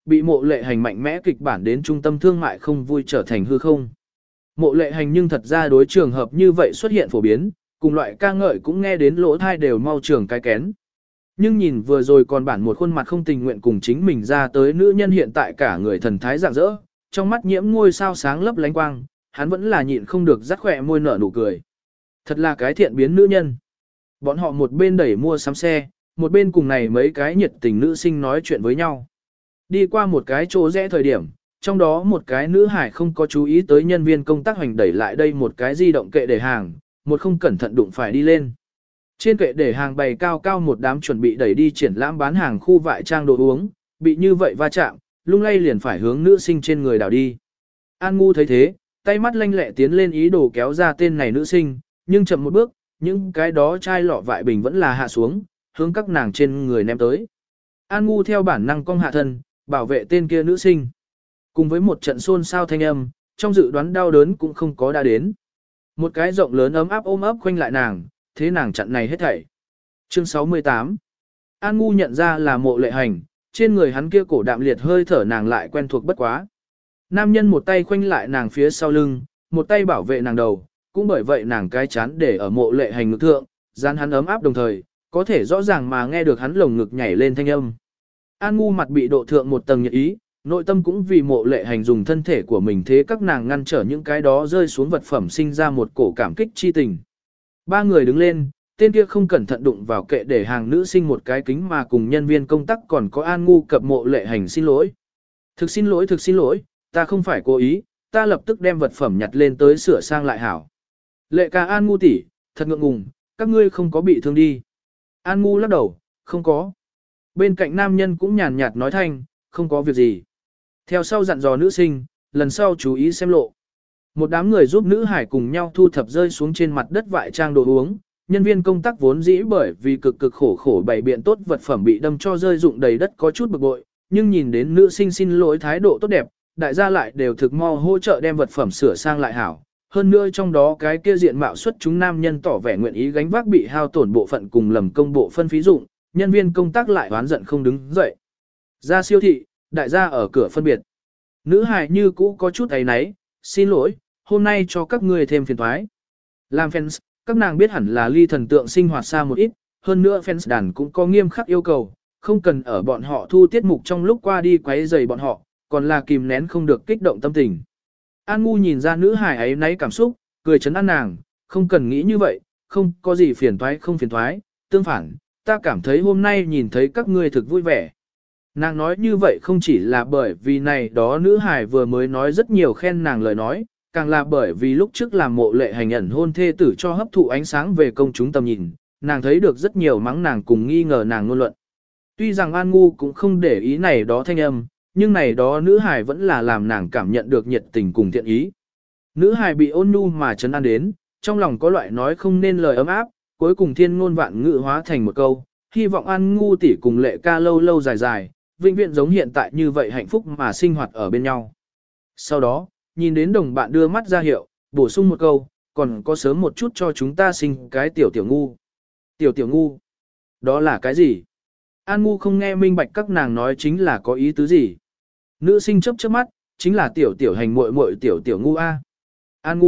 bị mộ lệ hành mạnh mẽ kịch bản đến trung tâm thương mại không vui trở thành hư không. Mộ lệ hành nhưng thật ra đối trường hợp như vậy xuất hiện phổ biến, cùng loại ca ngợi cũng nghe đến lỗ thai đều mau trường cái kén. Nhưng nhìn vừa rồi còn bản một khuôn mặt không tình nguyện cùng chính mình ra tới nữ nhân hiện tại cả người thần thái rạng rỡ, trong mắt nhiễm ngôi sao sáng lấp lánh quang, hắn vẫn là nhịn không được rắc khỏe môi nở nụ cười. Thật là cái thiện biến nữ nhân. Bọn họ một bên đẩy mua sắm xe, một bên cùng này mấy cái nhiệt tình nữ sinh nói chuyện với nhau. Đi qua một cái chỗ rẽ thời điểm, trong đó một cái nữ hải không có chú ý tới nhân viên công tác hoành đẩy lại đây một cái di động kệ để hàng, một không cẩn thận đụng phải đi lên. Trên kệ để hàng bày cao cao một đám chuẩn bị đẩy đi triển lãm bán hàng khu vại trang đồ uống, bị như vậy va chạm, lung lay liền phải hướng nữ sinh trên người đảo đi. An Ngu thấy thế, tay mắt lanh lẹ tiến lên ý đồ kéo ra tên này nữ sinh, nhưng chậm một bước, những cái đó chai lọ vại bình vẫn là hạ xuống, hướng các nàng trên người ném tới. An Ngu theo bản năng cong hạ thân, bảo vệ tên kia nữ sinh. Cùng với một trận xôn xao thanh âm, trong dự đoán đau đớn cũng không có đã đến. Một cái rộng lớn ấm áp ôm ấp quanh lại nàng, thế nàng chặn này hết thảy. Chương 68. An Ngu nhận ra là mộ lệ hành, trên người hắn kia cổ đạm liệt hơi thở nàng lại quen thuộc bất quá. Nam nhân một tay khoanh lại nàng phía sau lưng, một tay bảo vệ nàng đầu, cũng bởi vậy nàng cái chán để ở mộ lệ hành ngực thượng, dán hắn ấm áp đồng thời, có thể rõ ràng mà nghe được hắn lồng ngực nhảy lên thanh âm. An Ngu mặt bị độ thượng một tầng nhiệt ý, nội tâm cũng vì mộ lệ hành dùng thân thể của mình thế các nàng ngăn trở những cái đó rơi xuống vật phẩm sinh ra một cổ cảm kích chi tình. Ba người đứng lên, tên kia không cẩn thận đụng vào kệ để hàng nữ sinh một cái kính mà cùng nhân viên công tác còn có An Ngu cập mộ lệ hành xin lỗi. Thực xin lỗi, ta không phải cố ý, ta lập tức đem vật phẩm nhặt lên tới sửa sang lại hảo. Lệ ca An Ngu tỷ, thật ngượng ngùng, các ngươi không có bị thương đi. An Ngu lắc đầu, không có. Bên cạnh nam nhân cũng nhàn nhạt nói thanh, không có việc gì. Theo sau dặn dò nữ sinh, lần sau chú ý xem lộ. Một đám người giúp nữ hải cùng nhau thu thập rơi xuống trên mặt đất vại trang đồ uống. Nhân viên công tác vốn dĩ bởi vì cực khổ bày biện tốt vật phẩm bị đâm cho rơi dụng đầy đất có chút bực bội, nhưng nhìn đến nữ sinh xin lỗi thái độ tốt đẹp, đại gia lại đều thực mo hỗ trợ đem vật phẩm sửa sang lại hảo. Hơn nữa trong đó cái kia diện mạo xuất chúng nam nhân tỏ vẻ nguyện ý gánh vác bị hao tổn bộ phận cùng lầm công bộ phân phí dụng, nhân viên công tác lại oán giận không đứng dậy. Ra siêu thị, đại gia ở cửa phân biệt. Nữ hài như cũ có chút ấy náy, xin lỗi, hôm nay cho các ngươi thêm phiền toái. Làm fans, các nàng biết hẳn là ly thần tượng sinh hoạt xa một ít, hơn nữa fans đàn cũng có nghiêm khắc yêu cầu, không cần ở bọn họ thu tiết mục trong lúc qua đi quấy rầy bọn họ, còn là kìm nén không được kích động tâm tình. An Ngu nhìn ra nữ hài ấy náy cảm xúc, cười trấn an nàng, không cần nghĩ như vậy, không có gì phiền toái không phiền toái, tương phản, ta cảm thấy hôm nay nhìn thấy các ngươi thực vui vẻ. Nàng nói như vậy không chỉ là bởi vì này đó nữ hài vừa mới nói rất nhiều khen nàng lời nói, càng là bởi vì lúc trước làm mộ lệ hành ẩn hôn thê tử cho hấp thụ ánh sáng về công chúng tầm nhìn, nàng thấy được rất nhiều mắng nàng cùng nghi ngờ nàng ngôn luận. Tuy rằng An Ngu cũng không để ý này đó thanh âm, nhưng này đó nữ hài vẫn là làm nàng cảm nhận được nhiệt tình cùng thiện ý. Nữ hài bị ôn nhu mà trấn an đến, trong lòng có loại nói không nên lời ấm áp, cuối cùng thiên ngôn vạn ngữ hóa thành một câu, hy vọng An Ngu tỷ cùng Lệ ca lâu lâu dài dài, vĩnh viễn giống hiện tại như vậy hạnh phúc mà sinh hoạt ở bên nhau. Sau đó, nhìn đến đồng bạn đưa mắt ra hiệu, bổ sung một câu, còn có sớm một chút cho chúng ta sinh cái tiểu ngu. Tiểu ngu? Đó là cái gì? An Ngu không nghe minh bạch các nàng nói chính là có ý tứ gì. Nữ sinh chớp chớp mắt, chính là tiểu hành muội tiểu ngu A. An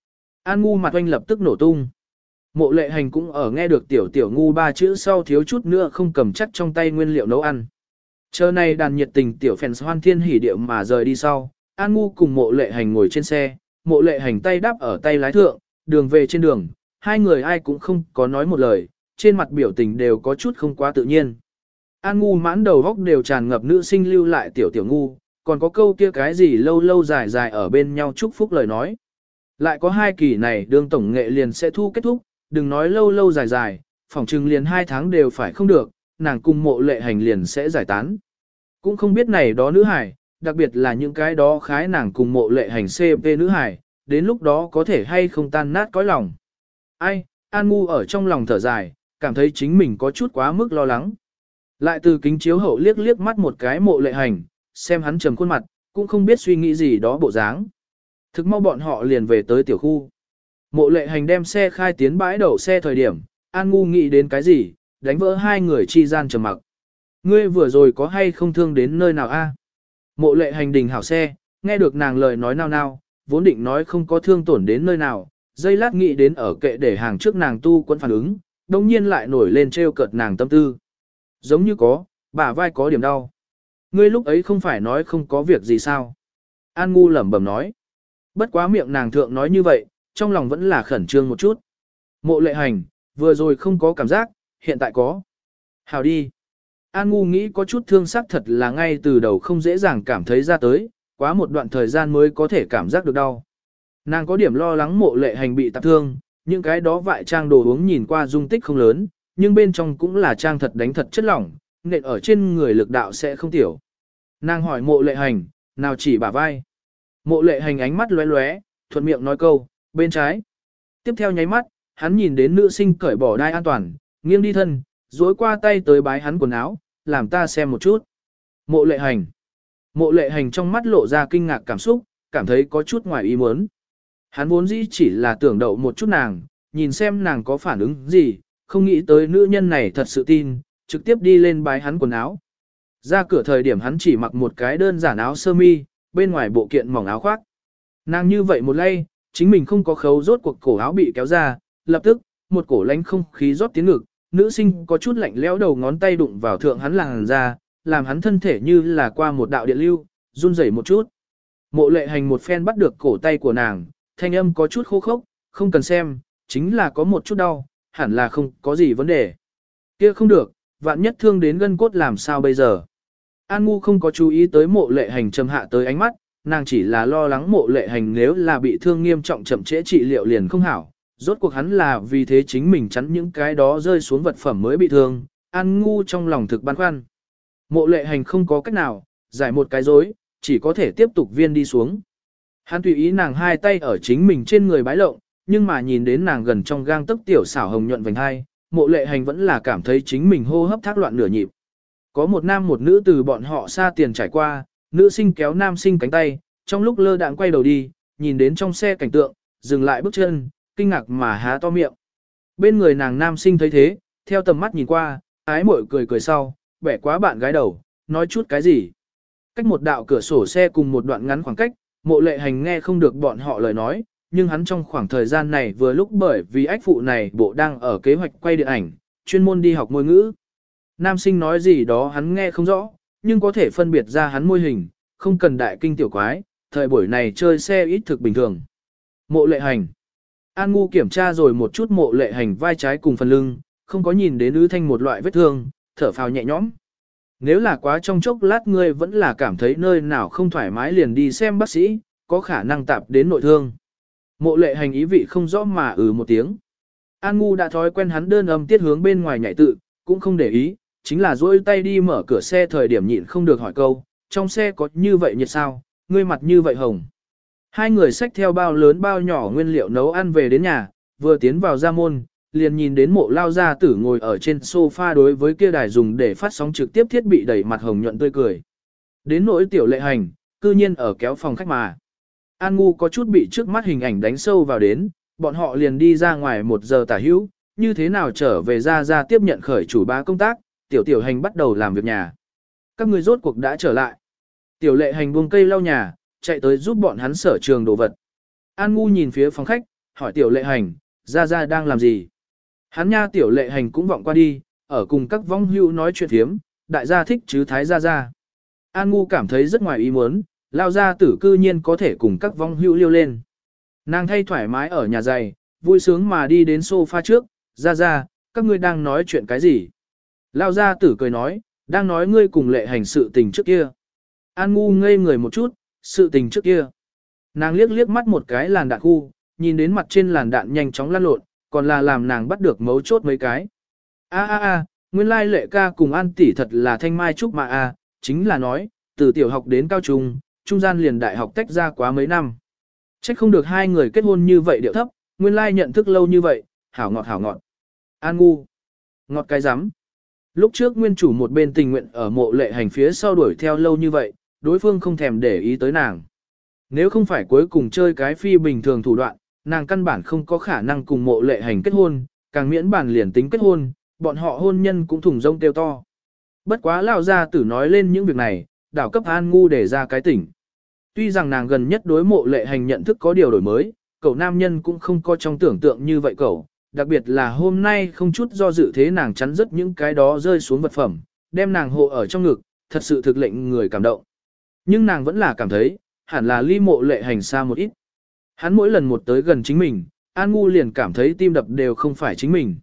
Ngu mặt oanh lập tức nổ tung. Mộ lệ hành cũng ở nghe được tiểu ngu ba chữ sau thiếu chút nữa không cầm chắc trong tay nguyên liệu nấu ăn. Chờ này đàn nhiệt tình tiểu fans hoan thiên hỉ điệu mà rời đi sau, An Ngu cùng mộ lệ hành ngồi trên xe, mộ lệ hành tay đáp ở tay lái thượng, đường về trên đường, hai người ai cũng không có nói một lời, trên mặt biểu tình đều có chút không quá tự nhiên. An Ngu mãn đầu góc đều tràn ngập nữ sinh lưu lại tiểu ngu, còn có câu kia cái gì lâu lâu dài dài ở bên nhau chúc phúc lời nói. Lại có hai kỳ này đương tổng nghệ liền sẽ thu kết thúc, đừng nói lâu lâu dài dài, phỏng chừng liền 2 tháng đều phải không được, nàng cùng mộ lệ hành liền sẽ giải tán. Cũng không biết này đó nữ hải, đặc biệt là những cái đó khái nàng cùng mộ lệ hành CP nữ hải, đến lúc đó có thể hay không tan nát cõi lòng. Ai, An Ngu ở trong lòng thở dài, cảm thấy chính mình có chút quá mức lo lắng. Lại từ kính chiếu hậu liếc liếc mắt một cái mộ lệ hành, xem hắn trầm khuôn mặt, cũng không biết suy nghĩ gì đó bộ dáng. Thực mau bọn họ liền về tới tiểu khu. Mộ lệ hành đem xe khai tiến bãi đậu xe thời điểm, An Ngu nghĩ đến cái gì, đánh vỡ hai người chi gian trầm mặc. Ngươi vừa rồi có hay không thương đến nơi nào a? Mộ lệ hành đình hảo xe, nghe được nàng lời nói nao nao, vốn định nói không có thương tổn đến nơi nào, dây lát nghĩ đến ở kệ để hàng trước nàng tu quân phản ứng, đồng nhiên lại nổi lên trêu cợt nàng tâm tư. Giống như có, bả vai có điểm đau. Ngươi lúc ấy không phải nói không có việc gì sao? An Ngu lẩm bẩm nói. Bất quá miệng nàng thượng nói như vậy, trong lòng vẫn là khẩn trương một chút. Mộ lệ hành, vừa rồi không có cảm giác, hiện tại có. Hào đi. An Ngu nghĩ có chút thương sắc thật là ngay từ đầu không dễ dàng cảm thấy ra tới, quá một đoạn thời gian mới có thể cảm giác được đau. Nàng có điểm lo lắng mộ lệ hành bị tạp thương, những cái đó vại trang đồ uống nhìn qua dung tích không lớn, nhưng bên trong cũng là trang thật đánh thật chất lỏng, nện ở trên người lực đạo sẽ không tiểu. Nàng hỏi mộ lệ hành, nào chỉ bả vai. Mộ lệ hành ánh mắt lóe lóe, thuận miệng nói câu, bên trái. Tiếp theo nháy mắt, hắn nhìn đến nữ sinh cởi bỏ đai an toàn, nghiêng đi thân, duỗi qua tay tới bái hắn quần áo, làm ta xem một chút. Mộ lệ hành. Mộ lệ hành trong mắt lộ ra kinh ngạc cảm xúc, cảm thấy có chút ngoài ý muốn. Hắn vốn dĩ chỉ là tưởng đậu một chút nàng, nhìn xem nàng có phản ứng gì, không nghĩ tới nữ nhân này thật sự tin, trực tiếp đi lên bái hắn quần áo. Ra cửa thời điểm hắn chỉ mặc một cái đơn giản áo sơ mi, bên ngoài bộ kiện mỏng áo khoác. Nàng như vậy một lay, chính mình không có khấu rốt cuộc cổ áo bị kéo ra, lập tức, một cổ lánh không khí rót tiến ngực, nữ sinh có chút lạnh lẽo đầu ngón tay đụng vào thượng hắn làn da, làm hắn thân thể như là qua một đạo điện lưu, run rẩy một chút. Mộ lệ hành một phen bắt được cổ tay của nàng, thanh âm có chút khô khốc, không cần xem, chính là có một chút đau, hẳn là không có gì vấn đề. Kia không được, vạn nhất thương đến gân cốt làm sao bây giờ. An Ngu không có chú ý tới mộ lệ hành trầm hạ tới ánh mắt, nàng chỉ là lo lắng mộ lệ hành nếu là bị thương nghiêm trọng chậm trễ trị liệu liền không hảo. Rốt cuộc hắn là vì thế chính mình chắn những cái đó rơi xuống vật phẩm mới bị thương, An Ngu trong lòng thực băn khoăn. Mộ lệ hành không có cách nào, giải một cái rối, chỉ có thể tiếp tục viên đi xuống. Hắn tùy ý nàng hai tay ở chính mình trên người bái lộng, nhưng mà nhìn đến nàng gần trong gang tấc tiểu xảo hồng nhuận vành hai, mộ lệ hành vẫn là cảm thấy chính mình hô hấp thác loạn nửa nhịp. Có một nam một nữ từ bọn họ xa tiền trải qua, nữ sinh kéo nam sinh cánh tay, trong lúc lơ đãng quay đầu đi, nhìn đến trong xe cảnh tượng, dừng lại bước chân, kinh ngạc mà há to miệng. Bên người nàng nam sinh thấy thế, theo tầm mắt nhìn qua, ái mội cười cười sau, bẻ quá bạn gái đầu, nói chút cái gì. Cách một đạo cửa sổ xe cùng một đoạn ngắn khoảng cách, mộ lệ hành nghe không được bọn họ lời nói, nhưng hắn trong khoảng thời gian này vừa lúc bởi vì ách phụ này bộ đang ở kế hoạch quay điện ảnh, chuyên môn đi học ngôn ngữ. Nam sinh nói gì đó hắn nghe không rõ, nhưng có thể phân biệt ra hắn môi hình, không cần đại kinh tiểu quái, thời buổi này chơi xe ít thực bình thường. Mộ lệ hành. An Ngu kiểm tra rồi một chút mộ lệ hành vai trái cùng phần lưng, không có nhìn đến ứ thanh một loại vết thương, thở phào nhẹ nhõm. Nếu là quá trong chốc lát ngươi vẫn là cảm thấy nơi nào không thoải mái liền đi xem bác sĩ, có khả năng tạp đến nội thương. Mộ lệ hành ý vị không rõ mà một tiếng. An Ngu đã thói quen hắn đơn âm tiết hướng bên ngoài nhảy tự, cũng không để ý, chính là duỗi tay đi mở cửa xe thời điểm nhịn không được hỏi câu, trong xe có như vậy nhiệt sao, ngươi mặt như vậy hồng. Hai người xách theo bao lớn bao nhỏ nguyên liệu nấu ăn về đến nhà, vừa tiến vào ra môn, liền nhìn đến mộ lao gia tử ngồi ở trên sofa đối với kia đài dùng để phát sóng trực tiếp thiết bị đẩy mặt hồng nhuận tươi cười. Đến nỗi tiểu lệ hành, cư nhiên ở kéo phòng khách mà. An Ngu có chút bị trước mắt hình ảnh đánh sâu vào đến, bọn họ liền đi ra ngoài 1 giờ tả hữu, như thế nào trở về ra tiếp nhận khởi chủ bá công tác, tiểu hành bắt đầu làm việc nhà. Các người rốt cuộc đã trở lại. Tiểu lệ hành buông cây lau nhà, chạy tới giúp bọn hắn sở trường đồ vật. An Ngu nhìn phía phòng khách, hỏi tiểu lệ hành, ra đang làm gì? Hắn nha tiểu lệ hành cũng vọng qua đi, ở cùng các vong hữu nói chuyện thiếm, đại gia thích chứ thái ra. An Ngu cảm thấy rất ngoài ý muốn, lao gia tử cư nhiên có thể cùng các vong hữu liêu lên. Nàng thay thoải mái ở nhà giày, vui sướng mà đi đến sofa trước, ra, các ngươi đang nói chuyện cái gì? Lao gia tử cười nói, đang nói ngươi cùng lệ hành sự tình trước kia. An Ngu ngây người một chút, sự tình trước kia. Nàng liếc mắt một cái làn đạn khu, nhìn đến mặt trên làn đạn nhanh chóng lăn lộn, còn là làm nàng bắt được mấu chốt mấy cái. Nguyên lai lệ ca cùng An tỷ thật là thanh mai trúc mà chính là nói, từ tiểu học đến cao trung, trung gian liền đại học tách ra quá mấy năm. Trách không được hai người kết hôn như vậy điệu thấp, nguyên lai nhận thức lâu như vậy, hảo ngọt. An Ngu. Ngọt cái rắm. Lúc trước nguyên chủ một bên tình nguyện ở mộ lệ hành phía sau đuổi theo lâu như vậy, đối phương không thèm để ý tới nàng. Nếu không phải cuối cùng chơi cái phi bình thường thủ đoạn, nàng căn bản không có khả năng cùng mộ lệ hành kết hôn, càng miễn bản liền tính kết hôn, bọn họ hôn nhân cũng thủng rông kêu to. Bất quá lao gia tử nói lên những việc này, đảo cấp An Ngu để ra cái tỉnh. Tuy rằng nàng gần nhất đối Mộ Lệ Hành nhận thức có điều đổi mới, cậu nam nhân cũng không có trong tưởng tượng như vậy cậu, đặc biệt là hôm nay không chút do dự thế nàng chắn rớt những cái đó rơi xuống vật phẩm, đem nàng hộ ở trong ngực, thật sự thực lệnh người cảm động. Nhưng nàng vẫn là cảm thấy, hẳn là ly Mộ Lệ Hành xa một ít. Hắn mỗi lần một tới gần chính mình, An Ngu liền cảm thấy tim đập đều không phải chính mình.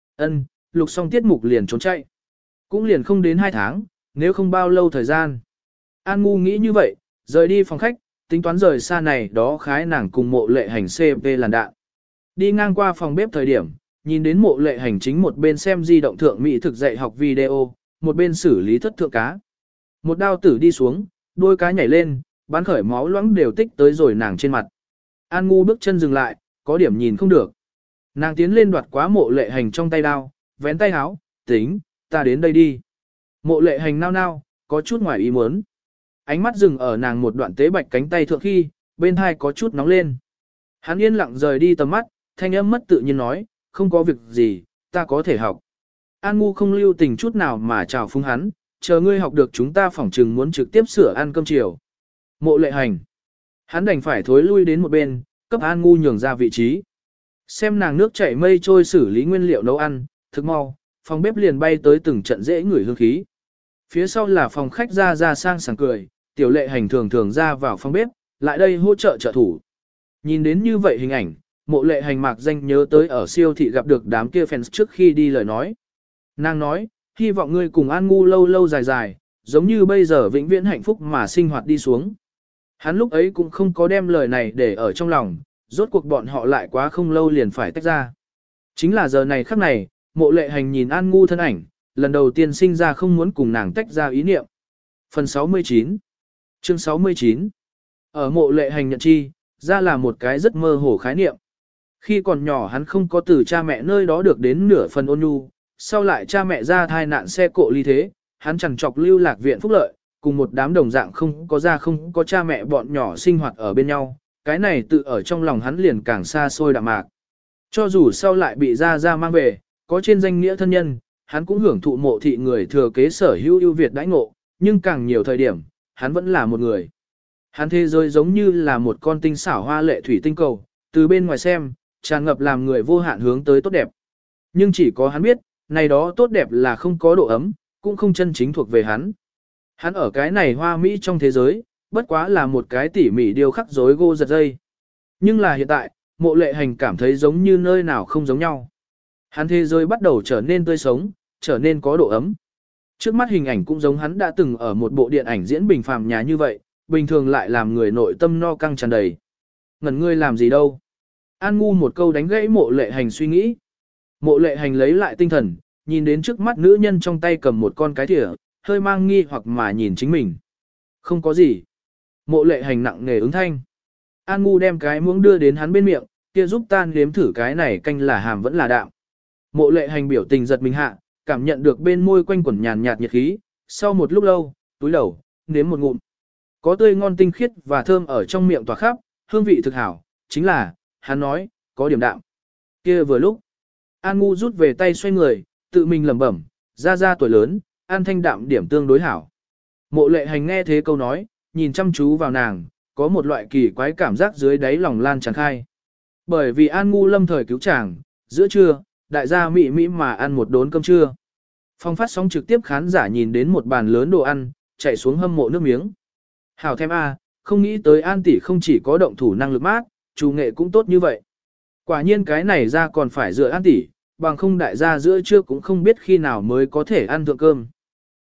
Lục xong tiết mục liền trốn chạy. Cũng liền không đến 2 tháng, nếu không bao lâu thời gian. An Ngu nghĩ như vậy, rời đi phòng khách, tính toán rời xa này đó khái nàng cùng Mộ Lệ Hành CP làn đạn. Đi ngang qua phòng bếp thời điểm, nhìn đến Mộ Lệ Hành chính một bên xem di động thượng mỹ thực dạy học video, một bên xử lý thất thượng cá. Một đao tử đi xuống, đôi cá nhảy lên, bắn khởi máu loãng đều tích tới rồi nàng trên mặt. An Ngu bước chân dừng lại, có điểm nhìn không được. Nàng tiến lên đoạt quá Mộ Lệ Hành trong tay đao, vén tay háo, tính, ta đến đây đi. Mộ Lệ Hành nao nao, có chút ngoài ý muốn. Ánh mắt dừng ở nàng một đoạn tế bạch cánh tay thượng khi, bên hai có chút nóng lên. Hắn yên lặng rời đi tầm mắt, thanh âm mất tự nhiên nói, không có việc gì, ta có thể học. An Ngu không lưu tình chút nào mà chào phúng hắn, chờ ngươi học được chúng ta phỏng chừng muốn trực tiếp sửa ăn cơm chiều. Mộ Lệ Hành. Hắn đành phải thối lui đến một bên, cấp An Ngu nhường ra vị trí. Xem nàng nước chảy mây trôi xử lý nguyên liệu nấu ăn, thực mau, phòng bếp liền bay tới từng trận dễ ngửi hương khí. Phía sau là phòng khách ra sang sảng cười, Tiểu Lệ Hành thường thường ra vào phòng bếp, lại đây hỗ trợ trợ thủ. Nhìn đến như vậy hình ảnh, Mộ Lệ Hành mạc danh nhớ tới ở siêu thị gặp được đám kia fans trước khi đi lời nói. Nàng nói, hy vọng ngươi cùng An Ngu lâu lâu dài dài, giống như bây giờ vĩnh viễn hạnh phúc mà sinh hoạt đi xuống. Hắn lúc ấy cũng không có đem lời này để ở trong lòng, rốt cuộc bọn họ lại quá không lâu liền phải tách ra. Chính là giờ này khắc này, Mộ Lệ Hành nhìn An Ngu thân ảnh, lần đầu tiên sinh ra không muốn cùng nàng tách ra ý niệm. Phần 69 Chương 69 Ở Mộ Lệ Hành nhận chi, ra là một cái rất mơ hồ khái niệm. Khi còn nhỏ hắn không có từ cha mẹ nơi đó được đến nửa phần ôn nhu, sau lại cha mẹ ra thai nạn xe cộ ly thế, hắn chẳng chọc lưu lạc viện phúc lợi, cùng một đám đồng dạng không có cha mẹ bọn nhỏ sinh hoạt ở bên nhau, cái này tự ở trong lòng hắn liền càng xa xôi đạm mạc. Cho dù sau lại bị ra mang về, có trên danh nghĩa thân nhân, hắn cũng hưởng thụ Mộ thị người thừa kế sở hữu ưu việt đãi ngộ, nhưng càng nhiều thời điểm, hắn vẫn là một người. Hắn thế giới giống như là một con tinh xảo hoa lệ thủy tinh cầu, từ bên ngoài xem, tràn ngập làm người vô hạn hướng tới tốt đẹp. Nhưng chỉ có hắn biết, này đó tốt đẹp là không có độ ấm, cũng không chân chính thuộc về hắn. Hắn ở cái này hoa mỹ trong thế giới, bất quá là một cái tỉ mỉ điêu khắc rối gô giật dây. Nhưng là hiện tại, Mộ Lệ Hành cảm thấy giống như nơi nào không giống nhau. Hắn thế giới bắt đầu trở nên tươi sống, trở nên có độ ấm. Trước mắt hình ảnh cũng giống hắn đã từng ở một bộ điện ảnh diễn bình phàm nhà như vậy, bình thường lại làm người nội tâm no căng tràn đầy. Ngẩn ngươi làm gì đâu? An Ngu một câu đánh gãy Mộ Lệ Hành suy nghĩ. Mộ Lệ Hành lấy lại tinh thần, nhìn đến trước mắt nữ nhân trong tay cầm một con cái thìa, hơi mang nghi hoặc mà nhìn chính mình. Không có gì. Mộ Lệ Hành nặng nề ứng thanh. An Ngu đem cái muỗng đưa đến hắn bên miệng, kia giúp ta nếm thử cái này canh là hàm vẫn là đạm. Mộ Lệ Hành biểu tình giật mình hạ, cảm nhận được bên môi quanh quẩn nhàn nhạt nhiệt khí, sau một lúc lâu, túi đầu, nếm một ngụm. Có tươi ngon tinh khiết và thơm ở trong miệng tỏa khắp, hương vị thực hảo, chính là, hắn nói, có điểm đạm. Kia vừa lúc, An Ngu rút về tay xoay người, tự mình lẩm bẩm, ra tuổi lớn, ăn thanh đạm điểm tương đối hảo. Mộ Lệ Hành nghe thế câu nói, nhìn chăm chú vào nàng, có một loại kỳ quái cảm giác dưới đáy lòng lan tràn khai. Bởi vì An Ngu lâm thời cứu chàng, giữa trưa, đại gia mị mỹ mà ăn một đốn cơm trưa. Phong phát sóng trực tiếp khán giả nhìn đến một bàn lớn đồ ăn, chạy xuống hâm mộ nước miếng. Hảo thèm a, không nghĩ tới An tỷ không chỉ có động thủ năng lực mát, chủ nghệ cũng tốt như vậy. Quả nhiên cái này ra còn phải dựa An tỷ, bằng không đại gia giữa trưa cũng không biết khi nào mới có thể ăn thượng cơm.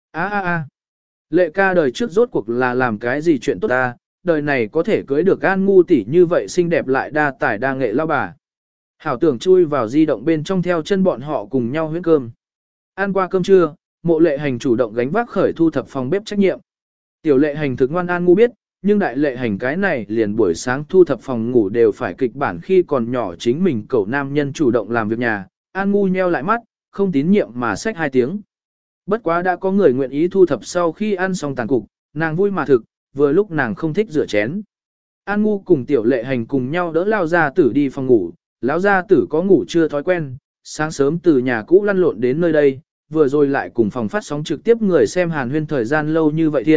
Lệ ca đời trước rốt cuộc là làm cái gì chuyện tốt ta, đời này có thể cưới được An Ngu tỷ như vậy xinh đẹp lại đa tài đa nghệ lao bà. Hảo tưởng chui vào di động bên trong theo chân bọn họ cùng nhau huyết cơm. Ăn qua cơm trưa, Mộ Lệ Hành chủ động gánh vác khởi thu thập phòng bếp trách nhiệm. Tiểu Lệ Hành thực ngoan An Ngu biết, nhưng Đại Lệ Hành cái này liền buổi sáng thu thập phòng ngủ đều phải kịch bản khi còn nhỏ chính mình cậu nam nhân chủ động làm việc nhà. An Ngu nheo lại mắt, không tín nhiệm mà xách 2 tiếng. Bất quá đã có người nguyện ý thu thập sau khi ăn xong tàn cục, nàng vui mà thực, vừa lúc nàng không thích rửa chén. An Ngu cùng Tiểu Lệ Hành cùng nhau đỡ Lao gia tử đi phòng ngủ, lão gia tử có ngủ chưa thói quen, sáng sớm từ nhà cũ lăn lộn đến nơi đây, vừa rồi lại cùng phòng phát sóng trực tiếp người xem hàn huyên thời gian lâu như vậy thiên,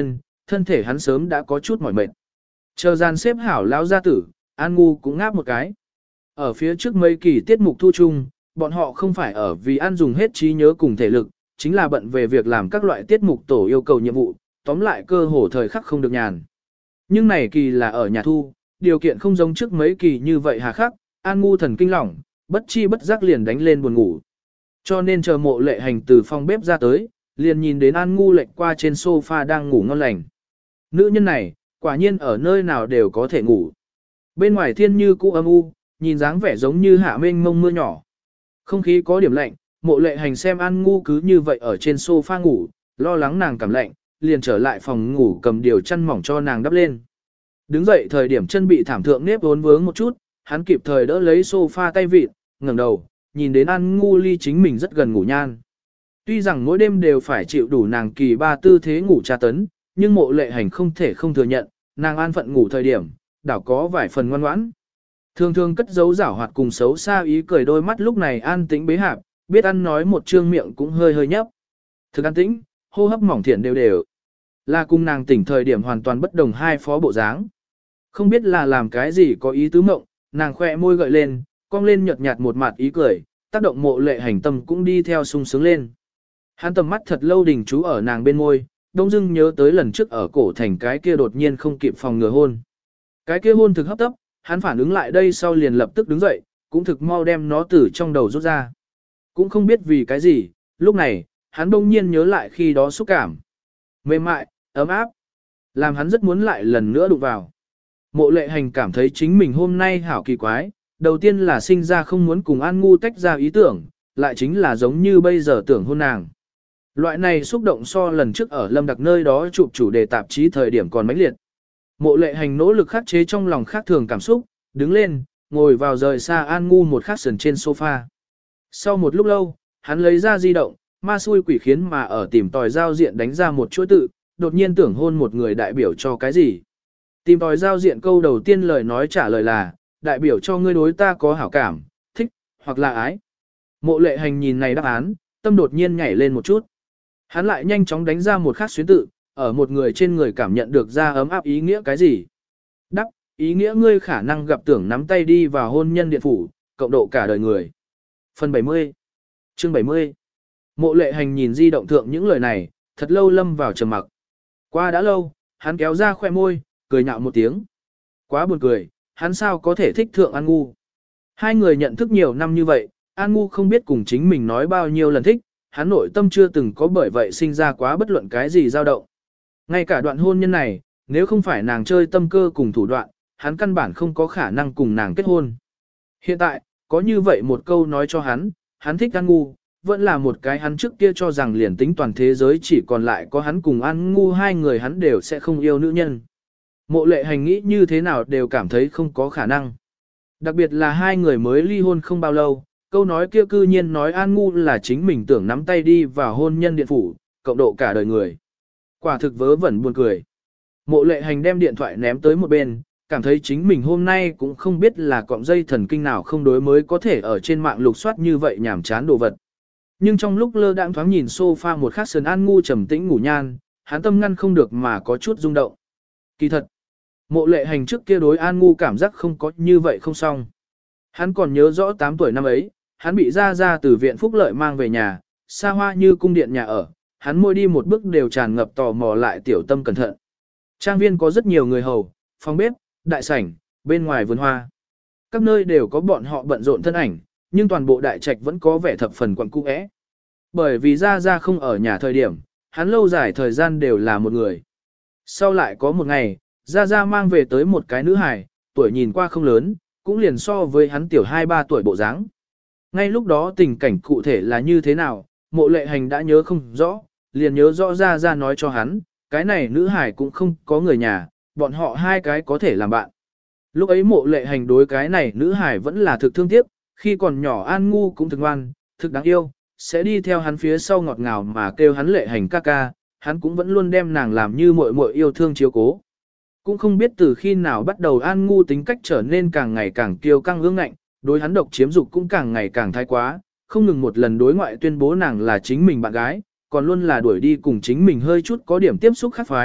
thân thể hắn sớm đã có chút mỏi mệt. Chờ gian xếp hảo lão gia tử, An Ngu cũng ngáp một cái. Ở phía trước mấy kỳ tiết mục thu chung, bọn họ không phải ở vì ăn dùng hết trí nhớ cùng thể lực, chính là bận về việc làm các loại tiết mục tổ yêu cầu nhiệm vụ, tóm lại cơ hồ thời khắc không được nhàn. Nhưng này kỳ là ở nhà thu, điều kiện không giống trước mấy kỳ như vậy hà khắc, An Ngu thần kinh lỏng, bất chi bất giác liền đánh lên buồn ngủ. Cho nên chờ Mộ Lệ Hành từ phòng bếp ra tới, liền nhìn đến An Ngu lệch qua trên sofa đang ngủ ngon lành. Nữ nhân này, quả nhiên ở nơi nào đều có thể ngủ. Bên ngoài thiên như cũ âm u, nhìn dáng vẻ giống như hạ mênh mông mưa nhỏ. Không khí có điểm lạnh, Mộ Lệ Hành xem An Ngu cứ như vậy ở trên sofa ngủ, lo lắng nàng cảm lạnh, liền trở lại phòng ngủ cầm điều chăn mỏng cho nàng đắp lên. Đứng dậy thời điểm chân bị thảm thượng nếp vốn vướng một chút, hắn kịp thời đỡ lấy sofa tay vịt, ngẩng đầu, nhìn đến An Ngu ly chính mình rất gần ngủ nhan. Tuy rằng mỗi đêm đều phải chịu đủ nàng kỳ ba tư thế ngủ tra tấn, nhưng Mộ Lệ Hành không thể không thừa nhận, nàng an phận ngủ thời điểm, đảo có vài phần ngoan ngoãn. Thường thường cất giấu giảo hoạt cùng xấu xa ý cười đôi mắt lúc này an tĩnh bế hạp, biết ăn nói một trương miệng cũng hơi hơi nhấp. Thực an tĩnh, hô hấp mỏng thiện đều đều. Là cùng nàng tỉnh thời điểm hoàn toàn bất đồng hai phó bộ dáng. Không biết là làm cái gì có ý tứ mộng, nàng khoe môi gợi lên, cong lên nhợt nhạt một mặt ý cười, tác động Mộ Lệ Hành tâm cũng đi theo sung sướng lên. Hắn tầm mắt thật lâu đình chú ở nàng bên môi, đông dưng nhớ tới lần trước ở cổ thành cái kia đột nhiên không kịp phòng ngừa hôn. Cái kia hôn thực hấp tấp, hắn phản ứng lại đây sau liền lập tức đứng dậy, cũng thực mau đem nó từ trong đầu rút ra. Cũng không biết vì cái gì, lúc này, hắn đông nhiên nhớ lại khi đó xúc cảm. Mềm mại, ấm áp, làm hắn rất muốn lại lần nữa đụng vào. Mộ Lệ Hành cảm thấy chính mình hôm nay hảo kỳ quái, đầu tiên là sinh ra không muốn cùng An Ngu tách ra ý tưởng, lại chính là giống như bây giờ tưởng hôn nàng. Loại này xúc động so lần trước ở Lâm Đặc nơi đó chụp chủ đề tạp chí thời điểm còn mãnh liệt. Mộ Lệ Hành nỗ lực khắc chế trong lòng khác thường cảm xúc, đứng lên, ngồi vào rời xa An Ngu một khắc sườn trên sofa. Sau một lúc lâu, hắn lấy ra di động, ma xui quỷ khiến mà ở tìm tòi giao diện đánh ra một chuỗi tự, đột nhiên tưởng hôn một người đại biểu cho cái gì. Tìm tòi giao diện câu đầu tiên lời nói trả lời là, đại biểu cho ngươi đối ta có hảo cảm, thích, hoặc là ái. Mộ Lệ Hành nhìn này đáp án, tâm đột nhiên nhảy lên một chút. Hắn lại nhanh chóng đánh ra một khắc xuyến tự, ở một người trên người cảm nhận được ra ấm áp ý nghĩa cái gì. Đắc, ý nghĩa ngươi khả năng gặp tưởng nắm tay đi vào hôn nhân điện phủ, cộng độ cả đời người. Phần 70 Chương 70 Mộ Lệ Hành nhìn di động thượng những lời này, thật lâu lâm vào trầm mặc. Qua đã lâu, hắn kéo ra khoe môi, cười nhạo một tiếng. Quá buồn cười, hắn sao có thể thích thượng An Ngu. Hai người nhận thức nhiều năm như vậy, An Ngu không biết cùng chính mình nói bao nhiêu lần thích, hắn nội tâm chưa từng có bởi vậy sinh ra quá bất luận cái gì dao động. Ngay cả đoạn hôn nhân này, nếu không phải nàng chơi tâm cơ cùng thủ đoạn, hắn căn bản không có khả năng cùng nàng kết hôn. Hiện tại, có như vậy một câu nói cho hắn thích An Ngu, vẫn là một cái hắn trước kia cho rằng liền tính toàn thế giới chỉ còn lại có hắn cùng An Ngu hai người hắn đều sẽ không yêu nữ nhân. Mộ Lệ Hành nghĩ như thế nào đều cảm thấy không có khả năng. Đặc biệt là hai người mới ly hôn không bao lâu, câu nói kia cư nhiên nói An Ngu là chính mình tưởng nắm tay đi vào hôn nhân điện phủ, cộng độ cả đời người. Quả thực vớ vẩn buồn cười. Mộ Lệ Hành đem điện thoại ném tới một bên, cảm thấy chính mình hôm nay cũng không biết là cọng dây thần kinh nào không đối mới có thể ở trên mạng lục soát như vậy nhảm chán đồ vật. Nhưng trong lúc lơ đãng thoáng nhìn sofa một khắc sườn An Ngu trầm tĩnh ngủ nhan, hắn tâm ngăn không được mà có chút rung động. Kỳ thật, Mộ Lệ Hành trước kia đối An Ngu cảm giác không có như vậy không xong. Hắn còn nhớ rõ 8 tuổi năm ấy, hắn bị ra từ viện phúc lợi mang về nhà, xa hoa như cung điện nhà ở, hắn mỗi đi một bước đều tràn ngập tò mò lại tiểu tâm cẩn thận. Trang viên có rất nhiều người hầu, phòng bếp, đại sảnh, bên ngoài vườn hoa. Các nơi đều có bọn họ bận rộn thân ảnh, nhưng toàn bộ đại trạch vẫn có vẻ thập phần quẩn cung ẽ. Bởi vì ra không ở nhà thời điểm, hắn lâu dài thời gian đều là một người. Sau lại có một ngày, ra mang về tới một cái nữ hài, tuổi nhìn qua không lớn, cũng liền so với hắn tiểu 2-3 tuổi bộ dáng. Ngay lúc đó tình cảnh cụ thể là như thế nào, Mộ Lệ Hành đã nhớ không rõ, liền nhớ rõ ra nói cho hắn, cái này nữ hài cũng không có người nhà, bọn họ hai cái có thể làm bạn. Lúc ấy Mộ Lệ Hành đối cái này nữ hài vẫn là thực thương tiếc, khi còn nhỏ An Ngu cũng thực ngoan, thực đáng yêu, sẽ đi theo hắn phía sau ngọt ngào mà kêu hắn Lệ Hành ca ca, hắn cũng vẫn luôn đem nàng làm như muội muội yêu thương chiếu cố. Cũng không biết từ khi nào bắt đầu An Ngu tính cách trở nên càng ngày càng kiêu căng ương ngạnh, đối hắn độc chiếm dục cũng càng ngày càng thái quá, không ngừng một lần đối ngoại tuyên bố nàng là chính mình bạn gái, còn luôn là đuổi đi cùng chính mình hơi chút có điểm tiếp xúc khác phái,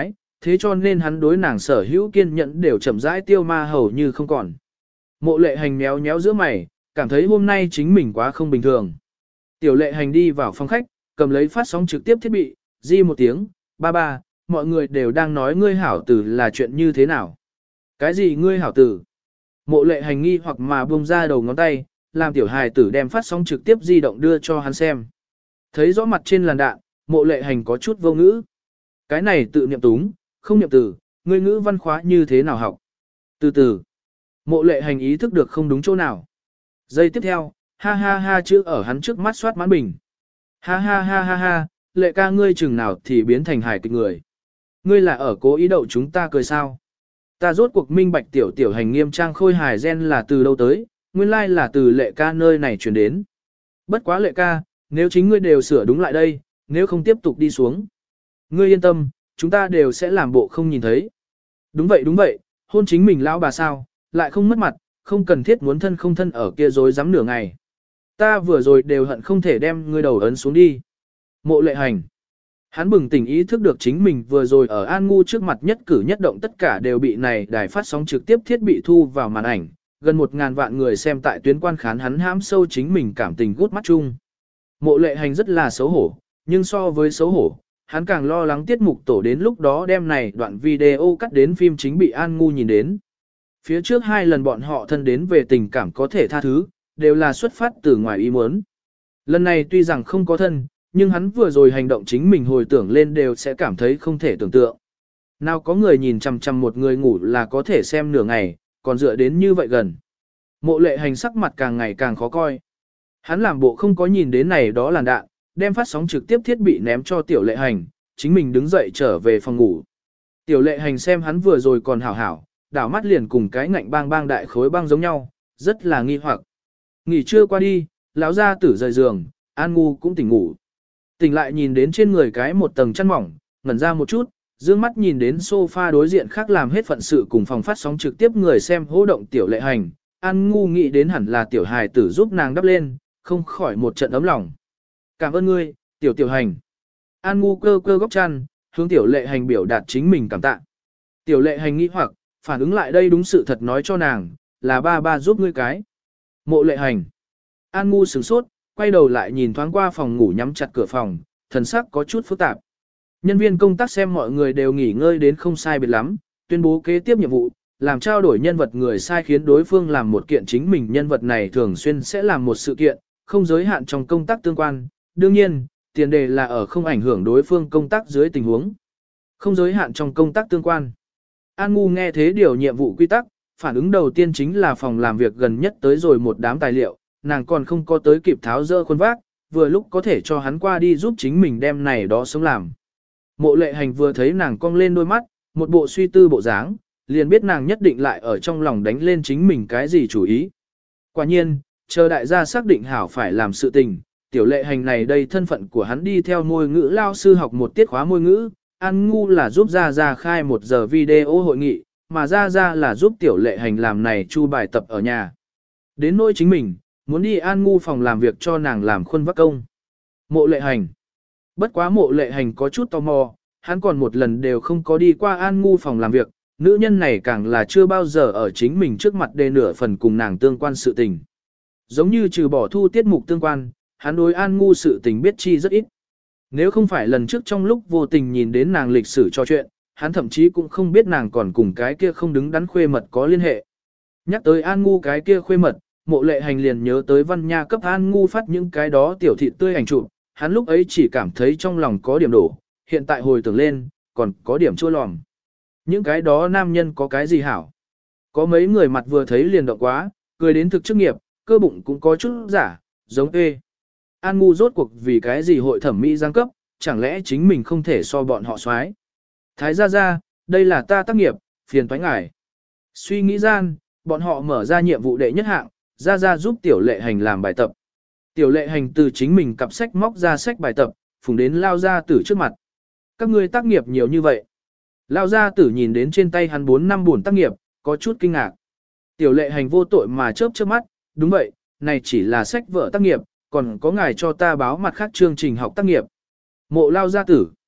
thế cho nên hắn đối nàng sở hữu kiên nhẫn đều chậm rãi tiêu ma hầu như không còn. Mộ lệ hành méo méo giữa mày, cảm thấy hôm nay chính mình quá không bình thường. Tiểu lệ hành đi vào phòng khách, cầm lấy phát sóng trực tiếp thiết bị, di một tiếng, ba ba, mọi người đều đang nói ngươi hảo tử là chuyện như thế nào. Cái gì ngươi hảo tử? Mộ lệ hành nghi hoặc mà buông ra đầu ngón tay, làm tiểu hài tử đem phát sóng trực tiếp di động đưa cho hắn xem. Thấy rõ mặt trên làn đạn, mộ lệ hành có chút vô ngữ. Cái này tự niệm túng, không niệm từ, ngươi ngữ văn khóa như thế nào học. Từ từ, mộ lệ hành ý thức được không đúng chỗ nào. Giây tiếp theo, ha ha ha chữ ở hắn trước mắt soát mãn bình. Ha ha ha ha ha, lệ ca ngươi chừng nào thì biến thành hài kịch người. Ngươi là ở cố ý đậu chúng ta cười sao. Ta rốt cuộc minh bạch tiểu tiểu hành nghiêm trang khôi hài gen là từ đâu tới, nguyên lai là từ lệ ca nơi này chuyển đến. Bất quá lệ ca, nếu chính ngươi đều sửa đúng lại đây, nếu không tiếp tục đi xuống. Ngươi yên tâm, chúng ta đều sẽ làm bộ không nhìn thấy. Đúng vậy, hôn chính mình lão bà sao, lại không mất mặt, không cần thiết muốn thân không thân ở kia dối dám nửa ngày. Ta vừa rồi đều hận không thể đem ngươi đầu ấn xuống đi. Mộ lệ hành. Hắn bừng tỉnh ý thức được chính mình vừa rồi ở An Ngu trước mặt nhất cử nhất động tất cả đều bị này đài phát sóng trực tiếp thiết bị thu vào màn ảnh, gần 1.000 vạn người xem tại tuyến quan khán hắn hãm sâu chính mình cảm tình gút mắt chung. Mộ lệ hành rất là xấu hổ, nhưng so với xấu hổ, hắn càng lo lắng tiết mục tổ đến lúc đó đem này đoạn video cắt đến phim chính bị An Ngu nhìn đến. Phía trước 2 lần bọn họ thân đến về tình cảm có thể tha thứ, đều là xuất phát từ ngoài ý muốn. Lần này tuy rằng không có thân, nhưng hắn vừa rồi hành động chính mình hồi tưởng lên đều sẽ cảm thấy không thể tưởng tượng. Nào có người nhìn chằm chằm một người ngủ là có thể xem nửa ngày, còn dựa đến như vậy gần. Mộ lệ hành sắc mặt càng ngày càng khó coi. Hắn làm bộ không có nhìn đến này đó làn đạn, đem phát sóng trực tiếp thiết bị ném cho tiểu lệ hành, chính mình đứng dậy trở về phòng ngủ. Tiểu lệ hành xem hắn vừa rồi còn hảo hảo, đảo mắt liền cùng cái ngạnh bang bang đại khối băng giống nhau, rất là nghi hoặc. Nghỉ trưa qua đi, lão gia tử rời giường, An Ngu cũng tỉnh ngủ. Tỉnh lại nhìn đến trên người cái một tầng chăn mỏng, ngẩn ra một chút, dương mắt nhìn đến sofa đối diện khác làm hết phận sự cùng phòng phát sóng trực tiếp người xem hô động tiểu lệ hành. An Ngu nghĩ đến hẳn là tiểu hài tử giúp nàng đắp lên, không khỏi một trận ấm lòng. Cảm ơn ngươi, tiểu tiểu hành. An Ngu cơ cơ góc chăn, hướng tiểu lệ hành biểu đạt chính mình cảm tạ. Tiểu lệ hành nghĩ hoặc, phản ứng lại đây đúng sự thật nói cho nàng, là ba ba giúp ngươi cái. Mộ lệ hành. An Ngu sửng sốt, quay đầu lại nhìn thoáng qua phòng ngủ nhắm chặt cửa phòng, thần sắc có chút phức tạp. Nhân viên công tác xem mọi người đều nghỉ ngơi đến không sai biệt lắm, tuyên bố kế tiếp nhiệm vụ, làm trao đổi nhân vật người sai khiến đối phương làm một kiện chính mình nhân vật này thường xuyên sẽ làm một sự kiện, không giới hạn trong công tác tương quan. Đương nhiên, tiền đề là ở không ảnh hưởng đối phương công tác dưới tình huống. Không giới hạn trong công tác tương quan. An Ngu nghe thế điều nhiệm vụ quy tắc, phản ứng đầu tiên chính là phòng làm việc gần nhất tới rồi một đám tài liệu, nàng còn không có tới kịp tháo dỡ khuôn vác, vừa lúc có thể cho hắn qua đi giúp chính mình đem này đó sống làm. Mộ lệ hành vừa thấy nàng cong lên đôi mắt, một bộ suy tư bộ dáng, liền biết nàng nhất định lại ở trong lòng đánh lên chính mình cái gì chủ ý. Quả nhiên, chờ đại gia xác định hảo phải làm sự tình, tiểu lệ hành này đây thân phận của hắn đi theo môi ngữ lao sư học một tiết khóa môi ngữ, An Ngu là giúp Gia khai 1 giờ video hội nghị, mà Gia là giúp tiểu lệ hành làm này chu bài tập ở nhà. Đến nỗi chính mình, muốn đi An Ngu phòng làm việc cho nàng làm khuôn vác công. Mộ lệ hành. Bất quá mộ lệ hành có chút tò mò, hắn còn một lần đều không có đi qua An Ngu phòng làm việc, nữ nhân này càng là chưa bao giờ ở chính mình trước mặt đề nửa phần cùng nàng tương quan sự tình. Giống như trừ bỏ thu tiết mục tương quan, hắn đối An Ngu sự tình biết chi rất ít. Nếu không phải lần trước trong lúc vô tình nhìn đến nàng lịch sử trò chuyện, hắn thậm chí cũng không biết nàng còn cùng cái kia không đứng đắn khuê mật có liên hệ. Nhắc tới An Ngu cái kia khuê mật, mộ lệ hành liền nhớ tới Văn Nha cấp An Ngu phát những cái đó tiểu thịt tươi ảnh chụp, hắn lúc ấy chỉ cảm thấy trong lòng có điểm đổ, hiện tại hồi tưởng lên, còn có điểm chua lòm. Những cái đó nam nhân có cái gì hảo? Có mấy người mặt vừa thấy liền động quá, cười đến thực chức nghiệp, cơ bụng cũng có chút giả, giống ê. An Ngu rốt cuộc vì cái gì hội thẩm mỹ giang cấp, chẳng lẽ chính mình không thể so bọn họ xoái. Thái gia, đây là ta tác nghiệp, phiền toái ngài. Suy nghĩ gian, bọn họ mở ra nhiệm vụ đệ nhất hạng, Gia giúp tiểu lệ hành làm bài tập. Tiểu lệ hành từ chính mình cặp sách móc ra sách bài tập, phùng đến lao gia tử trước mặt. Các ngươi tác nghiệp nhiều như vậy. Lao gia tử nhìn đến trên tay hắn 4 năm buồn tác nghiệp, có chút kinh ngạc. Tiểu lệ hành vô tội mà chớp chớp mắt, đúng vậy, này chỉ là sách vở tác nghiệp, còn có ngài cho ta báo mặt khác chương trình học tác nghiệp. Mộ lao gia tử.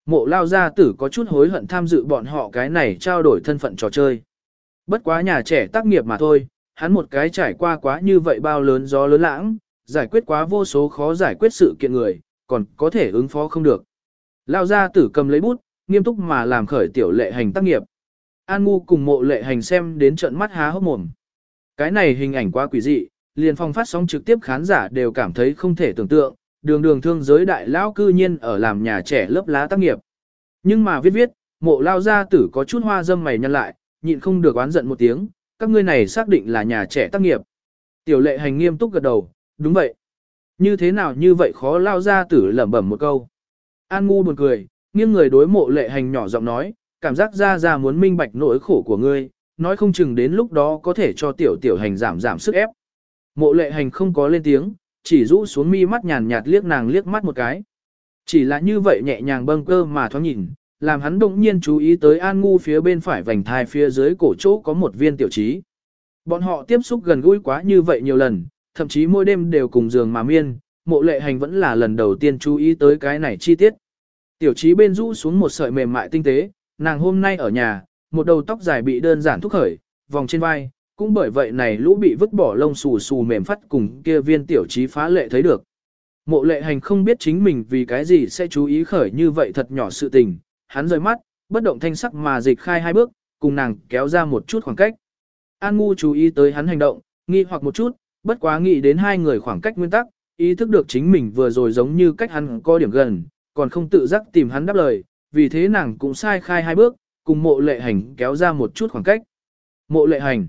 Mộ lao gia tử có chút hối hận tham dự bọn họ cái này trao đổi thân phận trò chơi. Bất quá nhà trẻ tác nghiệp mà thôi, hắn một cái trải qua quá như vậy bao lớn gió lớn lãng, giải quyết quá vô số khó giải quyết sự kiện người, còn có thể ứng phó không được. Lao gia tử cầm lấy bút, nghiêm túc mà làm khởi tiểu lệ hành tác nghiệp. An Ngu cùng mộ lệ hành xem đến trận mắt há hốc mồm. Cái này hình ảnh quá quỷ dị, liền phòng phát sóng trực tiếp khán giả đều cảm thấy không thể tưởng tượng, đường đường thương giới đại lão cư nhiên ở làm nhà trẻ lớp lá tác nghiệp. Nhưng mà viết, mộ lao gia tử có chút hoa dâm mày nhăn lại, nhịn không được oán giận một tiếng, các ngươi này xác định là nhà trẻ tác nghiệp. Tiểu lệ hành nghiêm túc gật đầu, đúng vậy. Như thế nào như vậy khó lao gia tử lẩm bẩm một câu. An Ngu buồn cười, nghiêng người đối mộ lệ hành nhỏ giọng nói, cảm giác ra muốn minh bạch nỗi khổ của ngươi, nói không chừng đến lúc đó có thể cho tiểu hành giảm sức ép. Mộ lệ hành không có lên tiếng, chỉ rũ xuống mi mắt nhàn nhạt liếc nàng liếc mắt một cái. Chỉ là như vậy nhẹ nhàng bâng cơ mà thoáng nhìn, làm hắn đột nhiên chú ý tới An Ngu phía bên phải vành thai phía dưới cổ chỗ có một viên tiểu trí. Bọn họ tiếp xúc gần gũi quá như vậy nhiều lần, thậm chí mỗi đêm đều cùng giường mà miên, mộ lệ hành vẫn là lần đầu tiên chú ý tới cái này chi tiết. Tiểu trí bên rũ xuống một sợi mềm mại tinh tế, nàng hôm nay ở nhà, một đầu tóc dài bị đơn giản thúc khởi, vòng trên vai, cũng bởi vậy này lũ bị vứt bỏ lông xù xù mềm phát cùng kia viên tiểu trí phá lệ thấy được. Mộ lệ hành không biết chính mình vì cái gì sẽ chú ý khởi như vậy thật nhỏ sự tình, hắn rời mắt, bất động thanh sắc mà dịch khai hai bước, cùng nàng kéo ra một chút khoảng cách. An Ngu chú ý tới hắn hành động, nghi hoặc một chút, bất quá nghĩ đến hai người khoảng cách nguyên tắc, ý thức được chính mình vừa rồi giống như cách hắn có điểm gần, còn không tự giác tìm hắn đáp lời, vì thế nàng cũng sai khai hai bước, cùng mộ lệ hành kéo ra một chút khoảng cách. Mộ lệ hành.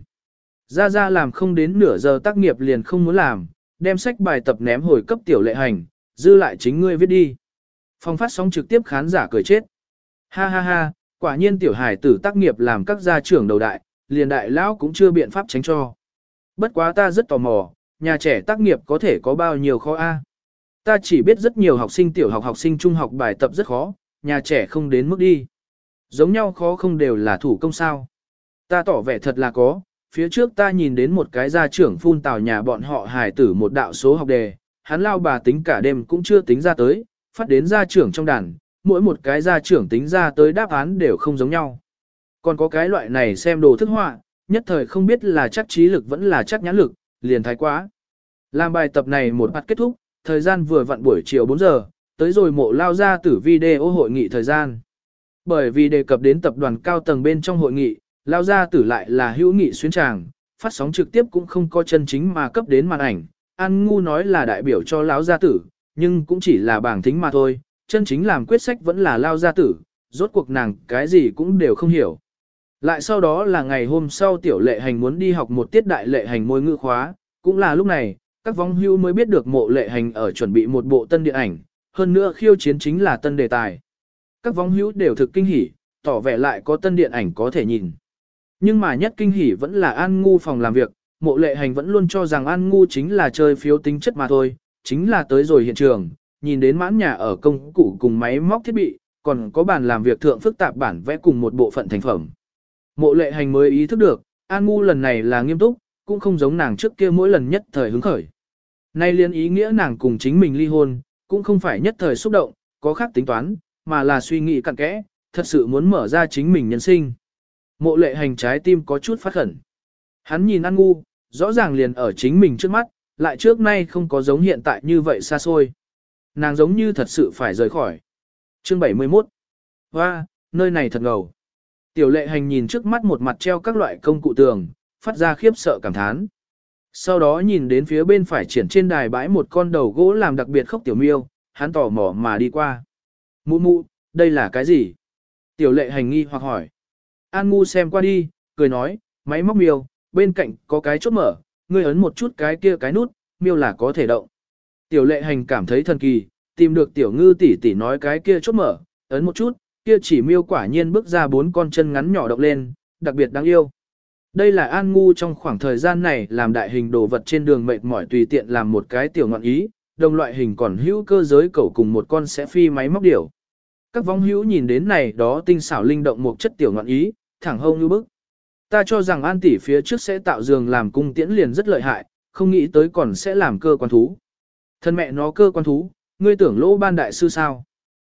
Ra làm không đến nửa giờ tác nghiệp liền không muốn làm, đem sách bài tập ném hồi cấp tiểu lệ hành, dư lại chính ngươi viết đi. Phòng phát sóng trực tiếp khán giả cười chết. Ha ha ha, quả nhiên tiểu hải tử tác nghiệp làm các gia trưởng đầu đại, liền đại lão cũng chưa biện pháp tránh cho. Bất quá ta rất tò mò, nhà trẻ tác nghiệp có thể có bao nhiêu khó a? Ta chỉ biết rất nhiều học sinh tiểu học sinh trung học bài tập rất khó, nhà trẻ không đến mức đi. Giống nhau khó không đều là thủ công sao. Ta tỏ vẻ thật là có, phía trước ta nhìn đến một cái gia trưởng phun tào nhà bọn họ hài tử một đạo số học đề, hắn lao bà tính cả đêm cũng chưa tính ra tới, phát đến gia trưởng trong đàn, mỗi một cái gia trưởng tính ra tới đáp án đều không giống nhau. Còn có cái loại này xem đồ thức họa, nhất thời không biết là chắc trí lực vẫn là chắc nhãn lực, liền thái quá. Làm bài tập này một mặt kết thúc, thời gian vừa vặn buổi chiều 4 giờ, tới rồi mộ lao ra tử video hội nghị thời gian. Bởi vì đề cập đến tập đoàn cao tầng bên trong hội nghị, lao ra tử lại là hữu nghị xuyến tràng, phát sóng trực tiếp cũng không có chân chính mà cấp đến màn ảnh. An Ngu nói là đại biểu cho lão gia tử, nhưng cũng chỉ là bảng thính mà thôi, chân chính làm quyết sách vẫn là lao gia tử, rốt cuộc nàng cái gì cũng đều không hiểu. Lại sau đó là ngày hôm sau tiểu lệ hành muốn đi học một tiết đại lệ hành môi ngữ khóa, cũng là lúc này, các vong hưu mới biết được mộ lệ hành ở chuẩn bị một bộ tân điện ảnh, hơn nữa khiêu chiến chính là tân đề tài. Các vong hữu đều thực kinh hỉ, tỏ vẻ lại có tân điện ảnh có thể nhìn. Nhưng mà nhất kinh hỉ vẫn là An Ngu phòng làm việc, mộ lệ hành vẫn luôn cho rằng An Ngu chính là chơi phiếu tính chất mà thôi, chính là tới rồi hiện trường, nhìn đến mãn nhà ở công cụ cùng máy móc thiết bị, còn có bàn làm việc thượng phức tạp bản vẽ cùng một bộ phận thành phẩm. Mộ lệ hành mới ý thức được, An Ngu lần này là nghiêm túc, cũng không giống nàng trước kia mỗi lần nhất thời hứng khởi. Nay liên ý nghĩa nàng cùng chính mình ly hôn, cũng không phải nhất thời xúc động, có khác tính toán, mà là suy nghĩ cặn kẽ, thật sự muốn mở ra chính mình nhân sinh. Mộ lệ hành trái tim có chút phát khẩn. Hắn nhìn An Ngu, rõ ràng liền ở chính mình trước mắt, lại trước nay không có giống hiện tại như vậy xa xôi. Nàng giống như thật sự phải rời khỏi. Chương 71. Hoa, nơi này thật ngầu. Tiểu lệ hành nhìn trước mắt một mặt treo các loại công cụ tường, phát ra khiếp sợ cảm thán. Sau đó nhìn đến phía bên phải triển trên đài bãi một con đầu gỗ làm đặc biệt khốc tiểu miêu, hắn tò mò mà đi qua. Mụ mụ, đây là cái gì? Tiểu lệ hành nghi hoặc hỏi. An Ngu xem qua đi, cười nói, máy móc miêu, bên cạnh có cái chốt mở, ngươi ấn một chút cái kia cái nút, miêu là có thể động. Tiểu lệ hành cảm thấy thần kỳ, tìm được tiểu ngư tỷ tỷ nói cái kia chốt mở, ấn một chút, kia chỉ miêu quả nhiên bước ra 4 con chân ngắn nhỏ động lên, đặc biệt đáng yêu. Đây là An Ngu trong khoảng thời gian này làm đại hình đồ vật trên đường mệt mỏi tùy tiện làm một cái tiểu ngọn ý, đồng loại hình còn hữu cơ giới cẩu cùng một con sẽ phi máy móc điểu. Các vong hữu nhìn đến này đó tinh xảo linh động một chất tiểu ngọn ý, thẳng hông như bức. Ta cho rằng An tỷ phía trước sẽ tạo giường làm cung tiễn liền rất lợi hại, không nghĩ tới còn sẽ làm cơ quan thú. Thân mẹ nó cơ quan thú, ngươi tưởng lỗ ban đại sư sao?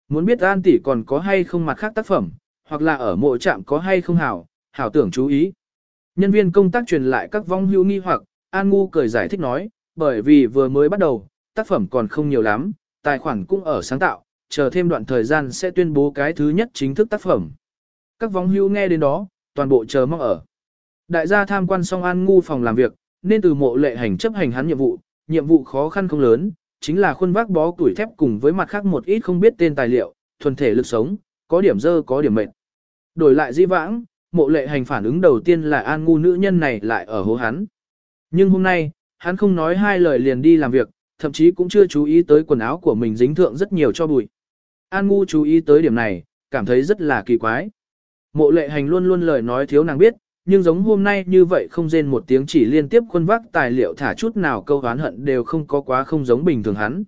Muốn biết An tỷ còn có hay không mặt khác tác phẩm, hoặc là ở mộ trạm có hay không hảo tưởng chú ý. Nhân viên công tác truyền lại các vong hữu nghi hoặc, An Ngu cười giải thích nói, bởi vì vừa mới bắt đầu, tác phẩm còn không nhiều lắm, tài khoản cũng ở sáng tạo, chờ thêm đoạn thời gian sẽ tuyên bố cái thứ nhất chính thức tác phẩm. Các vong hữu nghe đến đó, toàn bộ chờ mong ở. Đại gia tham quan xong An Ngu phòng làm việc, nên từ Mộ Lệ Hành chấp hành hắn nhiệm vụ khó khăn không lớn, chính là khuôn vác bó củi thép cùng với mặt khác một ít không biết tên tài liệu, thuần thể lực sống, có điểm dơ có điểm mệt. Đổi lại di vãng, Mộ Lệ Hành phản ứng đầu tiên là An Ngu nữ nhân này lại ở hố hắn. Nhưng hôm nay, hắn không nói hai lời liền đi làm việc, thậm chí cũng chưa chú ý tới quần áo của mình dính thượng rất nhiều cho bụi. An Ngu chú ý tới điểm này, cảm thấy rất là kỳ quái. Mộ Lệ Hành luôn luôn lời nói thiếu nàng biết, nhưng giống hôm nay như vậy không rên một tiếng chỉ liên tiếp khuôn vác tài liệu thả chút nào câu oán hận đều không có quá không giống bình thường hắn.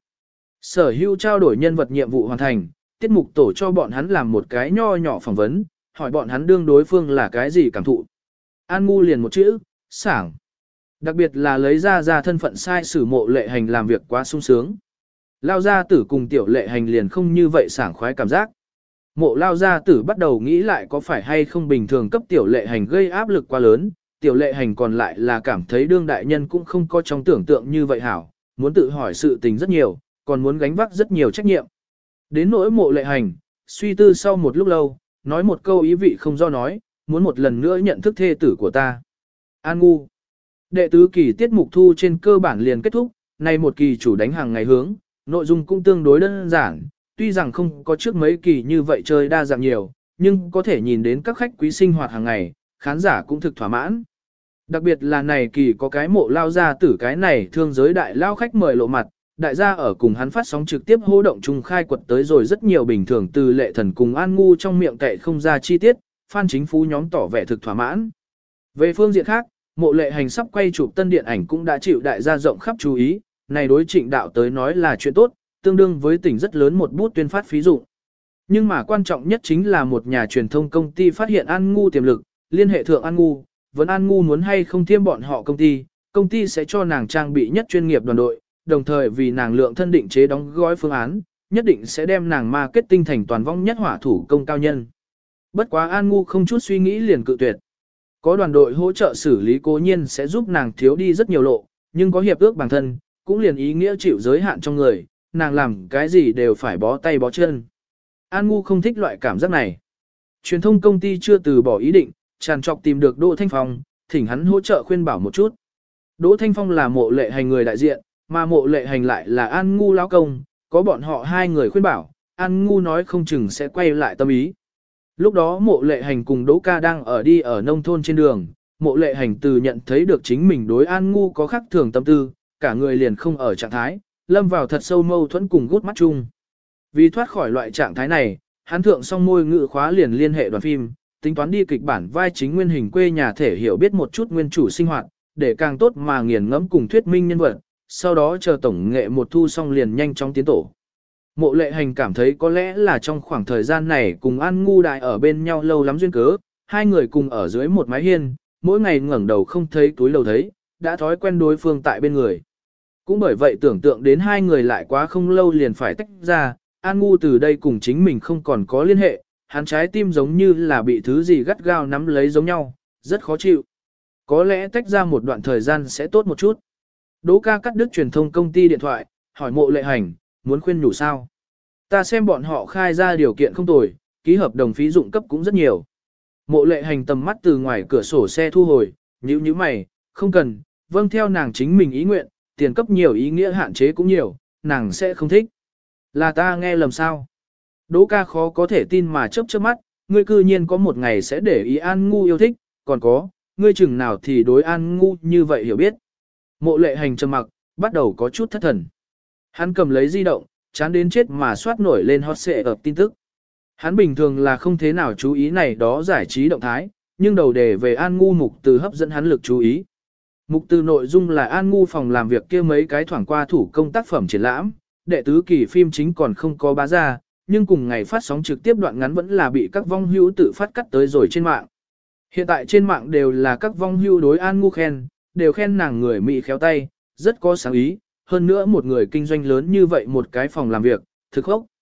Sở hữu trao đổi nhân vật nhiệm vụ hoàn thành, tiết mục tổ cho bọn hắn làm một cái nho nhỏ phỏng vấn, hỏi bọn hắn đương đối phương là cái gì cảm thụ. An Ngu liền một chữ, sảng. Đặc biệt là lấy ra thân phận sai sử Mộ Lệ Hành làm việc quá sung sướng. Lao gia tử cùng Tiểu Lệ Hành liền không như vậy sảng khoái cảm giác. Mộ Lao gia tử bắt đầu nghĩ lại có phải hay không bình thường cấp Tiểu Lệ Hành gây áp lực quá lớn, Tiểu Lệ Hành còn lại là cảm thấy đương đại nhân cũng không có trong tưởng tượng như vậy hảo, muốn tự hỏi sự tình rất nhiều, còn muốn gánh vác rất nhiều trách nhiệm. Đến nỗi Mộ Lệ Hành, suy tư sau một lúc lâu, nói một câu ý vị không do nói, muốn một lần nữa nhận thức thê tử của ta. An Ngu. Đệ tứ kỳ tiết mục thu trên cơ bản liền kết thúc, nay một kỳ chủ đánh hàng ngày hướng, nội dung cũng tương đối đơn giản, tuy rằng không có trước mấy kỳ như vậy chơi đa dạng nhiều, nhưng có thể nhìn đến các khách quý sinh hoạt hàng ngày, khán giả cũng thực thỏa mãn. Đặc biệt là này kỳ có cái Mộ Lao gia tử cái này thương giới đại lao khách mời lộ mặt, đại gia ở cùng hắn phát sóng trực tiếp hô động chung khai quật tới rồi rất nhiều bình thường từ Lệ Thần cùng An Ngu trong miệng cậy không ra chi tiết, fan chính phú nhóm tỏ vẻ thực thỏa mãn. Về phương diện khác, Mộ Lệ Hành sắp quay chụp tân điện ảnh cũng đã chịu đại gia rộng khắp chú ý, này đối Trịnh đạo tới nói là chuyện tốt, tương đương với tỉnh rất lớn một bút tuyên phát phí dụ. Nhưng mà quan trọng nhất chính là một nhà truyền thông công ty phát hiện An Ngu tiềm lực, liên hệ thượng An Ngu, vấn An Ngu muốn hay không thiêm bọn họ công ty sẽ cho nàng trang bị nhất chuyên nghiệp đoàn đội, đồng thời vì nàng lượng thân định chế đóng gói phương án, nhất định sẽ đem nàng marketing thành toàn vong nhất hỏa thủ công cao nhân. Bất quá An Ngu không chút suy nghĩ liền cự tuyệt. Có đoàn đội hỗ trợ xử lý cố nhiên sẽ giúp nàng thiếu đi rất nhiều lộ, nhưng có hiệp ước bản thân, cũng liền ý nghĩa chịu giới hạn trong người, nàng làm cái gì đều phải bó tay bó chân. An Ngu không thích loại cảm giác này. Truyền thông công ty chưa từ bỏ ý định, tràn trọc tìm được Đỗ Thanh Phong, thỉnh hắn hỗ trợ khuyên bảo một chút. Đỗ Thanh Phong là Mộ Lệ Hành người đại diện, mà Mộ Lệ Hành lại là An Ngu lão công, có bọn họ hai người khuyên bảo, An Ngu nói không chừng sẽ quay lại tâm ý. Lúc đó Mộ Lệ Hành cùng Đỗ Ca đang đi ở nông thôn trên đường, Mộ Lệ Hành từ nhận thấy được chính mình đối An Ngu có khác thường tâm tư, cả người liền không ở trạng thái, lâm vào thật sâu mâu thuẫn cùng gút mắt chung. Vì thoát khỏi loại trạng thái này, hắn thượng song môi ngự khóa liền liên hệ đoàn phim, tính toán đi kịch bản vai chính nguyên hình quê nhà thể hiểu biết một chút nguyên chủ sinh hoạt, để càng tốt mà nghiền ngẫm cùng thuyết minh nhân vật, sau đó chờ tổng nghệ một thu xong liền nhanh chóng tiến tổ. Mộ Lệ Hành cảm thấy có lẽ là trong khoảng thời gian này cùng An Ngu đại ở bên nhau lâu lắm duyên cớ, hai người cùng ở dưới một mái hiên, mỗi ngày ngẩng đầu không thấy túi lầu thấy, đã thói quen đối phương tại bên người. Cũng bởi vậy tưởng tượng đến hai người lại quá không lâu liền phải tách ra, An Ngu từ đây cùng chính mình không còn có liên hệ, hắn trái tim giống như là bị thứ gì gắt gao nắm lấy giống nhau, rất khó chịu. Có lẽ tách ra một đoạn thời gian sẽ tốt một chút. Đỗ Ca cắt đứt truyền thông công ty điện thoại, hỏi Mộ Lệ Hành, muốn khuyên nhủ sao? Ta xem bọn họ khai ra điều kiện không tồi, ký hợp đồng phí dụng cấp cũng rất nhiều. Mộ Lệ Hành tầm mắt từ ngoài cửa sổ xe thu hồi, nhíu mày, không cần, vâng theo nàng chính mình ý nguyện, tiền cấp nhiều ý nghĩa hạn chế cũng nhiều, nàng sẽ không thích. Là ta nghe lầm sao? Đỗ Ca khó có thể tin mà chớp mắt, ngươi cư nhiên có một ngày sẽ để ý An Ngu yêu thích, còn có, ngươi chừng nào thì đối An Ngu như vậy hiểu biết. Mộ Lệ Hành trầm mặc, bắt đầu có chút thất thần. Hắn cầm lấy di động, chán đến chết mà soát nổi lên hot xệ ập tin tức. Hắn bình thường là không thế nào chú ý này đó giải trí động thái, nhưng đầu đề về An Ngu mục từ hấp dẫn hắn lực chú ý. Mục từ nội dung là An Ngu phòng làm việc kia mấy cái thoảng qua thủ công tác phẩm triển lãm, đệ tứ kỳ phim chính còn không có bá ra, nhưng cùng ngày phát sóng trực tiếp đoạn ngắn vẫn là bị các vong hữu tự phát cắt tới rồi trên mạng. Hiện tại trên mạng đều là các vong hữu đối An Ngu khen, đều khen nàng người Mỹ khéo tay, rất có sáng ý, hơn nữa một người kinh doanh lớn như vậy một cái phòng làm việc, thực hốc.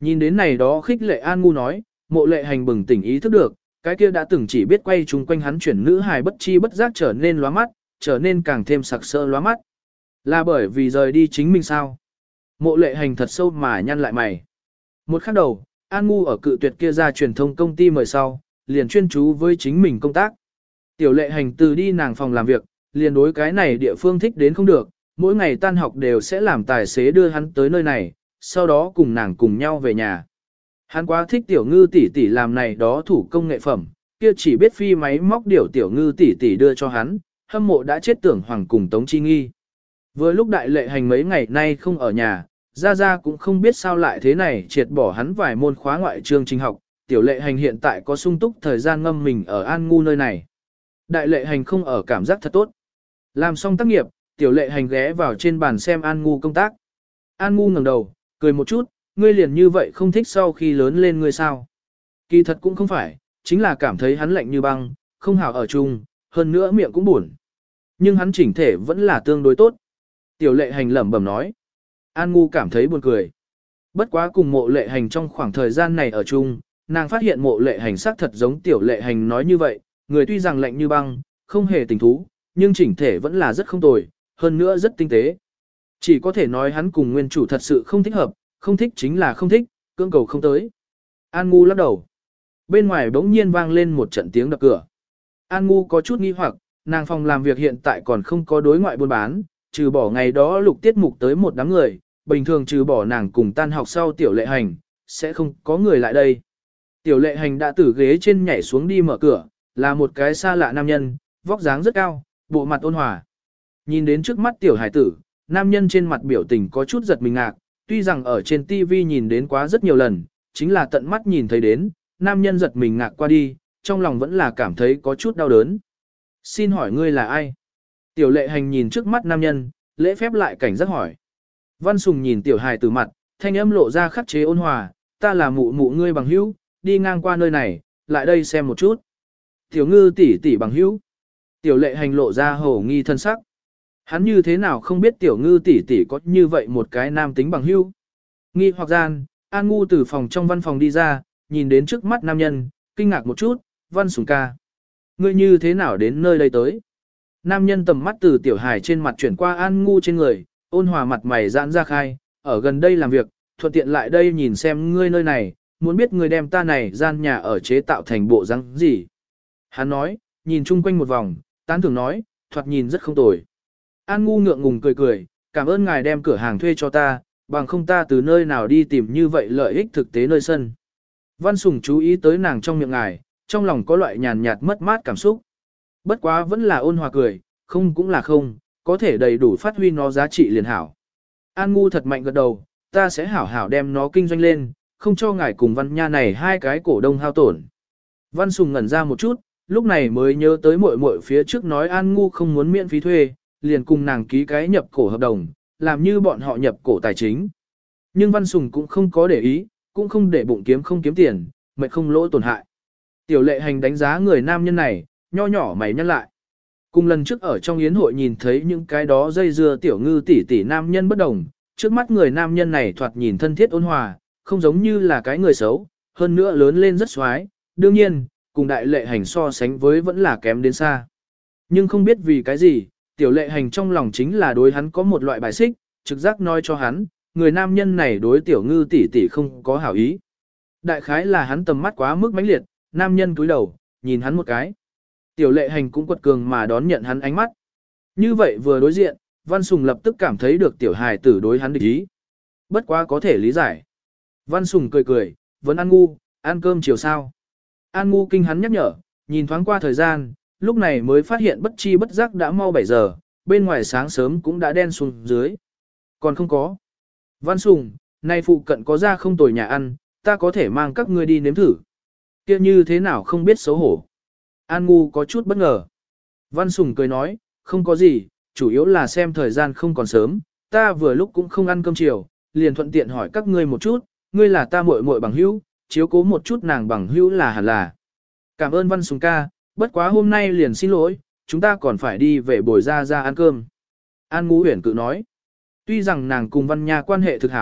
Nhìn đến này đó khích lệ An Ngu nói, Mộ Lệ Hành bừng tỉnh ý thức được, cái kia đã từng chỉ biết quay chung quanh hắn chuyển nữ hài bất chi bất giác trở nên lóa mắt, trở nên càng thêm sặc sỡ lóa mắt. Là bởi vì rời đi chính mình sao? Mộ Lệ Hành thật sâu mà nhăn lại mày. Một khắc đầu, An Ngu ở cự tuyệt kia ra truyền thông công ty mời sau, liền chuyên chú với chính mình công tác. Tiểu Lệ Hành từ đi nàng phòng làm việc, liền đối cái này địa phương thích đến không được, mỗi ngày tan học đều sẽ làm tài xế đưa hắn tới nơi này, sau đó cùng nàng cùng nhau về nhà. Hắn quá thích Tiểu Ngư tỷ tỷ làm này đó thủ công nghệ phẩm, kia chỉ biết phi máy móc điều Tiểu Ngư tỷ tỷ đưa cho hắn, hâm mộ đã chết tưởng hoàng cùng Tống Chi Nghi. Vừa lúc Đại Lệ Hành mấy ngày nay không ở nhà, Gia Gia cũng không biết sao lại thế này triệt bỏ hắn vài môn khóa ngoại chương trình học, Tiểu Lệ Hành hiện tại có sung túc thời gian ngâm mình ở An Ngu nơi này. Đại Lệ Hành không ở cảm giác thật tốt. Làm xong tác nghiệp, Tiểu Lệ Hành ghé vào trên bàn xem An Ngu công tác. An Ngu ngẩng đầu, cười một chút, ngươi liền như vậy không thích sau khi lớn lên ngươi sao? Kỳ thật cũng không phải, chính là cảm thấy hắn lạnh như băng, không hảo ở chung, hơn nữa miệng cũng buồn. Nhưng hắn chỉnh thể vẫn là tương đối tốt. Tiểu Lệ Hành lẩm bẩm nói. An Ngu cảm thấy buồn cười. Bất quá cùng Mộ Lệ Hành trong khoảng thời gian này ở chung, nàng phát hiện Mộ Lệ Hành xác thật giống Tiểu Lệ Hành nói như vậy, người tuy rằng lạnh như băng, không hề tình thú, nhưng chỉnh thể vẫn là rất không tồi, hơn nữa rất tinh tế. Chỉ có thể nói hắn cùng nguyên chủ thật sự không thích hợp, không thích chính là không thích, cưỡng cầu không tới. An Ngu lắc đầu. Bên ngoài bỗng nhiên vang lên một trận tiếng đập cửa. An Ngu có chút nghi hoặc, nàng phòng làm việc hiện tại còn không có đối ngoại buôn bán, trừ bỏ ngày đó Lục tiết mục tới một đám người, bình thường trừ bỏ nàng cùng tan học sau Tiểu Lệ Hành, sẽ không có người lại đây. Tiểu Lệ Hành đã từ ghế trên nhảy xuống đi mở cửa, là một cái xa lạ nam nhân, vóc dáng rất cao, bộ mặt ôn hòa. Nhìn đến trước mắt Tiểu Hải tử, nam nhân trên mặt biểu tình có chút giật mình ngạc, tuy rằng ở trên TV nhìn đến quá rất nhiều lần, chính là tận mắt nhìn thấy đến, nam nhân giật mình ngạc qua đi, trong lòng vẫn là cảm thấy có chút đau đớn. Xin hỏi ngươi là ai? Tiểu Lệ Hành nhìn trước mắt nam nhân, lễ phép lại cảnh giác hỏi. Văn Sùng nhìn Tiểu Hài từ mặt, thanh âm lộ ra khắc chế ôn hòa, ta là mụ mụ ngươi bằng hữu, đi ngang qua nơi này, lại đây xem một chút. Tiểu Ngư tỷ tỷ bằng hữu. Tiểu Lệ Hành lộ ra hổ nghi thân sắc. Hắn như thế nào không biết Tiểu Ngư tỷ tỷ có như vậy một cái nam tính bằng hữu. Nghi hoặc gian, An Ngu từ phòng trong văn phòng đi ra, nhìn đến trước mắt nam nhân, kinh ngạc một chút, Văn Sùng ca. Ngươi như thế nào đến nơi đây tới? Nam nhân tầm mắt từ Tiểu Hài trên mặt chuyển qua An Ngu trên người, ôn hòa mặt mày giãn ra khai, ở gần đây làm việc, thuận tiện lại đây nhìn xem ngươi nơi này, muốn biết ngươi đem ta này gian nhà ở chế tạo thành bộ răng gì. Hắn nói, nhìn chung quanh một vòng, tán thưởng nói, thoạt nhìn rất không tồi. An Ngu ngượng ngùng cười cười, cảm ơn ngài đem cửa hàng thuê cho ta, bằng không ta từ nơi nào đi tìm như vậy lợi ích thực tế nơi sân. Văn Sùng chú ý tới nàng trong miệng ngài, trong lòng có loại nhàn nhạt mất mát cảm xúc. Bất quá vẫn là ôn hòa cười, không cũng là không, có thể đầy đủ phát huy nó giá trị liền hảo. An Ngu thật mạnh gật đầu, ta sẽ hảo hảo đem nó kinh doanh lên, không cho ngài cùng Văn Nha này hai cái cổ đông hao tổn. Văn Sùng ngẩn ra một chút, lúc này mới nhớ tới muội muội phía trước nói An Ngu không muốn miễn phí thuê, liền cùng nàng ký cái nhập cổ hợp đồng, làm như bọn họ nhập cổ tài chính. Nhưng Văn Sùng cũng không có để ý, cũng không để bụng kiếm không kiếm tiền, mệt không lỗ tổn hại. Tiểu Lệ Hành đánh giá người nam nhân này, nho nhỏ mày nhăn lại. Cùng lần trước ở trong yến hội nhìn thấy những cái đó dây dưa Tiểu Ngư tỷ tỷ nam nhân bất đồng, trước mắt người nam nhân này thoạt nhìn thân thiết ôn hòa, không giống như là cái người xấu, hơn nữa lớn lên rất xoái, đương nhiên, cùng Đại Lệ Hành so sánh với vẫn là kém đến xa. Nhưng không biết vì cái gì, Tiểu Lệ Hành trong lòng chính là đối hắn có một loại bài xích, trực giác nói cho hắn, người nam nhân này đối Tiểu Ngư tỷ tỷ không có hảo ý. Đại khái là hắn tầm mắt quá mức mãnh liệt, nam nhân cúi đầu, nhìn hắn một cái. Tiểu Lệ Hành cũng quật cường mà đón nhận hắn ánh mắt. Như vậy vừa đối diện, Văn Sùng lập tức cảm thấy được Tiểu Hài tử đối hắn địch ý. Bất quá có thể lý giải. Văn Sùng cười cười, vẫn An Ngu, ăn cơm chiều sao. An Ngu kinh hắn nhắc nhở, nhìn thoáng qua thời gian, lúc này mới phát hiện bất chi bất giác đã mau 7 giờ, bên ngoài sáng sớm cũng đã đen xuống dưới. Còn không có. Văn Sùng, nay phụ cận có ra không tồi nhà ăn, ta có thể mang các ngươi đi nếm thử. Kia như thế nào không biết xấu hổ. An Ngu có chút bất ngờ. Văn Sùng cười nói, không có gì, chủ yếu là xem thời gian không còn sớm, ta vừa lúc cũng không ăn cơm chiều, liền thuận tiện hỏi các ngươi một chút, ngươi là ta muội muội bằng hữu, chiếu cố một chút nàng bằng hữu là hẳn là. Cảm ơn Văn Sùng ca, bất quá hôm nay liền xin lỗi, chúng ta còn phải đi về bồi ra ăn cơm. An Ngu Huyền cự nói, tuy rằng nàng cùng Văn Nha quan hệ thực hảo,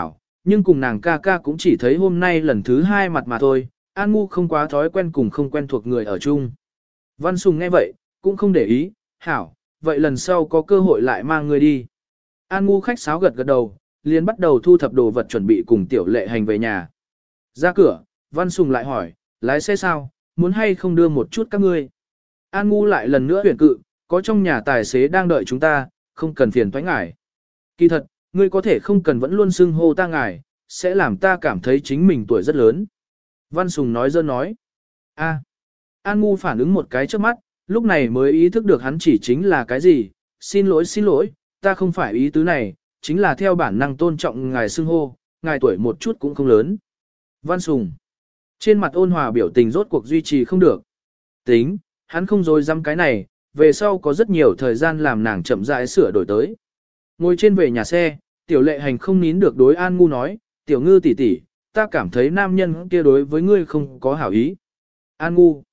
nhưng cùng nàng ca ca cũng chỉ thấy hôm nay lần thứ 2 mặt mà thôi, An Ngu không quá thói quen cùng không quen thuộc người ở chung. Văn Sùng nghe vậy, cũng không để ý, hảo, vậy lần sau có cơ hội lại mang ngươi đi. An Ngu khách sáo gật gật đầu, liền bắt đầu thu thập đồ vật chuẩn bị cùng Tiểu Lệ Hành về nhà. Ra cửa, Văn Sùng lại hỏi, lái xe sao, muốn hay không đưa một chút các ngươi. An Ngu lại lần nữa huyền cự, có trong nhà tài xế đang đợi chúng ta, không cần phiền toái ngại. Kỳ thật, ngươi có thể không cần vẫn luôn xưng hô ta ngài, sẽ làm ta cảm thấy chính mình tuổi rất lớn. Văn Sùng nói dơ nói. An Ngu phản ứng một cái trước mắt, lúc này mới ý thức được hắn chỉ chính là cái gì. Xin lỗi, ta không phải ý tứ này, chính là theo bản năng tôn trọng ngài xưng hô, ngài tuổi một chút cũng không lớn. Văn Sùng. Trên mặt ôn hòa biểu tình rốt cuộc duy trì không được. Tính, hắn không dối dám cái này, về sau có rất nhiều thời gian làm nàng chậm rãi sửa đổi tới. Ngồi trên về nhà xe, Tiểu Lệ Hành không nín được đối An Ngu nói, Tiểu Ngư tỷ tỷ, ta cảm thấy nam nhân kia đối với ngươi không có hảo ý. An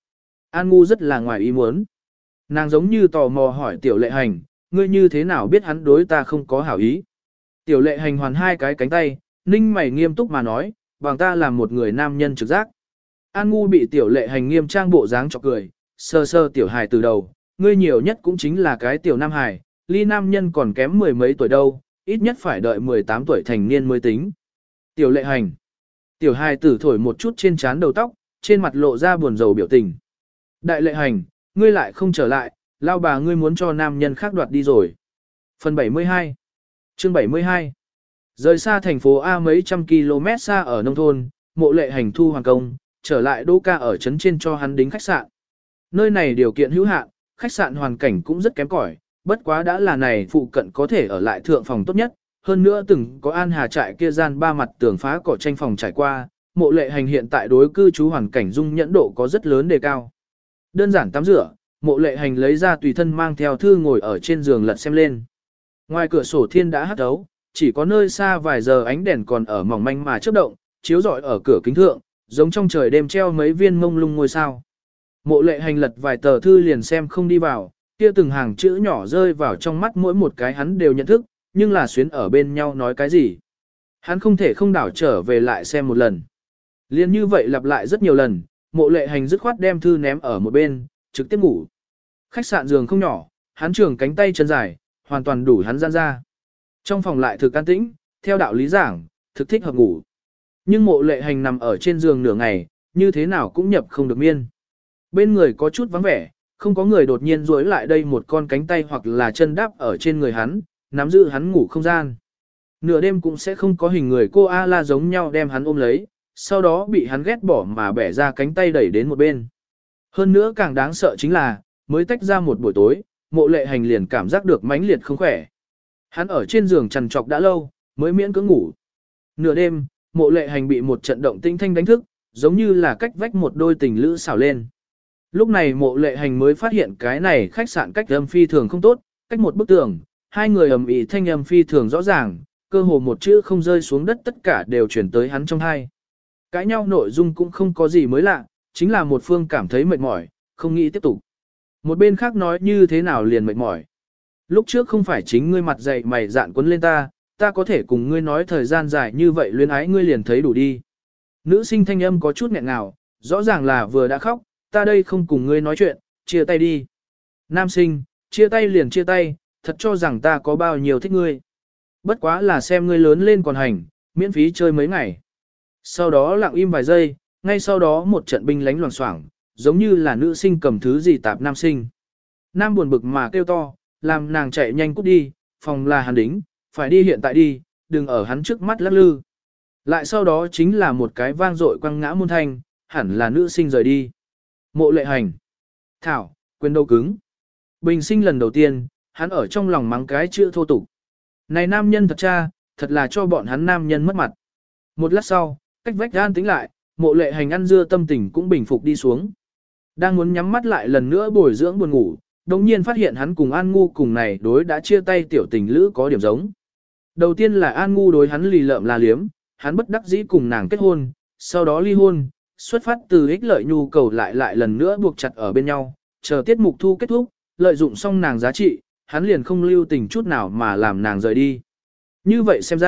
Ngu rất là ngoài ý muốn. Nàng giống như tò mò hỏi Tiểu Lệ Hành, ngươi như thế nào biết hắn đối ta không có hảo ý. Tiểu Lệ Hành hoàn hai cái cánh tay, ninh mày nghiêm túc mà nói, bằng ta làm một người nam nhân trực giác. An Ngu bị Tiểu Lệ Hành nghiêm trang bộ dáng chọc cười, sơ Tiểu Hài từ đầu, ngươi nhiều nhất cũng chính là cái Tiểu Nam Hài, ly nam nhân còn kém mười mấy tuổi đâu, ít nhất phải đợi 18 tuổi thành niên mới tính. Tiểu Lệ Hành. Tiểu Hài tử thổi một chút trên trán đầu tóc, trên mặt lộ ra buồn rầu biểu tình. Đại Lệ Hành, ngươi lại không trở lại, lao bà ngươi muốn cho nam nhân khác đoạt đi rồi. Phần 72. Chương 72. Rời xa thành phố A mấy trăm km xa ở nông thôn, Mộ Lệ Hành thu hoàn công, trở lại Đỗ Ca ở trấn trên cho hắn đính khách sạn. Nơi này điều kiện hữu hạn, khách sạn hoàn cảnh cũng rất kém cỏi, bất quá đã là này phụ cận có thể ở lại thượng phòng tốt nhất, hơn nữa từng có An Hà trại kia gian ba mặt tường phá cỏ tranh phòng trải qua, Mộ Lệ Hành hiện tại đối cư trú hoàn cảnh dung nhẫn độ có rất lớn đề cao. Đơn giản tắm rửa, Mộ Lệ Hành lấy ra tùy thân mang theo thư ngồi ở trên giường lật xem lên. Ngoài cửa sổ thiên đã hắt thấu, chỉ có nơi xa vài giờ ánh đèn còn ở mỏng manh mà chớp động, chiếu rọi ở cửa kính thượng, giống trong trời đêm treo mấy viên mông lung ngôi sao. Mộ Lệ Hành lật vài tờ thư liền xem không đi vào, kia từng hàng chữ nhỏ rơi vào trong mắt mỗi một cái hắn đều nhận thức, nhưng là xuyến ở bên nhau nói cái gì. Hắn không thể không đảo trở về lại xem một lần. Liên như vậy lặp lại rất nhiều lần, Mộ Lệ Hành dứt khoát đem thư ném ở một bên, trực tiếp ngủ. Khách sạn giường không nhỏ, hắn trường cánh tay chân dài, hoàn toàn đủ hắn gian ra. Trong phòng lại thực an tĩnh, theo đạo lý giảng, thực thích hợp ngủ. Nhưng Mộ Lệ Hành nằm ở trên giường nửa ngày, như thế nào cũng nhập không được miên. Bên người có chút vắng vẻ, không có người đột nhiên duỗi lại đây một con cánh tay hoặc là chân đáp ở trên người hắn, nắm giữ hắn ngủ không gian. Nửa đêm cũng sẽ không có hình người cô A-la giống nhau đem hắn ôm lấy, sau đó bị hắn ghét bỏ mà bẻ ra cánh tay đẩy đến một bên. Hơn nữa càng đáng sợ chính là, mới tách ra một buổi tối, Mộ Lệ Hành liền cảm giác được mãnh liệt không khỏe. Hắn ở trên giường trằn trọc đã lâu, mới miễn cưỡng ngủ. Nửa đêm, Mộ Lệ Hành bị một trận động tĩnh thanh đánh thức, giống như là cách vách một đôi tình lữ xảo lên. Lúc này Mộ Lệ Hành mới phát hiện cái này khách sạn cách âm phi thường không tốt, cách một bức tường, hai người ầm ĩ thanh âm phi thường rõ ràng, cơ hồ một chữ không rơi xuống đất tất cả đều chuyển tới hắn trong tai. Cãi nhau nội dung cũng không có gì mới lạ, chính là một phương cảm thấy mệt mỏi, không nghĩ tiếp tục. Một bên khác nói như thế nào liền mệt mỏi. Lúc trước không phải chính ngươi mặt dày mày dạn quấn lên ta, ta có thể cùng ngươi nói thời gian dài như vậy luyến ái ngươi liền thấy đủ đi. Nữ sinh thanh âm có chút nghẹn ngào, rõ ràng là vừa đã khóc, ta đây không cùng ngươi nói chuyện, chia tay đi. Nam sinh, chia tay liền chia tay, thật cho rằng ta có bao nhiêu thích ngươi. Bất quá là xem ngươi lớn lên còn hành, miễn phí chơi mấy ngày. Sau đó lặng im vài giây, ngay sau đó một trận binh lánh loảng xoảng, giống như là nữ sinh cầm thứ gì tạp nam sinh. Nam buồn bực mà kêu to, làm nàng chạy nhanh cút đi, phòng là hắn đính, phải đi hiện tại đi, đừng ở hắn trước mắt lắc lư. Lại sau đó chính là một cái vang dội quăng ngã môn thanh, hẳn là nữ sinh rời đi. Mộ Lệ Hành. Thảo, quên đâu cứng. Bình sinh lần đầu tiên, hắn ở trong lòng mắng cái chữ thô tục. Này nam nhân thật cha, thật là cho bọn hắn nam nhân mất mặt. Một lát sau, cách vách gan tính lại, Mộ Lệ Hành ăn dưa tâm tình cũng bình phục đi xuống. Đang muốn nhắm mắt lại lần nữa bồi dưỡng buồn ngủ, đồng nhiên phát hiện hắn cùng An Ngu cùng này đối đã chia tay tiểu tình lữ có điểm giống. Đầu tiên là An Ngu đối hắn lì lợm la liếm, hắn bất đắc dĩ cùng nàng kết hôn, sau đó ly hôn, xuất phát từ ích lợi nhu cầu lại lần nữa buộc chặt ở bên nhau, chờ tiết mục thu kết thúc, lợi dụng xong nàng giá trị, hắn liền không lưu tình chút nào mà làm nàng rời đi. Như vậy xem ra,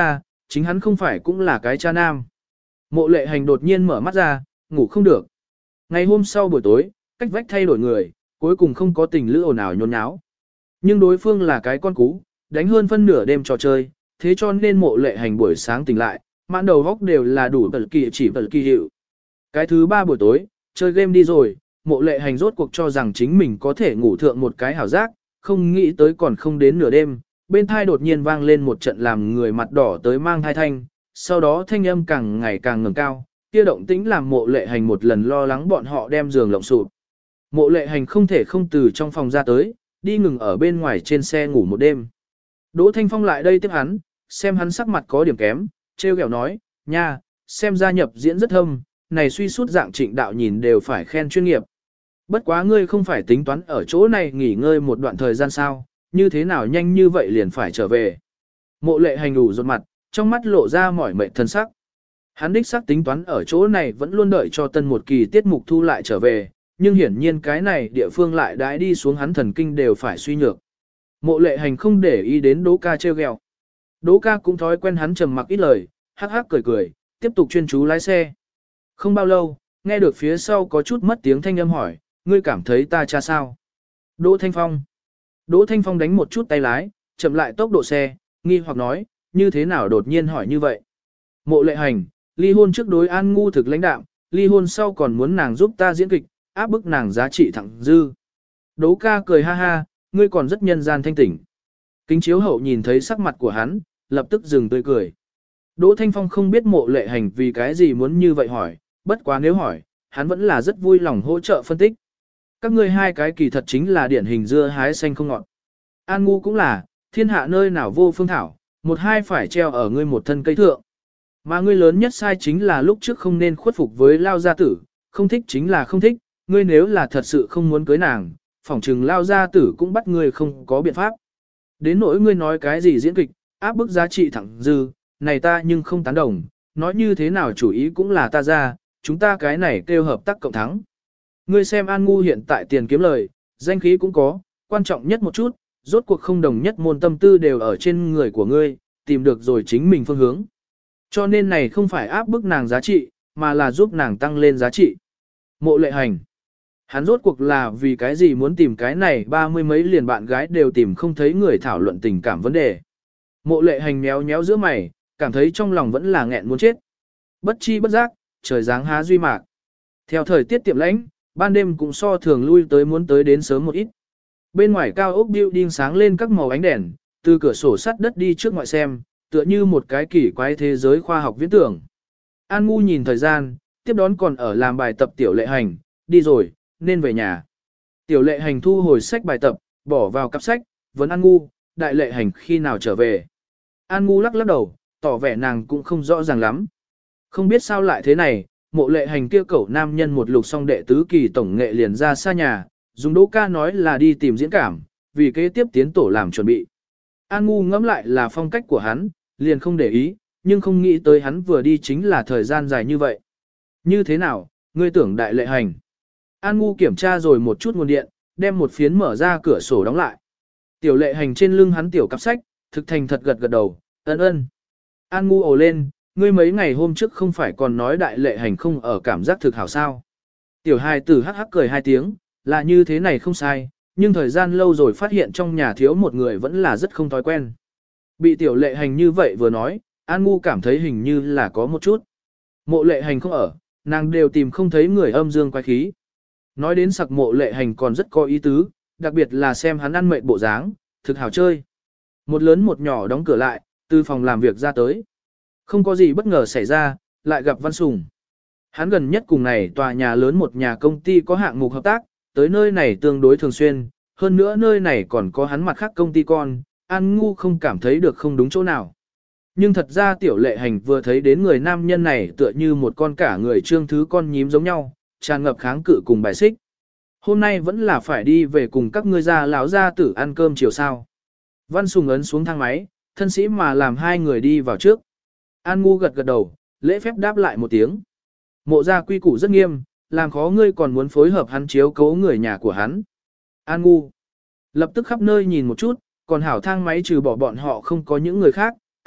chính hắn không phải cũng là cái cha nam. Mộ lệ hành đột nhiên mở mắt ra, ngủ không được. Ngày hôm sau buổi tối, cách vách thay đổi người, cuối cùng không có tình lữ ồn ào nhốn nháo. Nhưng đối phương là cái con cú, đánh hơn phân nửa đêm trò chơi, thế cho nên mộ lệ hành buổi sáng tỉnh lại, mãn đầu góc đều là đủ bật kỳ chỉ bật kỳ hiệu. Cái thứ 3 buổi tối, chơi game đi rồi, mộ lệ hành rốt cuộc cho rằng chính mình có thể ngủ thượng một cái hảo giác, không nghĩ tới còn không đến nửa đêm, bên thai đột nhiên vang lên một trận làm người mặt đỏ tới mang thai thanh, sau đó thanh âm càng ngày càng ngẩng cao, kia động tĩnh làm mộ lệ hành một lần lo lắng bọn họ đem giường lộng sụp. Mộ lệ hành không thể không từ trong phòng ra tới, đi ngừng ở bên ngoài trên xe ngủ một đêm. Đỗ Thanh Phong lại đây tiếp hắn, xem hắn sắc mặt có điểm kém, trêu ghẹo nói, nha, xem ra nhập diễn rất thâm, này suy sút dạng Trịnh đạo nhìn đều phải khen chuyên nghiệp. Bất quá ngươi không phải tính toán ở chỗ này nghỉ ngơi một đoạn thời gian sao, như thế nào nhanh như vậy liền phải trở về. Mộ lệ hành đủ rột mặt, trong mắt lộ ra mỏi mệt thân sắc. Hắn đích xác tính toán ở chỗ này vẫn luôn đợi cho tân một kỳ tiết mục thu lại trở về, nhưng hiển nhiên cái này địa phương lại đãi đi xuống hắn thần kinh đều phải suy nhược. Mộ lệ hành không để ý đến Đỗ ca trêu ghẹo. Đỗ ca cũng thói quen hắn trầm mặc ít lời, hắc hắc cười cười, tiếp tục chuyên chú lái xe. Không bao lâu, nghe được phía sau có chút mất tiếng thanh âm hỏi, ngươi cảm thấy ta cha sao? Đỗ Thanh Phong. Đỗ Thanh Phong đánh một chút tay lái, chậm lại tốc độ xe, nghi hoặc nói, như thế nào đột nhiên hỏi như vậy? Mộ lệ hành, ly hôn trước đối An ngu thực lãnh đạm, ly hôn sau còn muốn nàng giúp ta diễn kịch, áp bức nàng giá trị thẳng dư. Đỗ ca cười ha ha, ngươi còn rất nhân gian thanh tỉnh. Kính chiếu hậu nhìn thấy sắc mặt của hắn, lập tức dừng tươi cười. Đỗ Thanh Phong không biết mộ lệ hành vì cái gì muốn như vậy hỏi, bất quá nếu hỏi, hắn vẫn là rất vui lòng hỗ trợ phân tích. Các ngươi hai cái kỳ thật chính là điển hình dưa hái xanh không ngọt. An ngu cũng là, thiên hạ nơi nào vô phương thảo, một hai phải treo ở ngươi một thân cây thượng. Mà ngươi lớn nhất sai chính là lúc trước không nên khuất phục với lao gia tử, không thích chính là không thích, ngươi nếu là thật sự không muốn cưới nàng, phỏng chừng lao gia tử cũng bắt ngươi không có biện pháp. Đến nỗi ngươi nói cái gì diễn kịch, áp bức giá trị thẳng dư, này ta nhưng không tán đồng, nói như thế nào chủ ý cũng là ta ra, chúng ta cái này kêu hợp tác cộng thắng. Ngươi xem An ngu hiện tại tiền kiếm lời, danh khí cũng có, quan trọng nhất một chút, rốt cuộc không đồng nhất môn tâm tư đều ở trên người của ngươi, tìm được rồi chính mình phương hướng. Cho nên này không phải áp bức nàng giá trị, mà là giúp nàng tăng lên giá trị. Mộ lệ hành. Hắn rốt cuộc là vì cái gì muốn tìm cái này 30 mấy liền bạn gái đều tìm không thấy người thảo luận tình cảm vấn đề. Mộ lệ hành méo méo giữa mày, cảm thấy trong lòng vẫn là nghẹn muốn chết. Bất chi bất giác, trời giáng há duy mạc. Theo thời tiết tiệm lãnh, ban đêm cũng so thường lui tới muốn tới đến sớm một ít. Bên ngoài cao ốc building sáng lên các màu ánh đèn, từ cửa sổ sắt đất đi trước ngoại xem, tựa như một cái kỳ quái thế giới khoa học viễn tưởng. An ngu nhìn thời gian, tiếp đón còn ở làm bài tập tiểu lệ hành, đi rồi, nên về nhà. Tiểu lệ hành thu hồi sách bài tập, bỏ vào cặp sách, vấn An ngu, đại lệ hành khi nào trở về. An ngu lắc lắc đầu, tỏ vẻ nàng cũng không rõ ràng lắm. Không biết sao lại thế này, mộ lệ hành kia cẩu nam nhân một lục song đệ tứ kỳ tổng nghệ liền ra xa nhà, dùng Đỗ ca nói là đi tìm diễn cảm, vì kế tiếp tiến tổ làm chuẩn bị. An ngu ngẫm lại là phong cách của hắn, liền không để ý, nhưng không nghĩ tới hắn vừa đi chính là thời gian dài như vậy. Như thế nào, ngươi tưởng đại lệ hành? An ngu kiểm tra rồi một chút nguồn điện, đem một phiến mở ra cửa sổ đóng lại. Tiểu lệ hành trên lưng hắn tiểu cặp sách, thực thành thật gật gật đầu, ân ân. An ngu ồ lên, ngươi mấy ngày hôm trước không phải còn nói đại lệ hành không ở cảm giác thực hảo sao. Tiểu hài tử hắc hắc cười hai tiếng, là như thế này không sai, nhưng thời gian lâu rồi phát hiện trong nhà thiếu một người vẫn là rất không thói quen. Bị tiểu lệ hành như vậy vừa nói, An ngu cảm thấy hình như là có một chút. Mộ lệ hành không ở, nàng đều tìm không thấy người âm dương quái khí. Nói đến sặc mộ lệ hành còn rất có ý tứ, đặc biệt là xem hắn ăn mệt bộ dáng, thực hảo chơi. Một lớn một nhỏ đóng cửa lại, từ phòng làm việc ra tới. Không có gì bất ngờ xảy ra, lại gặp Văn Sùng. Hắn gần nhất cùng này tòa nhà lớn một nhà công ty có hạng mục hợp tác, tới nơi này tương đối thường xuyên, hơn nữa nơi này còn có hắn mặt khác công ty con, An ngu không cảm thấy được không đúng chỗ nào. Nhưng thật ra tiểu lệ hành vừa thấy đến người nam nhân này tựa như một con cả người trương thứ con nhím giống nhau, tràn ngập kháng cự cùng bài xích. Hôm nay vẫn là phải đi về cùng các ngươi già lão gia tử ăn cơm chiều sao. Văn Sùng ấn xuống thang máy, thân sĩ mà làm hai người đi vào trước. An ngu gật gật đầu, lễ phép đáp lại một tiếng. Mộ gia quy củ rất nghiêm, làm khó ngươi còn muốn phối hợp hắn chiếu cố người nhà của hắn. An ngu lập tức khắp nơi nhìn một chút, còn hảo thang máy trừ bỏ bọn họ không có những người khác,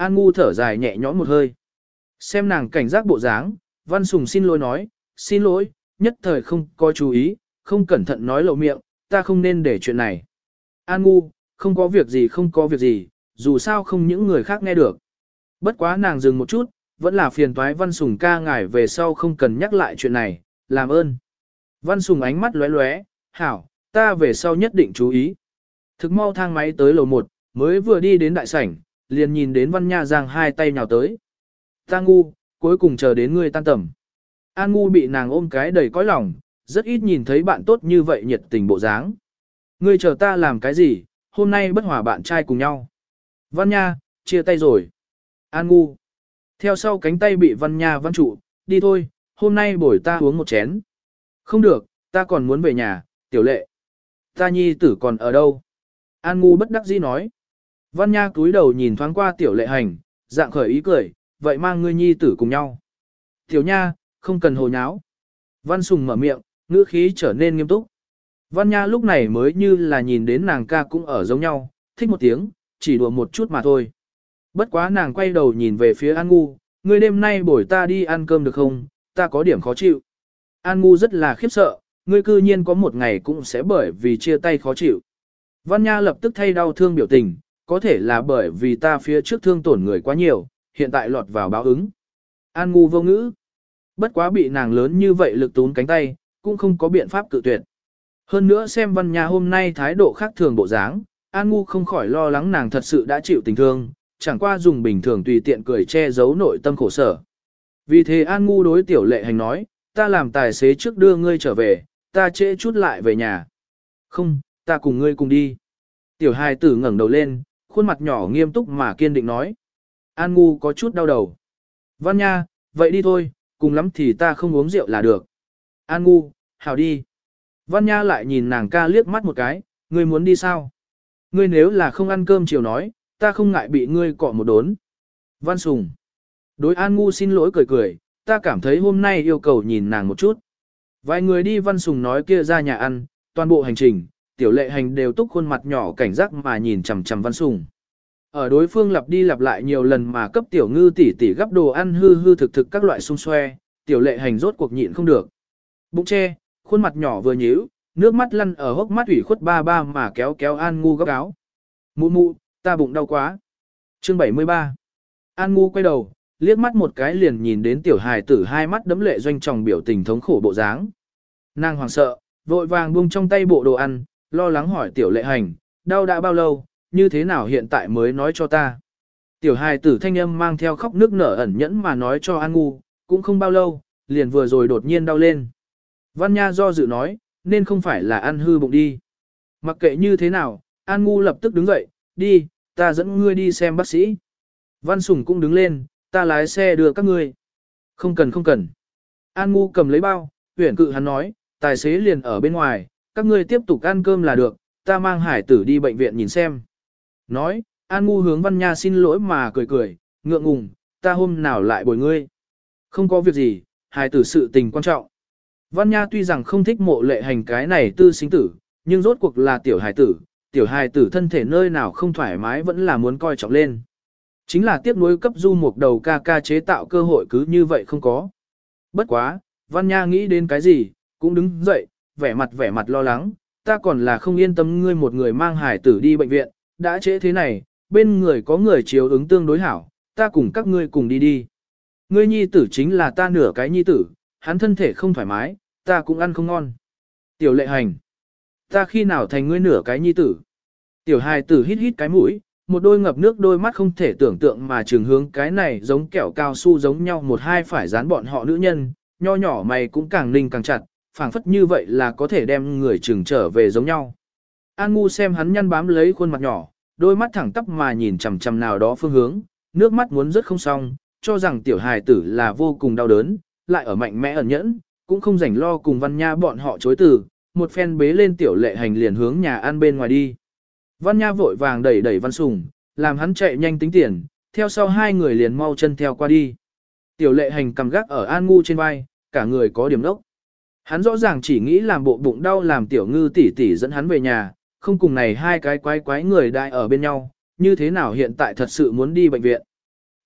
An Ngu thở dài nhẹ nhõm một hơi. Xem nàng cảnh giác bộ dáng, Văn Sùng xin lỗi nói, xin lỗi, nhất thời không có chú ý, không cẩn thận nói lộ miệng, ta không nên để chuyện này. An Ngu, không có việc gì không có việc gì, dù sao không những người khác nghe được. Bất quá nàng dừng một chút, vẫn là phiền toái Văn Sùng ca ngài về sau không cần nhắc lại chuyện này, làm ơn. Văn Sùng ánh mắt lóe lóe, hảo, ta về sau nhất định chú ý. Thực mau thang máy tới lầu 1, mới vừa đi đến đại sảnh, liền nhìn đến Văn Nha giang hai tay nhào tới. Ta Ngu, cuối cùng chờ đến ngươi tan tầm. An Ngu bị nàng ôm cái đầy cõi lòng, rất ít nhìn thấy bạn tốt như vậy nhiệt tình bộ dáng. Ngươi chờ ta làm cái gì, hôm nay bất hòa bạn trai cùng nhau. Văn Nha, chia tay rồi. An Ngu. Theo sau cánh tay bị Văn Nha văn trụ, đi thôi, hôm nay bồi ta uống một chén. Không được, ta còn muốn về nhà, Tiểu Lệ. Ta nhi tử còn ở đâu? An Ngu bất đắc dĩ nói. Văn Nha cúi đầu nhìn thoáng qua Tiểu Lệ Hành, dạng khởi ý cười, vậy mang ngươi nhi tử cùng nhau. Tiểu Nha, không cần hồ nháo. Văn Sùng mở miệng, ngữ khí trở nên nghiêm túc. Văn Nha lúc này mới như là nhìn đến nàng ca cũng ở giống nhau, thích một tiếng, chỉ đùa một chút mà thôi. Bất quá nàng quay đầu nhìn về phía An Ngu, ngươi đêm nay bổi ta đi ăn cơm được không, ta có điểm khó chịu. An Ngu rất là khiếp sợ, ngươi cư nhiên có một ngày cũng sẽ bởi vì chia tay khó chịu. Văn Nha lập tức thay đau thương biểu tình, có thể là bởi vì ta phía trước thương tổn người quá nhiều, hiện tại lọt vào báo ứng. An Ngu vô ngữ. Bất quá bị nàng lớn như vậy lực tún cánh tay, cũng không có biện pháp cự tuyệt. Hơn nữa xem Văn Nha hôm nay thái độ khác thường bộ dáng, An Ngu không khỏi lo lắng nàng thật sự đã chịu tình thương, chẳng qua dùng bình thường tùy tiện cười che giấu nội tâm khổ sở. Vì thế An Ngu đối Tiểu Lệ Hành nói, ta làm tài xế trước đưa ngươi trở về, ta trễ chút lại về nhà. Không, ta cùng ngươi cùng đi. Tiểu hài tử ngẩng đầu lên, khuôn mặt nhỏ nghiêm túc mà kiên định nói. An Ngu có chút đau đầu. Văn Nha, vậy đi thôi, cùng lắm thì ta không uống rượu là được. An Ngu, hảo đi. Văn Nha lại nhìn nàng ca liếc mắt một cái, ngươi muốn đi sao? Ngươi nếu là không ăn cơm chiều nói, ta không ngại bị ngươi cọ một đốn. Văn Sùng. Đối An Ngu xin lỗi cười cười, ta cảm thấy hôm nay yêu cầu nhìn nàng một chút. Vài người đi Văn Sùng nói kia ra nhà ăn, toàn bộ hành trình, Tiểu Lệ Hành đều túc khuôn mặt nhỏ cảnh giác mà nhìn chằm chằm Văn Sùng. Ở đối phương lặp đi lặp lại nhiều lần mà cấp Tiểu Ngư tỷ tỷ gấp đồ ăn hư hư thực thực các loại xung xoe, Tiểu Lệ Hành rốt cuộc nhịn không được. Bụng che, khuôn mặt nhỏ vừa nhíu, nước mắt lăn ở hốc mắt ủy khuất ba ba mà kéo kéo An Ngu góc áo. Mụ mụ, ta bụng đau quá. Chương 73. An Ngu quay đầu, liếc mắt một cái liền nhìn đến tiểu hài tử hai mắt đấm lệ doanh tròng biểu tình thống khổ bộ dáng. Nàng hoảng sợ, vội vàng buông trong tay bộ đồ ăn, lo lắng hỏi Tiểu Lệ Hành, đau đã bao lâu, như thế nào hiện tại mới nói cho ta. Tiểu hài tử thanh âm mang theo khóc nước nở ẩn nhẫn mà nói cho An Ngu, cũng không bao lâu, liền vừa rồi đột nhiên đau lên. Văn Nha do dự nói, nên không phải là ăn hư bụng đi. Mặc kệ như thế nào, An Ngu lập tức đứng dậy, đi, ta dẫn ngươi đi xem bác sĩ. Văn Sùng cũng đứng lên, ta lái xe đưa các ngươi. Không cần không cần. An Ngu cầm lấy bao, huyển cự hắn nói, tài xế liền ở bên ngoài, các ngươi tiếp tục ăn cơm là được, ta mang hải tử đi bệnh viện nhìn xem. Nói, An Ngu hướng Văn Nha xin lỗi mà cười cười, ngượng ngùng, ta hôm nào lại bồi ngươi. Không có việc gì, hải tử sự tình quan trọng. Văn Nha tuy rằng không thích Mộ Lệ Hành cái này tư sinh tử, nhưng rốt cuộc là tiểu hài tử thân thể nơi nào không thoải mái vẫn là muốn coi trọng lên. Chính là tiếc nuối cấp Du Mục đầu ca ca chế tạo cơ hội cứ như vậy không có. Bất quá, Văn Nha nghĩ đến cái gì, cũng đứng dậy, vẻ mặt lo lắng, ta còn là không yên tâm ngươi một người mang hài tử đi bệnh viện, đã trễ thế này, bên người có người chiếu ứng tương đối hảo, ta cùng các ngươi cùng đi đi. Ngươi nhi tử chính là ta nửa cái nhi tử, hắn thân thể không thoải mái, ta cũng ăn không ngon. Tiểu Lệ Hành, ta khi nào thành ngươi nửa cái nhi tử? Tiểu hài tử hít hít cái mũi, một đôi ngập nước đôi mắt không thể tưởng tượng mà trường hướng cái này giống kẹo cao su giống nhau một hai phải dán bọn họ nữ nhân, nho nhỏ mày cũng càng ninh càng chặt, phảng phất như vậy là có thể đem người trừng trở về giống nhau. An Ngu xem hắn nhăn bám lấy khuôn mặt nhỏ, đôi mắt thẳng tắp mà nhìn chằm chằm nào đó phương hướng, nước mắt muốn rớt không xong, cho rằng tiểu hài tử là vô cùng đau đớn, lại ở mạnh mẽ ẩn nhẫn, cũng không rảnh lo cùng Văn Nha bọn họ chối từ, một phen bế lên Tiểu Lệ Hành liền hướng nhà ăn bên ngoài đi. Văn Nha vội vàng đẩy Văn Sùng, làm hắn chạy nhanh tính tiền, theo sau hai người liền mau chân theo qua đi. Tiểu Lệ Hành cầm gác ở An Ngu trên vai, cả người có điểm đốc. Hắn rõ ràng chỉ nghĩ làm bộ bụng đau làm Tiểu Ngư tỷ tỷ dẫn hắn về nhà, không cùng này hai cái quái người đại ở bên nhau, như thế nào hiện tại thật sự muốn đi bệnh viện.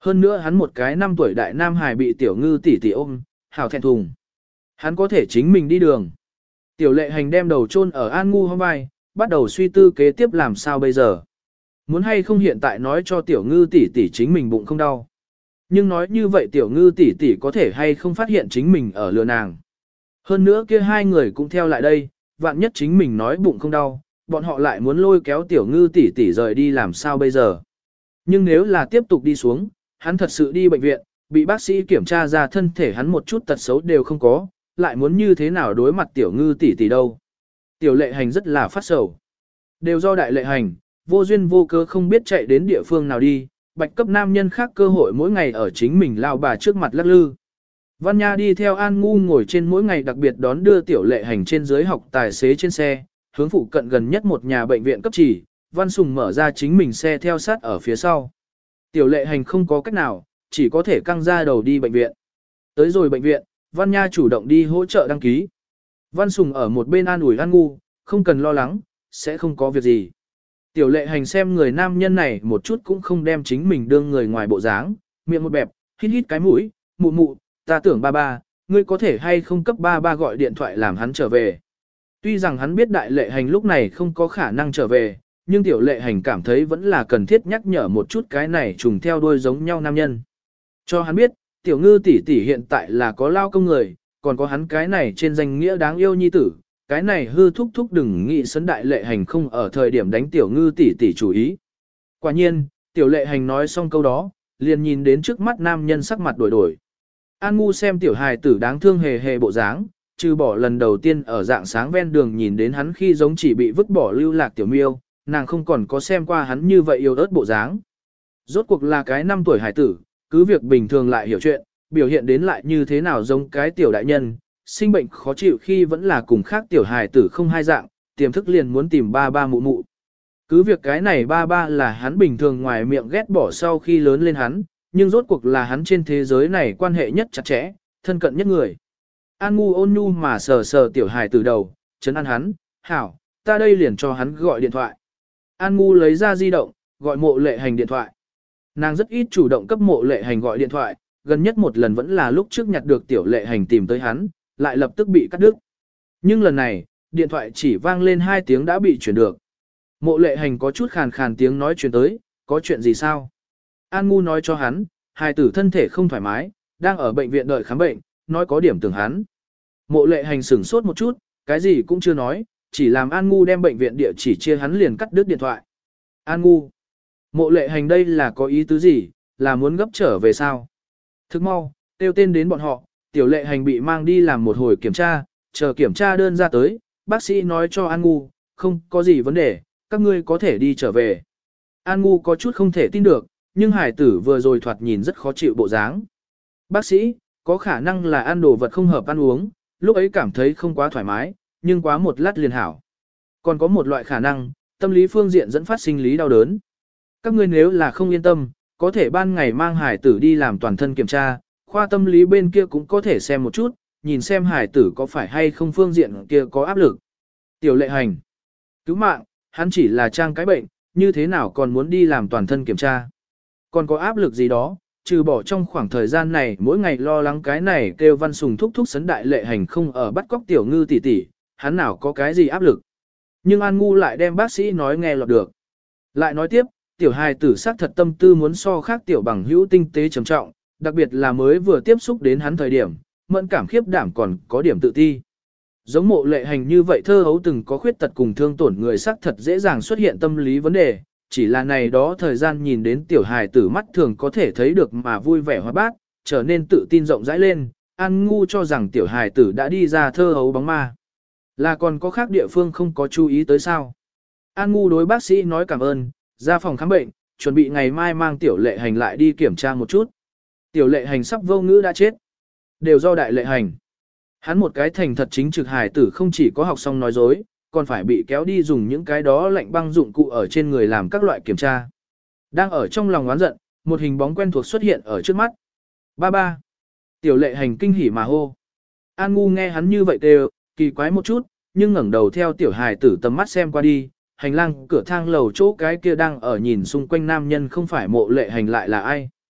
Hơn nữa hắn một cái 5 tuổi đại nam hài bị tiểu ngư tỷ tỷ ôm, hào thẹn thùng. Hắn có thể chính mình đi đường. Tiểu lệ hành đem đầu chôn ở An Ngu hông vai, bắt đầu suy tư kế tiếp làm sao bây giờ. Muốn hay không hiện tại nói cho tiểu ngư tỷ tỷ chính mình bụng không đau. Nhưng nói như vậy tiểu ngư tỷ tỷ có thể hay không phát hiện chính mình ở lừa nàng. Hơn nữa kia hai người cũng theo lại đây, vạn nhất chính mình nói bụng không đau, bọn họ lại muốn lôi kéo tiểu ngư tỷ tỷ rời đi làm sao bây giờ. Nhưng nếu là tiếp tục đi xuống, hắn thật sự đi bệnh viện, bị bác sĩ kiểm tra ra thân thể hắn một chút tật xấu đều không có, lại muốn như thế nào đối mặt tiểu ngư tỷ tỷ đâu. Tiểu lệ hành rất là phát sầu. Đều do đại lệ hành, vô duyên vô cớ không biết chạy đến địa phương nào đi, bạch cấp nam nhân khác cơ hội mỗi ngày ở chính mình lao bà trước mặt lắc lư. Văn Nha đi theo An Ngu ngồi trên mỗi ngày đặc biệt đón đưa tiểu lệ hành trên dưới học tài xế trên xe, hướng phụ cận gần nhất một nhà bệnh viện cấp chỉ, Văn Sùng mở ra chính mình xe theo sát ở phía sau. Tiểu lệ hành không có cách nào, chỉ có thể căng ra đầu đi bệnh viện. Tới rồi bệnh viện, Văn Nha chủ động đi hỗ trợ đăng ký. Văn Sùng ở một bên an ủi An Ngu, không cần lo lắng, sẽ không có việc gì. Tiểu lệ hành xem người nam nhân này một chút cũng không đem chính mình đương người ngoài bộ dáng, miệng một bẹp, hít hít cái mũi, mụ mụ, ta tưởng ba ba, ngươi có thể hay không cấp ba ba gọi điện thoại làm hắn trở về. Tuy rằng hắn biết đại lệ hành lúc này không có khả năng trở về, nhưng tiểu lệ hành cảm thấy vẫn là cần thiết nhắc nhở một chút cái này trùng theo đuôi giống nhau nam nhân. Cho hắn biết, tiểu ngư tỷ tỷ hiện tại là có lao công người, còn có hắn cái này trên danh nghĩa đáng yêu nhi tử, cái này hư thúc thúc đừng nghĩ sấn đại lệ hành không ở thời điểm đánh tiểu ngư tỷ tỷ chủ ý. Quả nhiên, tiểu lệ hành nói xong câu đó, liền nhìn đến trước mắt nam nhân sắc mặt đổi đổi. An Ngu xem tiểu hài tử đáng thương hề hề bộ dáng, trừ bỏ lần đầu tiên ở dạng sáng ven đường nhìn đến hắn khi giống chỉ bị vứt bỏ lưu lạc tiểu miêu, nàng không còn có xem qua hắn như vậy yêu ớt bộ dáng. Rốt cuộc là cái 5 tuổi hài tử, cứ việc bình thường lại hiểu chuyện, biểu hiện đến lại như thế nào giống cái tiểu đại nhân, sinh bệnh khó chịu khi vẫn là cùng khác tiểu hài tử không hai dạng, tiềm thức liền muốn tìm ba ba mụ mụ. Cứ việc cái này ba ba là hắn bình thường ngoài miệng ghét bỏ sau khi lớn lên hắn, nhưng rốt cuộc là hắn trên thế giới này quan hệ nhất chặt chẽ, thân cận nhất người. An Ngu ôn nhu mà sờ sờ tiểu hài từ đầu, chấn an hắn, hảo, ta đây liền cho hắn gọi điện thoại. An Ngu lấy ra di động, gọi mộ lệ hành điện thoại. Nàng rất ít chủ động cấp mộ lệ hành gọi điện thoại, gần nhất một lần vẫn là lúc trước nhặt được tiểu lệ hành tìm tới hắn, lại lập tức bị cắt đứt. Nhưng lần này, điện thoại chỉ vang lên 2 tiếng đã bị chuyển được. Mộ lệ hành có chút khàn khàn tiếng nói chuyển tới, có chuyện gì sao? An Ngu nói cho hắn, hài tử thân thể không thoải mái, đang ở bệnh viện đợi khám bệnh, nói có điểm tưởng hắn. Mộ lệ hành sửng sốt một chút, cái gì cũng chưa nói, chỉ làm An Ngu đem bệnh viện địa chỉ chia hắn liền cắt đứt điện thoại. An Ngu, mộ lệ hành đây là có ý tứ gì, là muốn gấp trở về sao? Thức mau, tiêu tên đến bọn họ, tiểu lệ hành bị mang đi làm một hồi kiểm tra, chờ kiểm tra đơn ra tới, bác sĩ nói cho An Ngu, không có gì vấn đề, các ngươi có thể đi trở về. An Ngu có chút không thể tin được, nhưng hải tử vừa rồi thoạt nhìn rất khó chịu bộ dáng. Bác sĩ, có khả năng là ăn đồ vật không hợp ăn uống, lúc ấy cảm thấy không quá thoải mái, nhưng quá một lát liền hảo. Còn có một loại khả năng, tâm lý phương diện dẫn phát sinh lý đau đớn. Các ngươi nếu là không yên tâm, có thể ban ngày mang hải tử đi làm toàn thân kiểm tra, khoa tâm lý bên kia cũng có thể xem một chút, nhìn xem hải tử có phải hay không phương diện kia có áp lực. Tiểu lệ hành, cứu mạng, hắn chỉ là trang cái bệnh, như thế nào còn muốn đi làm toàn thân kiểm tra. Còn có áp lực gì đó, trừ bỏ trong khoảng thời gian này mỗi ngày lo lắng cái này kêu Văn Sùng thúc thúc sấn đại lệ hành không ở bắt cóc tiểu ngư tỷ tỷ, hắn nào có cái gì áp lực. Nhưng An Ngu lại đem bác sĩ nói nghe lọt được. Lại nói tiếp, tiểu hài tử xác thật tâm tư muốn so khác tiểu bằng hữu tinh tế trầm trọng, đặc biệt là mới vừa tiếp xúc đến hắn thời điểm, mẫn cảm khiếp đảm còn có điểm tự ti. Giống mộ lệ hành như vậy thơ hấu từng có khuyết tật cùng thương tổn người xác thật dễ dàng xuất hiện tâm lý vấn đề, chỉ là này đó thời gian nhìn đến tiểu hài tử mắt thường có thể thấy được mà vui vẻ hoa bát, trở nên tự tin rộng rãi lên, An Ngu cho rằng tiểu hài tử đã đi ra thơ hấu bóng ma. Là còn có khác địa phương không có chú ý tới sao? An Ngu đối bác sĩ nói cảm ơn, ra phòng khám bệnh, chuẩn bị ngày mai mang tiểu lệ hành lại đi kiểm tra một chút. Tiểu lệ hành sắp vô ngữ đã chết. Đều do đại lệ hành. Hắn một cái thành thật chính trực hài tử không chỉ có học xong nói dối, còn phải bị kéo đi dùng những cái đó lạnh băng dụng cụ ở trên người làm các loại kiểm tra. Đang ở trong lòng oán giận, một hình bóng quen thuộc xuất hiện ở trước mắt. Ba ba. Tiểu lệ hành kinh hỉ mà hô. An Ngu nghe hắn như vậy đều, kỳ quái một chút, nhưng ngẩng đầu theo tiểu hài tử tầm mắt xem qua đi, hành lang cửa thang lầu chỗ cái kia đang ở nhìn xung quanh nam nhân không phải mộ lệ hành lại là ai.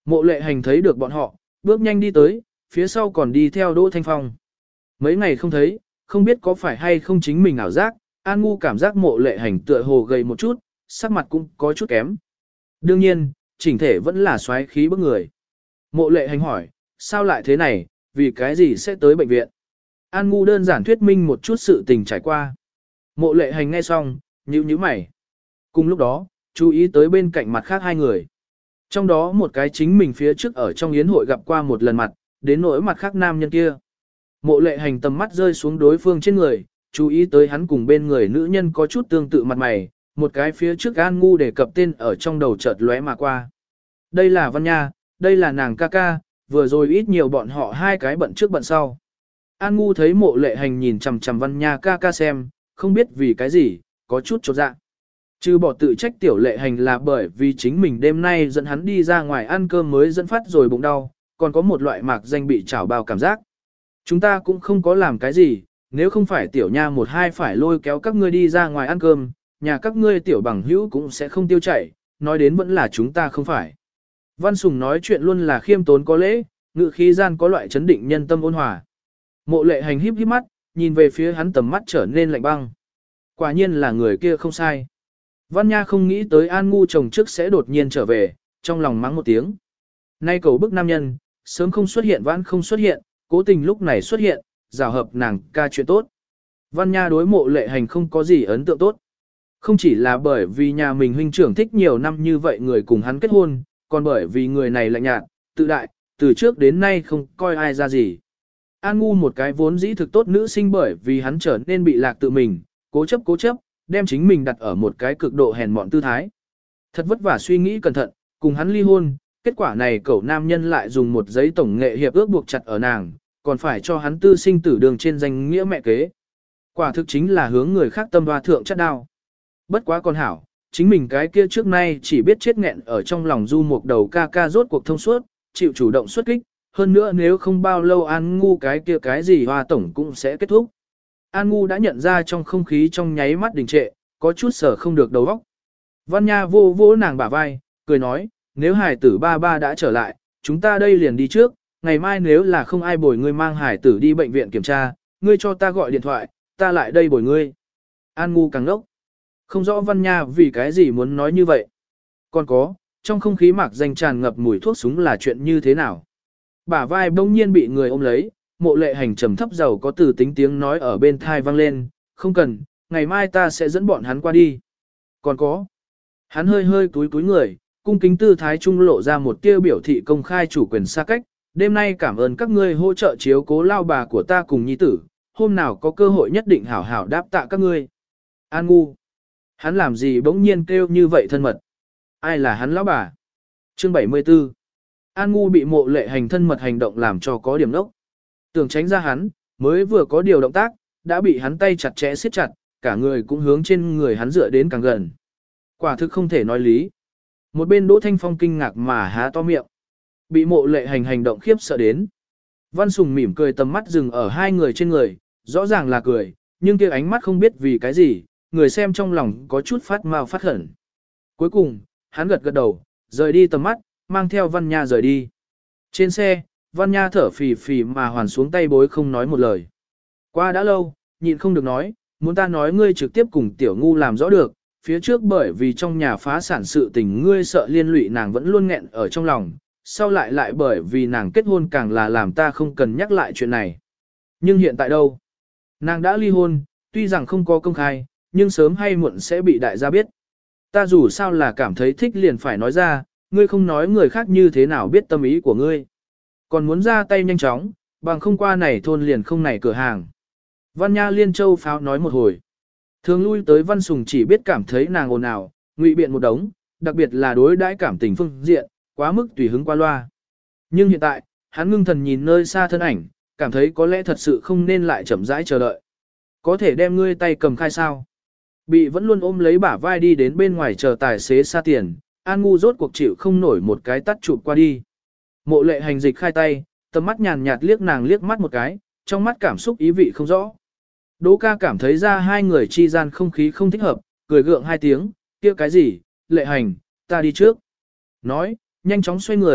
Mộ lệ hành thấy được bọn họ, bước nhanh đi tới, phía sau còn đi theo Đỗ Thanh Phong. Mấy ngày không thấy, không biết có phải hay không chính mình ảo giác, An Ngu cảm giác mộ lệ hành tựa hồ gầy một chút, sắc mặt cũng có chút kém. Đương nhiên, chỉnh thể vẫn là xoáy khí bức người. Mộ lệ hành hỏi, sao lại thế này, vì cái gì sẽ tới bệnh viện? An Ngu đơn giản thuyết minh một chút sự tình trải qua. Mộ lệ hành nghe xong, nhíu mày. Cùng lúc đó, chú ý tới bên cạnh mặt khác hai người. Trong đó một cái chính mình phía trước ở trong yến hội gặp qua một lần mặt, đến nỗi mặt khác nam nhân kia. Mộ lệ hành tầm mắt rơi xuống đối phương trên người, chú ý tới hắn cùng bên người nữ nhân có chút tương tự mặt mày, một cái phía trước An Ngu đề cập tên ở trong đầu chợt lóe mà qua. Đây là Văn Nha, đây là nàng ca ca, vừa rồi ít nhiều bọn họ hai cái bận trước bận sau. An Ngu thấy mộ lệ hành nhìn chằm chằm Văn Nha ca ca xem, không biết vì cái gì, có chút chột dạ. Trừ bỏ tự trách tiểu lệ hành là bởi vì chính mình đêm nay dẫn hắn đi ra ngoài ăn cơm mới dẫn phát rồi bụng đau, còn có một loại mạc danh bị chảo bao cảm giác. Chúng ta cũng không có làm cái gì, nếu không phải tiểu nha một hai phải lôi kéo các ngươi đi ra ngoài ăn cơm, nhà các ngươi tiểu bằng hữu cũng sẽ không tiêu chảy, nói đến vẫn là chúng ta không phải. Văn Sùng nói chuyện luôn là khiêm tốn có lễ, ngự khí gian có loại chấn định nhân tâm ôn hòa. Mộ lệ hành híp híp mắt, nhìn về phía hắn tầm mắt trở nên lạnh băng. Quả nhiên là người kia không sai. Văn Nha không nghĩ tới An Ngu chồng trước sẽ đột nhiên trở về, trong lòng mắng một tiếng. Nay cầu bức nam nhân, sớm không xuất hiện vãn không xuất hiện, cố tình lúc này xuất hiện, rào hợp nàng ca chuyện tốt. Văn Nha đối mộ lệ hành không có gì ấn tượng tốt. Không chỉ là bởi vì nhà mình huynh trưởng thích nhiều năm như vậy người cùng hắn kết hôn, còn bởi vì người này lạnh nhạt, tự đại, từ trước đến nay không coi ai ra gì. An Ngu một cái vốn dĩ thực tốt nữ sinh bởi vì hắn trở nên bị lạc tự mình, cố chấp, đem chính mình đặt ở một cái cực độ hèn mọn tư thái. Thật vất vả suy nghĩ cẩn thận, cùng hắn ly hôn, kết quả này cậu nam nhân lại dùng một giấy tổng nghệ hiệp ước buộc chặt ở nàng, còn phải cho hắn tư sinh tử đường trên danh nghĩa mẹ kế. Quả thực chính là hướng người khác tâm hoa thượng chất đao. Bất quá con hảo, chính mình cái kia trước nay chỉ biết chết nghẹn ở trong lòng du một đầu ca ca rốt cuộc thông suốt, chịu chủ động xuất kích, hơn nữa nếu không bao lâu An Ngu cái kia cái gì hoa tổng cũng sẽ kết thúc. An Ngu đã nhận ra trong không khí trong nháy mắt đình trệ, có chút sở không được đầu óc. Văn Nha vô vô nàng bả vai, cười nói, nếu hải tử ba ba đã trở lại, chúng ta đây liền đi trước, ngày mai nếu là không ai bồi ngươi mang hải tử đi bệnh viện kiểm tra, ngươi cho ta gọi điện thoại, ta lại đây bồi ngươi. An Ngu càng ngốc. Không rõ Văn Nha vì cái gì muốn nói như vậy. Còn có, trong không khí mạc danh tràn ngập mùi thuốc súng là chuyện như thế nào. Bả vai bỗng nhiên bị người ôm lấy, mộ lệ hành trầm thấp giàu có từ tính tiếng nói ở bên thai vang lên, không cần, ngày mai ta sẽ dẫn bọn hắn qua đi. Còn có, hắn hơi túi người, cung kính tư thái trung lộ ra một tia biểu thị công khai chủ quyền xa cách, đêm nay cảm ơn các ngươi hỗ trợ chiếu cố lao bà của ta cùng nhi tử, hôm nào có cơ hội nhất định hảo hảo đáp tạ các ngươi. An Ngu, hắn làm gì bỗng nhiên kêu như vậy thân mật? Ai là hắn lão bà? Chương 74. An Ngu bị mộ lệ hành thân mật hành động làm cho có điểm nốc. Tưởng tránh ra hắn, mới vừa có điều động tác, đã bị hắn tay chặt chẽ siết chặt, cả người cũng hướng trên người hắn dựa đến càng gần. Quả thực không thể nói lý. Một bên Đỗ Thanh Phong kinh ngạc mà há to miệng. Bị mộ lệ hành hành động khiếp sợ đến. Văn Sùng mỉm cười tầm mắt dừng ở hai người trên người, rõ ràng là cười, nhưng kia ánh mắt không biết vì cái gì, người xem trong lòng có chút phát mau phát khẩn. Cuối cùng, hắn gật đầu, rời đi tầm mắt, mang theo Văn Nha rời đi. Trên xe, Văn Nha thở phì phì mà hoàn xuống tay bối không nói một lời. Qua đã lâu, nhịn không được nói, muốn ta nói ngươi trực tiếp cùng tiểu ngu làm rõ được, phía trước bởi vì trong nhà phá sản sự tình ngươi sợ liên lụy nàng vẫn luôn nghẹn ở trong lòng, sau lại bởi vì nàng kết hôn càng là làm ta không cần nhắc lại chuyện này. Nhưng hiện tại đâu? Nàng đã ly hôn, tuy rằng không có công khai, nhưng sớm hay muộn sẽ bị đại gia biết. Ta dù sao là cảm thấy thích liền phải nói ra, ngươi không nói người khác như thế nào biết tâm ý của ngươi. Còn muốn ra tay nhanh chóng, bằng không qua này thôn liền không này cửa hàng. Văn Nha Liên Châu pháo nói một hồi. Thường lui tới Văn Sùng chỉ biết cảm thấy nàng ồn ào, ngụy biện một đống, đặc biệt là đối đãi cảm tình phương diện, quá mức tùy hứng qua loa. Nhưng hiện tại, hắn ngưng thần nhìn nơi xa thân ảnh, cảm thấy có lẽ thật sự không nên lại chậm rãi chờ đợi. Có thể đem ngươi tay cầm khai sao? Bị vẫn luôn ôm lấy bả vai đi đến bên ngoài chờ tài xế xa tiền, An Ngu rốt cuộc chịu không nổi một cái tắt chụp qua đi. Mộ lệ hành dịch khai tay, tầm mắt nhàn nhạt liếc nàng liếc mắt một cái, trong mắt cảm xúc ý vị không rõ. Đỗ ca cảm thấy ra hai người chi gian không khí không thích hợp, cười gượng hai tiếng, kia cái gì, lệ hành, ta đi trước. Nói, nhanh chóng xoay người,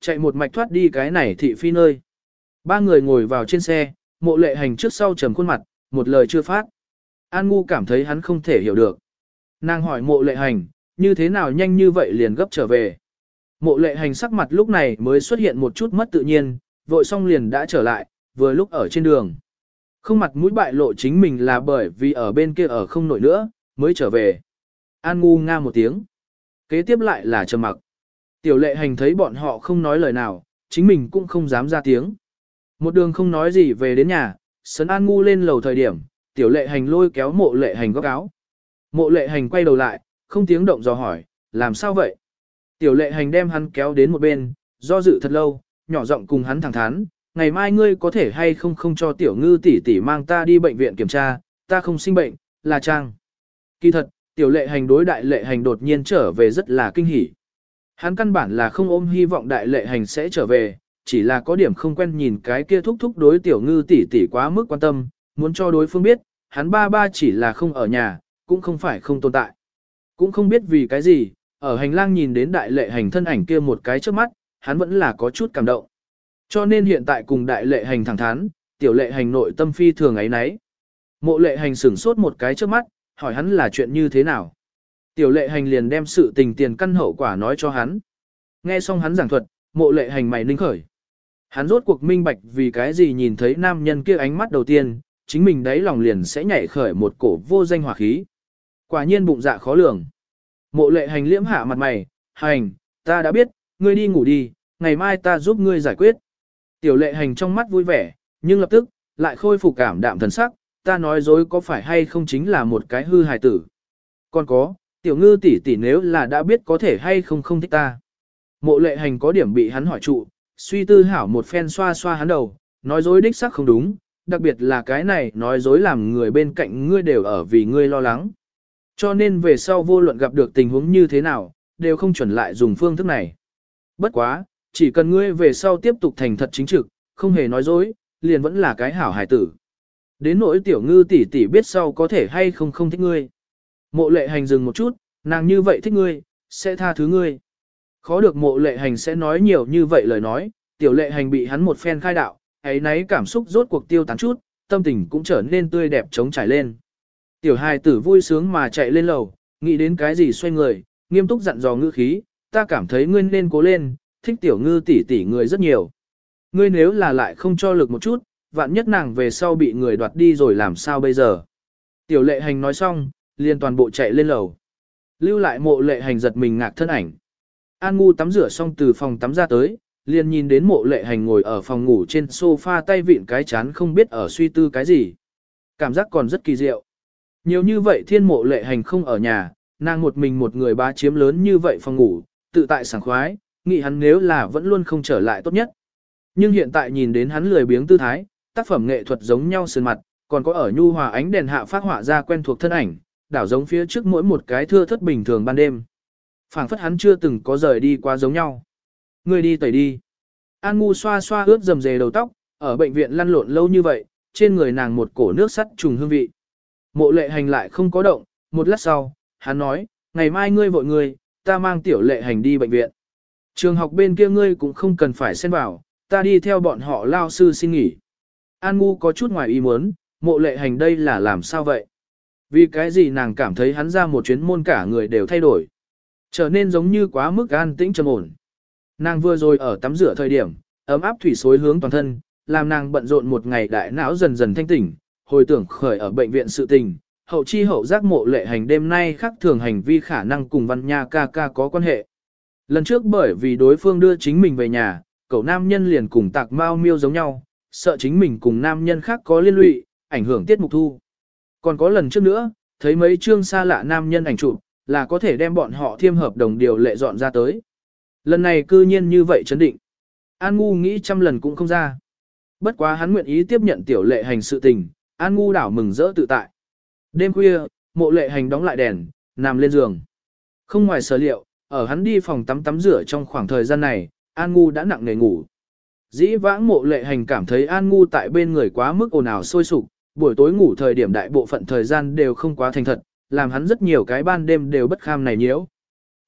chạy một mạch thoát đi cái này thị phi nơi. Ba người ngồi vào trên xe, Mộ Lệ Hành trước sau trầm khuôn mặt, một lời chưa phát. An Ngu cảm thấy hắn không thể hiểu được. Nàng hỏi Mộ Lệ Hành, như thế nào nhanh như vậy liền gấp trở về. Mộ Lệ Hành sắc mặt lúc này mới xuất hiện một chút mất tự nhiên, vội xong liền đã trở lại, vừa lúc ở trên đường. Không mặt mũi bại lộ chính mình là bởi vì ở bên kia ở không nổi nữa, mới trở về. An Ngu nga một tiếng. Kế tiếp lại là trầm mặc. Tiểu Lệ Hành thấy bọn họ không nói lời nào, chính mình cũng không dám ra tiếng. Một đường không nói gì về đến nhà, sấn An Ngu lên lầu thời điểm, Tiểu Lệ Hành lôi kéo Mộ Lệ Hành góc áo. Mộ Lệ Hành quay đầu lại, không tiếng động dò hỏi, làm sao vậy? Tiểu Lệ Hành đem hắn kéo đến một bên, do dự thật lâu, nhỏ giọng cùng hắn thẳng thắn, ngày mai ngươi có thể hay không cho Tiểu Ngư tỷ tỷ mang ta đi bệnh viện kiểm tra, ta không sinh bệnh, là Trang. Kỳ thật, Tiểu Lệ Hành đối Đại Lệ Hành đột nhiên trở về rất là kinh hỉ. Hắn căn bản là không ôm hy vọng Đại Lệ Hành sẽ trở về, chỉ là có điểm không quen nhìn cái kia thúc thúc đối Tiểu Ngư tỷ tỷ quá mức quan tâm, muốn cho đối phương biết, hắn ba chỉ là không ở nhà, cũng không phải không tồn tại. Cũng không biết vì cái gì, ở hành lang nhìn đến Đại Lệ Hành thân ảnh kia một cái trước mắt, hắn vẫn là có chút cảm động. Cho nên hiện tại cùng Đại Lệ Hành thẳng thắn, Tiểu Lệ Hành nội tâm phi thường ấy nấy. Mộ Lệ Hành sửng sốt một cái trước mắt, hỏi hắn là chuyện như thế nào. Tiểu Lệ Hành liền đem sự tình tiền căn hậu quả nói cho hắn. Nghe xong hắn giảng thuật, Mộ Lệ Hành mày ninh khởi. Hắn rốt cuộc minh bạch vì cái gì nhìn thấy nam nhân kia ánh mắt đầu tiên, chính mình đáy lòng liền sẽ nhảy khởi một cổ vô danh hỏa khí. Quả nhiên bụng dạ khó lường. Mộ Lệ Hành liễm hạ mặt mày, Hành, ta đã biết, ngươi đi ngủ đi, ngày mai ta giúp ngươi giải quyết. Tiểu Lệ Hành trong mắt vui vẻ, nhưng lập tức, lại khôi phục cảm đạm thần sắc, ta nói dối có phải hay không chính là một cái hư hài tử. Còn có, Tiểu Ngư tỷ tỷ nếu là đã biết có thể hay không không thích ta. Mộ Lệ Hành có điểm bị hắn hỏi trụ, suy tư hảo một phen xoa xoa hắn đầu, nói dối đích xác không đúng, đặc biệt là cái này nói dối làm người bên cạnh ngươi đều ở vì ngươi lo lắng. Cho nên về sau vô luận gặp được tình huống như thế nào, đều không chuẩn lại dùng phương thức này. Bất quá, chỉ cần ngươi về sau tiếp tục thành thật chính trực, không hề nói dối, liền vẫn là cái hảo hài tử. Đến nỗi Tiểu Ngư tỷ tỷ biết sau có thể hay không không thích ngươi. Mộ Lệ Hành dừng một chút, nàng như vậy thích ngươi, sẽ tha thứ ngươi. Khó được Mộ Lệ Hành sẽ nói nhiều như vậy lời nói, Tiểu Lệ Hành bị hắn một phen khai đạo, ấy nấy cảm xúc rốt cuộc tiêu tán chút, tâm tình cũng trở nên tươi đẹp trống trải lên. Tiểu hài tử vui sướng mà chạy lên lầu, nghĩ đến cái gì xoay người, nghiêm túc dặn dò ngữ khí, ta cảm thấy ngươi nên cố lên, thích Tiểu Ngư tỷ tỷ người rất nhiều. Ngươi nếu là lại không cho lực một chút, vạn nhất nàng về sau bị người đoạt đi rồi làm sao bây giờ. Tiểu Lệ Hành nói xong, liền toàn bộ chạy lên lầu. Lưu lại Mộ Lệ Hành giật mình ngạc thân ảnh. An Ngu tắm rửa xong từ phòng tắm ra tới, liền nhìn đến Mộ Lệ Hành ngồi ở phòng ngủ trên sofa tay vịn cái chán không biết ở suy tư cái gì. Cảm giác còn rất kỳ diệu. Nhiều như vậy thiên Mộ Lệ Hành không ở nhà, nàng một mình một người bá chiếm lớn như vậy phòng ngủ, tự tại sảng khoái, nghĩ hắn nếu là vẫn luôn không trở lại tốt nhất. Nhưng hiện tại nhìn đến hắn lười biếng tư thái, tác phẩm nghệ thuật giống nhau sườn mặt, còn có ở nhu hòa ánh đèn hạ phát họa ra quen thuộc thân ảnh, đảo giống phía trước mỗi một cái thưa thất bình thường ban đêm. Phảng phất hắn chưa từng có rời đi qua giống nhau. Người đi tẩy đi. An Ngu xoa xoa ướt rầm rề đầu tóc, ở bệnh viện lăn lộn lâu như vậy, trên người nàng một cổ nước sắt trùng hương vị. Mộ Lệ Hành lại không có động, một lát sau, hắn nói, ngày mai ngươi vội ngươi, ta mang Tiểu Lệ Hành đi bệnh viện. Trường học bên kia ngươi cũng không cần phải xen vào, ta đi theo bọn họ lao sư xin nghỉ. An Ngu có chút ngoài ý muốn, Mộ Lệ Hành đây là làm sao vậy? Vì cái gì nàng cảm thấy hắn ra một chuyến môn cả người đều thay đổi. Trở nên giống như quá mức an tĩnh trầm ổn. Nàng vừa rồi ở tắm rửa thời điểm, ấm áp thủy xối hướng toàn thân, làm nàng bận rộn một ngày đại não dần dần thanh tỉnh, hồi tưởng khởi ở bệnh viện sự tình, hậu chi hậu giác Mộ Lệ Hành đêm nay khác thường hành vi khả năng cùng Văn Nha ca ca có quan hệ. Lần trước bởi vì đối phương đưa chính mình về nhà, cậu nam nhân liền cùng tạc mao miêu giống nhau, sợ chính mình cùng nam nhân khác có liên lụy, ảnh hưởng tiết mục thu. Còn có lần trước nữa, thấy mấy chương xa lạ nam nhân ảnh chụp, là có thể đem bọn họ thiêm hợp đồng điều lệ dọn ra tới. Lần này cư nhiên như vậy chấn định. An Ngu nghĩ trăm lần cũng không ra. Bất quá hắn nguyện ý tiếp nhận Tiểu Lệ Hành sự tình, An Ngu đảo mừng rỡ tự tại. Đêm khuya, Mộ Lệ Hành đóng lại đèn, nằm lên giường. Không ngoài sở liệu, ở hắn đi phòng tắm rửa trong khoảng thời gian này, An Ngu đã nặng nề ngủ. Dĩ vãng Mộ Lệ Hành cảm thấy An Ngu tại bên người quá mức ồn ào sôi sục, buổi tối ngủ thời điểm đại bộ phận thời gian đều không quá thành thật, làm hắn rất nhiều cái ban đêm đều bất kham này nhiễu.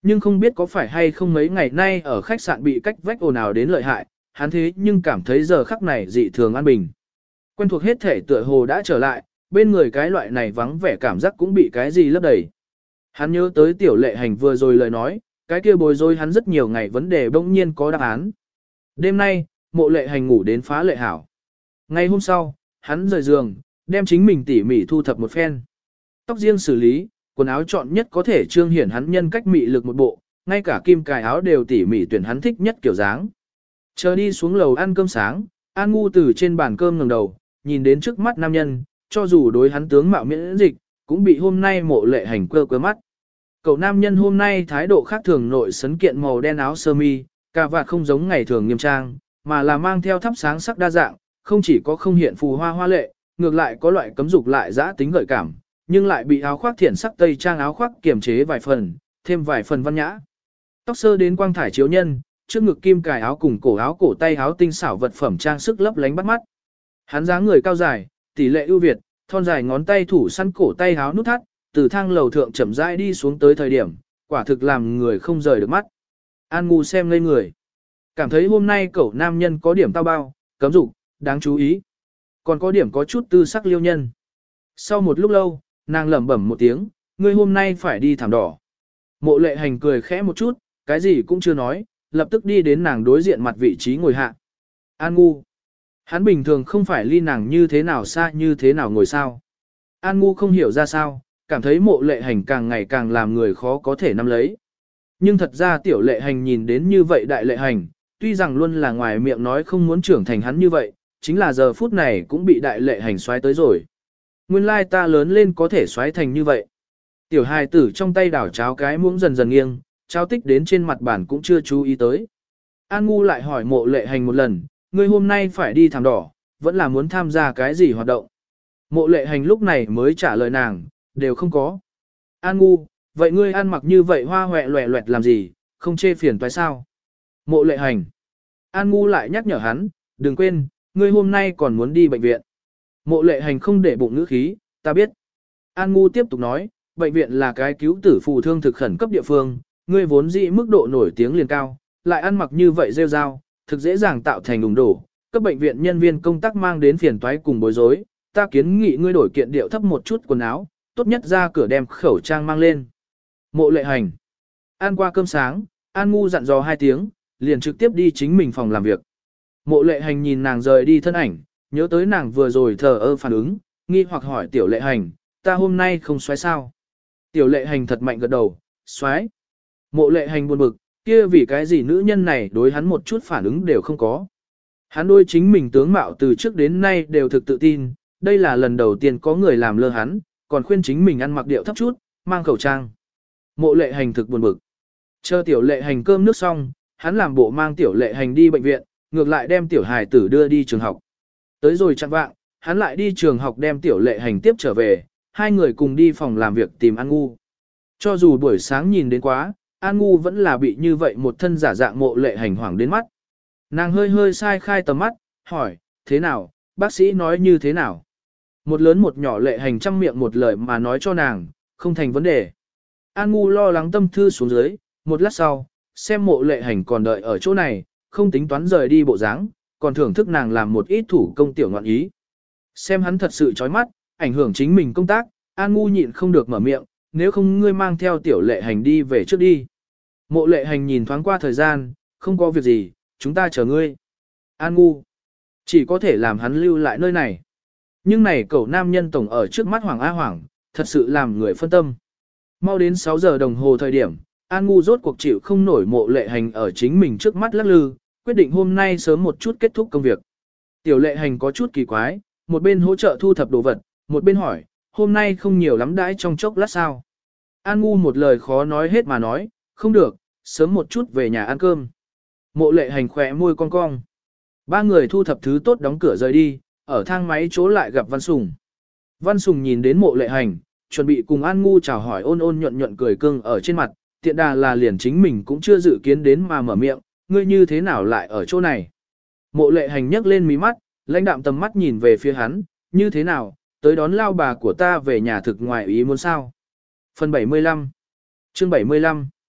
Nhưng không biết có phải hay không mấy ngày nay ở khách sạn bị cách vách ồn ào đến lợi hại, hắn thế nhưng cảm thấy giờ khắc này dị thường an bình. Quen thuộc hết thể tựa hồ đã trở lại, bên người cái loại này vắng vẻ cảm giác cũng bị cái gì lấp đầy. Hắn nhớ tới tiểu lệ hành vừa rồi lời nói, cái kia bối rối hắn rất nhiều ngày vấn đề bỗng nhiên có đáp án. Đêm nay, mộ lệ hành ngủ đến phá lệ hảo. Ngày hôm sau, hắn rời giường, đem chính mình tỉ mỉ thu thập một phen. Tóc riêng xử lý, quần áo chọn nhất có thể trương hiển hắn nhân cách mị lực một bộ, ngay cả kim cài áo đều tỉ mỉ tuyển hắn thích nhất kiểu dáng. Chờ đi xuống lầu ăn cơm sáng, An Ngu từ trên bàn cơm ngẩng đầu, nhìn đến trước mắt nam nhân, cho dù đối hắn tướng mạo miễn dịch, cũng bị hôm nay mộ lệ hành quơ mắt. Cậu nam nhân hôm nay thái độ khác thường, nội sấn kiện màu đen áo sơ mi, cà vạt không giống ngày thường nghiêm trang, mà là mang theo thắp sáng sắc đa dạng, không chỉ có không hiện phù hoa hoa lệ, ngược lại có loại cấm dục lại dã tính gợi cảm, nhưng lại bị áo khoác thiển sắc tây trang áo khoác kiềm chế vài phần, thêm vài phần văn nhã. Tóc sơ đến quang thải chiếu nhân, trước ngực kim cài áo cùng cổ tay áo tinh xảo vật phẩm trang sức lấp lánh bắt mắt. Hắn dáng người cao dài, tỷ lệ ưu việt, thon dài ngón tay thủ săn cổ tay áo nút thắt, từ thang lầu thượng chậm rãi đi xuống tới thời điểm, quả thực làm người không rời được mắt. An Ngu xem ngây người. Cảm thấy hôm nay cậu nam nhân có điểm tao bao, cấm dục, đáng chú ý. Còn có điểm có chút tư sắc liêu nhân. Sau một lúc lâu, nàng lẩm bẩm một tiếng, ngươi hôm nay phải đi thảm đỏ. Mộ lệ hành cười khẽ một chút, cái gì cũng chưa nói, lập tức đi đến nàng đối diện mặt vị trí ngồi hạ. An Ngu. Hắn bình thường không phải ly nàng như thế nào xa như thế nào ngồi sao. An Ngu không hiểu ra sao, cảm thấy mộ lệ hành càng ngày càng làm người khó có thể nắm lấy. Nhưng thật ra tiểu lệ hành nhìn đến như vậy đại lệ hành, tuy rằng luôn là ngoài miệng nói không muốn trưởng thành hắn như vậy, chính là giờ phút này cũng bị đại lệ hành xoáy tới rồi. Nguyên lai ta lớn lên có thể xoáy thành như vậy. Tiểu hài tử trong tay đảo cháo cái muỗng dần dần nghiêng, cháo tích đến trên mặt bàn cũng chưa chú ý tới. An Ngu lại hỏi mộ lệ hành một lần, ngươi hôm nay phải đi thảm đỏ, vẫn là muốn tham gia cái gì hoạt động. Mộ lệ hành lúc này mới trả lời nàng, đều không có. An Ngu, vậy ngươi ăn mặc như vậy hoa hoẹ loẹ loẹt làm gì, không chê phiền toái sao? Mộ lệ hành. An Ngu lại nhắc nhở hắn, đừng quên, ngươi hôm nay còn muốn đi bệnh viện. Mộ lệ hành không để bụng ngữ khí, ta biết. An Ngu tiếp tục nói, bệnh viện là cái cứu tử phù thương thực khẩn cấp địa phương, ngươi vốn dĩ mức độ nổi tiếng liền cao, lại ăn mặc như vậy rêu rao, thực dễ dàng tạo thành ủng đổ, các bệnh viện nhân viên công tác mang đến phiền toái cùng bối rối, ta kiến nghị ngươi đổi kiện điệu thấp một chút quần áo, tốt nhất ra cửa đem khẩu trang mang lên. Mộ lệ hành. Ăn qua cơm sáng, An Ngu dặn dò 2 tiếng, liền trực tiếp đi chính mình phòng làm việc. Mộ lệ hành nhìn nàng rời đi thân ảnh, nhớ tới nàng vừa rồi thờ ơ phản ứng, nghi hoặc hỏi tiểu lệ hành, ta hôm nay không xoáy sao? Tiểu lệ hành thật mạnh gật đầu, xoáy. Mộ lệ hành buồn bực, kia vì cái gì nữ nhân này đối hắn một chút phản ứng đều không có. Hắn đối chính mình tướng mạo từ trước đến nay đều thực tự tin, đây là lần đầu tiên có người làm lơ hắn, còn khuyên chính mình ăn mặc điệu thấp chút, mang khẩu trang. Mộ lệ hành thực buồn bực. Chờ tiểu lệ hành cơm nước xong, hắn làm bộ mang tiểu lệ hành đi bệnh viện, ngược lại đem tiểu hài tử đưa đi trường học. Tới rồi chặn vạng, hắn lại đi trường học đem tiểu lệ hành tiếp trở về, hai người cùng đi phòng làm việc tìm An Ngu. Cho dù buổi sáng nhìn đến quá, An Ngu vẫn là bị như vậy một thân giả dạng mộ lệ hành hoảng đến mắt. Nàng hơi hơi sai khai tầm mắt, hỏi, thế nào, bác sĩ nói như thế nào? Một lớn một nhỏ lệ hành trăm miệng một lời mà nói cho nàng, không thành vấn đề. An Ngu lo lắng tâm thư xuống dưới, một lát sau, xem mộ lệ hành còn đợi ở chỗ này, không tính toán rời đi bộ dáng, còn thưởng thức nàng làm một ít thủ công tiểu ngoạn ý. Xem hắn thật sự chói mắt, ảnh hưởng chính mình công tác, An Ngu nhịn không được mở miệng, nếu không ngươi mang theo tiểu lệ hành đi về trước đi. Mộ lệ hành nhìn thoáng qua thời gian, không có việc gì, chúng ta chờ ngươi. An Ngu chỉ có thể làm hắn lưu lại nơi này. Nhưng này cậu nam nhân tổng ở trước mắt Hoàng A Hoàng, thật sự làm người phân tâm. Mau đến 6 giờ đồng hồ thời điểm, An Ngu rốt cuộc chịu không nổi mộ lệ hành ở chính mình trước mắt lắc lư, quyết định hôm nay sớm một chút kết thúc công việc. Tiểu lệ hành có chút kỳ quái, một bên hỗ trợ thu thập đồ vật, một bên hỏi, hôm nay không nhiều lắm đãi trong chốc lát sao. An Ngu một lời khó nói hết mà nói, không được, sớm một chút về nhà ăn cơm. Mộ lệ hành khỏe môi cong cong. Ba người thu thập thứ tốt đóng cửa rời đi, ở thang máy chỗ lại gặp Văn Sùng. Văn Sùng nhìn đến mộ lệ hành, chuẩn bị cùng An Ngu chào hỏi ôn ôn nhuận nhuận cười cưng ở trên mặt, tiện đà là liền chính mình cũng chưa dự kiến đến mà mở miệng, ngươi như thế nào lại ở chỗ này. Mộ lệ hành nhấc lên mí mắt, lãnh đạm tầm mắt nhìn về phía hắn, như thế nào, tới đón lao bà của ta về nhà thực ngoài ý muốn sao. Phần 75 chương 75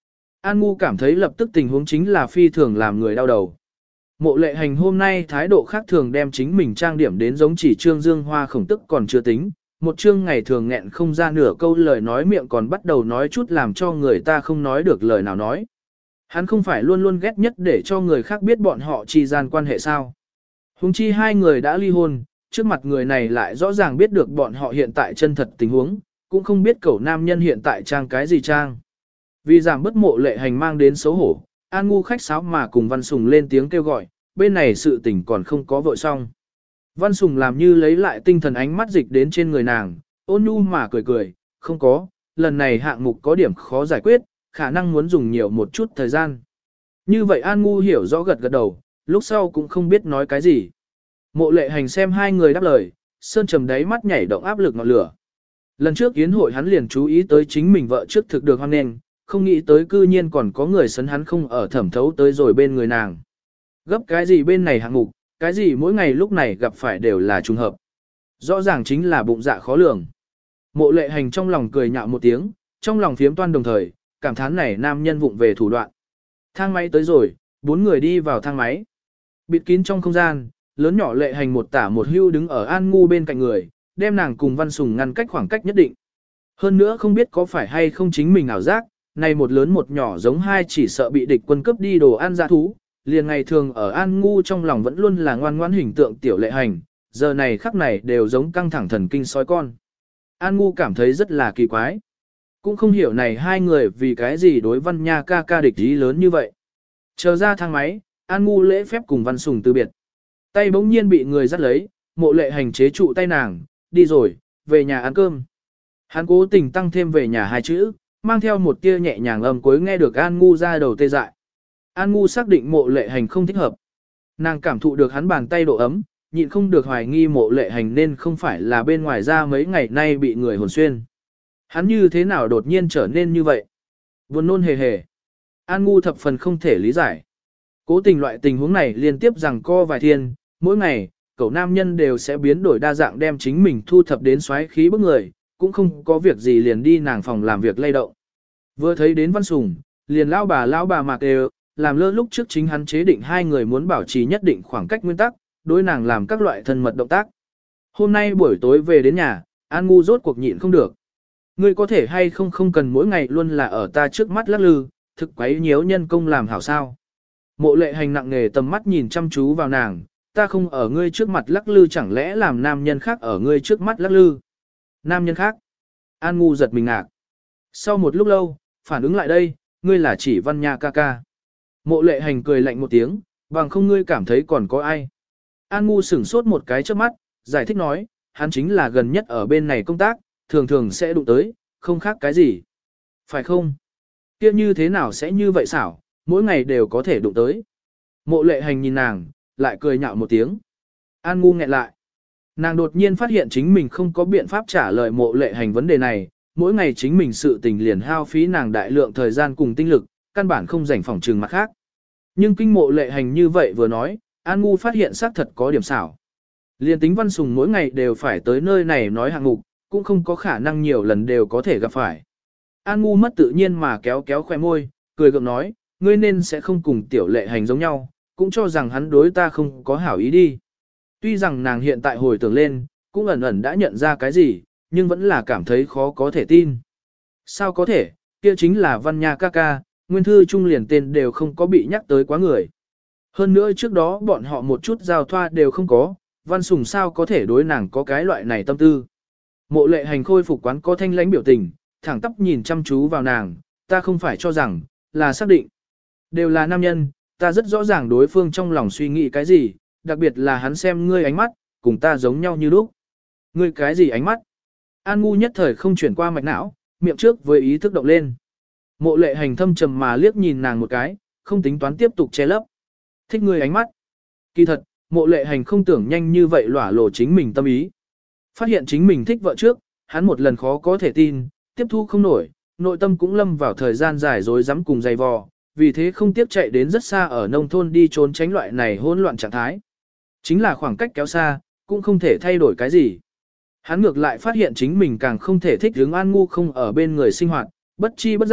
An Ngu cảm thấy lập tức tình huống chính là phi thường làm người đau đầu. Mộ Lệ Hành hôm nay thái độ khác thường đem chính mình trang điểm đến giống chỉ trương dương hoa khổng tức còn chưa tính, một chương ngày thường nghẹn không ra nửa câu lời nói miệng còn bắt đầu nói chút làm cho người ta không nói được lời nào nói. Hắn không phải luôn luôn ghét nhất để cho người khác biết bọn họ chi gian quan hệ sao. Huống chi hai người đã ly hôn, trước mặt người này lại rõ ràng biết được bọn họ hiện tại chân thật tình huống, cũng không biết cậu nam nhân hiện tại trang cái gì trang. Vì giảm bất Mộ Lệ Hành mang đến xấu hổ, An Ngu khách sáo mà cùng Văn Sùng lên tiếng kêu gọi, bên này sự tình còn không có vội xong. Văn Sùng làm như lấy lại tinh thần ánh mắt dịch đến trên người nàng, ôn nhu mà cười cười, không có, lần này hạng mục có điểm khó giải quyết, khả năng muốn dùng nhiều một chút thời gian. Như vậy An Ngu hiểu rõ gật gật đầu, lúc sau cũng không biết nói cái gì. Mộ Lệ Hành xem hai người đáp lời, sơn trầm đáy mắt nhảy động áp lực ngọn lửa. Lần trước yến hội hắn liền chú ý tới chính mình vợ trước thực được hoan nghênh, không nghĩ tới cư nhiên còn có người sấn hắn không ở thẩm thấu tới rồi bên người nàng. Gấp cái gì bên này hạng mục, cái gì mỗi ngày lúc này gặp phải đều là trùng hợp. Rõ ràng chính là bụng dạ khó lường. Mộ Lệ Hành trong lòng cười nhạo một tiếng, trong lòng phiếm toan đồng thời, cảm thán này nam nhân vụng về thủ đoạn. Thang máy tới rồi, 4 người đi vào thang máy. Bịt kín trong không gian, lớn nhỏ Lệ Hành một tả một hưu đứng ở An Ngu bên cạnh người, đem nàng cùng Văn Sùng ngăn cách khoảng cách nhất định. Hơn nữa không biết có phải hay không chính mình ảo giác, này một lớn một nhỏ giống hai chỉ sợ bị địch quân cướp đi đồ ăn dã thú, liền ngày thường ở An Ngu trong lòng vẫn luôn là ngoan ngoãn hình tượng tiểu Lệ Hành, giờ này khắc này đều giống căng thẳng thần kinh sói con. An Ngu cảm thấy rất là kỳ quái. Cũng không hiểu này hai người vì cái gì đối Văn Nha ca ca địch ý lớn như vậy. Chờ ra thang máy, An Ngu lễ phép cùng Văn Sùng từ biệt. Tay bỗng nhiên bị người dắt lấy, Mộ Lệ Hành chế trụ tay nàng, đi rồi, về nhà ăn cơm. Hắn cố tình tăng thêm về nhà hai chữ, mang theo một tia nhẹ nhàng âm cuối nghe được An Ngu ra đầu tê dại. An Ngu xác định Mộ Lệ Hành không thích hợp. Nàng cảm thụ được hắn bàn tay độ ấm, nhịn không được hoài nghi Mộ Lệ Hành nên không phải là bên ngoài ra mấy ngày nay bị người hồn xuyên. Hắn như thế nào đột nhiên trở nên như vậy? Buồn nôn hề hề. An Ngu thập phần không thể lý giải. Cố tình loại tình huống này liên tiếp rằng co vài thiên, mỗi ngày, cậu nam nhân đều sẽ biến đổi đa dạng đem chính mình thu thập đến xoáy khí bức người, cũng không có việc gì liền đi nàng phòng làm việc lay động. Vừa thấy đến Văn Sùng, liền lão bà mạc đều, làm lơ lúc trước chính hắn chế định hai người muốn bảo trì nhất định khoảng cách nguyên tắc, đối nàng làm các loại thân mật động tác. Hôm nay buổi tối về đến nhà, An Ngu rốt cuộc nhịn không được. Ngươi có thể hay không cần mỗi ngày luôn là ở ta trước mắt lắc lư, thực quấy nhiễu nhân công làm hảo sao. Mộ Lệ Hành nặng nề tầm mắt nhìn chăm chú vào nàng, ta không ở ngươi trước mặt lắc lư chẳng lẽ làm nam nhân khác ở ngươi trước mắt lắc lư. Nam nhân khác. An Ngu giật mình ngạc. Sau một lúc lâu, phản ứng lại đây, ngươi là chỉ Văn Nha ca ca. Mộ Lệ Hành cười lạnh một tiếng, bằng không ngươi cảm thấy còn có ai. An Ngu sửng sốt một cái trước mắt, giải thích nói, hắn chính là gần nhất ở bên này công tác, thường thường sẽ đụng tới, không khác cái gì. Phải không? Kia như thế nào sẽ như vậy xảo, mỗi ngày đều có thể đụng tới. Mộ Lệ Hành nhìn nàng, lại cười nhạo một tiếng. An Ngu nghẹn lại. Nàng đột nhiên phát hiện chính mình không có biện pháp trả lời Mộ Lệ Hành vấn đề này, mỗi ngày chính mình sự tình liền hao phí nàng đại lượng thời gian cùng tinh lực, căn bản không rảnh phỏng trừng mặt khác. Nhưng kinh Mộ Lệ Hành như vậy vừa nói, An Ngu phát hiện xác thật có điểm xảo. Liên tính Văn Sùng mỗi ngày đều phải tới nơi này nói hạng mục, cũng không có khả năng nhiều lần đều có thể gặp phải. An Ngu mất tự nhiên mà kéo kéo khoe môi, cười gượng nói, ngươi nên sẽ không cùng tiểu Lệ Hành giống nhau, cũng cho rằng hắn đối ta không có hảo ý đi. Tuy rằng nàng hiện tại hồi tưởng lên, cũng ẩn ẩn đã nhận ra cái gì, nhưng vẫn là cảm thấy khó có thể tin. Sao có thể, kia chính là Văn Nha ca ca, nguyên thư trung liền tên đều không có bị nhắc tới quá người. Hơn nữa trước đó bọn họ một chút giao thoa đều không có, Văn Sùng sao có thể đối nàng có cái loại này tâm tư. Mộ Lệ Hành khôi phục quán có thanh lãnh biểu tình, thẳng tắp nhìn chăm chú vào nàng, ta không phải cho rằng, là xác định. Đều là nam nhân, ta rất rõ ràng đối phương trong lòng suy nghĩ cái gì, đặc biệt là hắn xem ngươi ánh mắt, cùng ta giống nhau như lúc. Ngươi cái gì ánh mắt? An Ngu nhất thời không chuyển qua mạch não, miệng trước với ý thức động lên. Mộ Lệ Hành thâm trầm mà liếc nhìn nàng một cái, không tính toán tiếp tục che lấp. Thích ngươi ánh mắt. Kỳ thật, Mộ Lệ Hành không tưởng nhanh như vậy lỏa lộ chính mình tâm ý. Phát hiện chính mình thích vợ trước, hắn một lần khó có thể tin, tiếp thu không nổi, nội tâm cũng lâm vào thời gian dài dối rắm cùng dày vò, vì thế không tiếp chạy đến rất xa ở nông thôn đi trốn tránh loại này hỗn loạn trạng thái. Chính là khoảng cách kéo xa, cũng không thể thay đổi cái gì. Hắn ngược lại phát hiện chính mình càng không thể thích hướng An Ngu không ở bên người sinh hoạt, bất chi bất giác,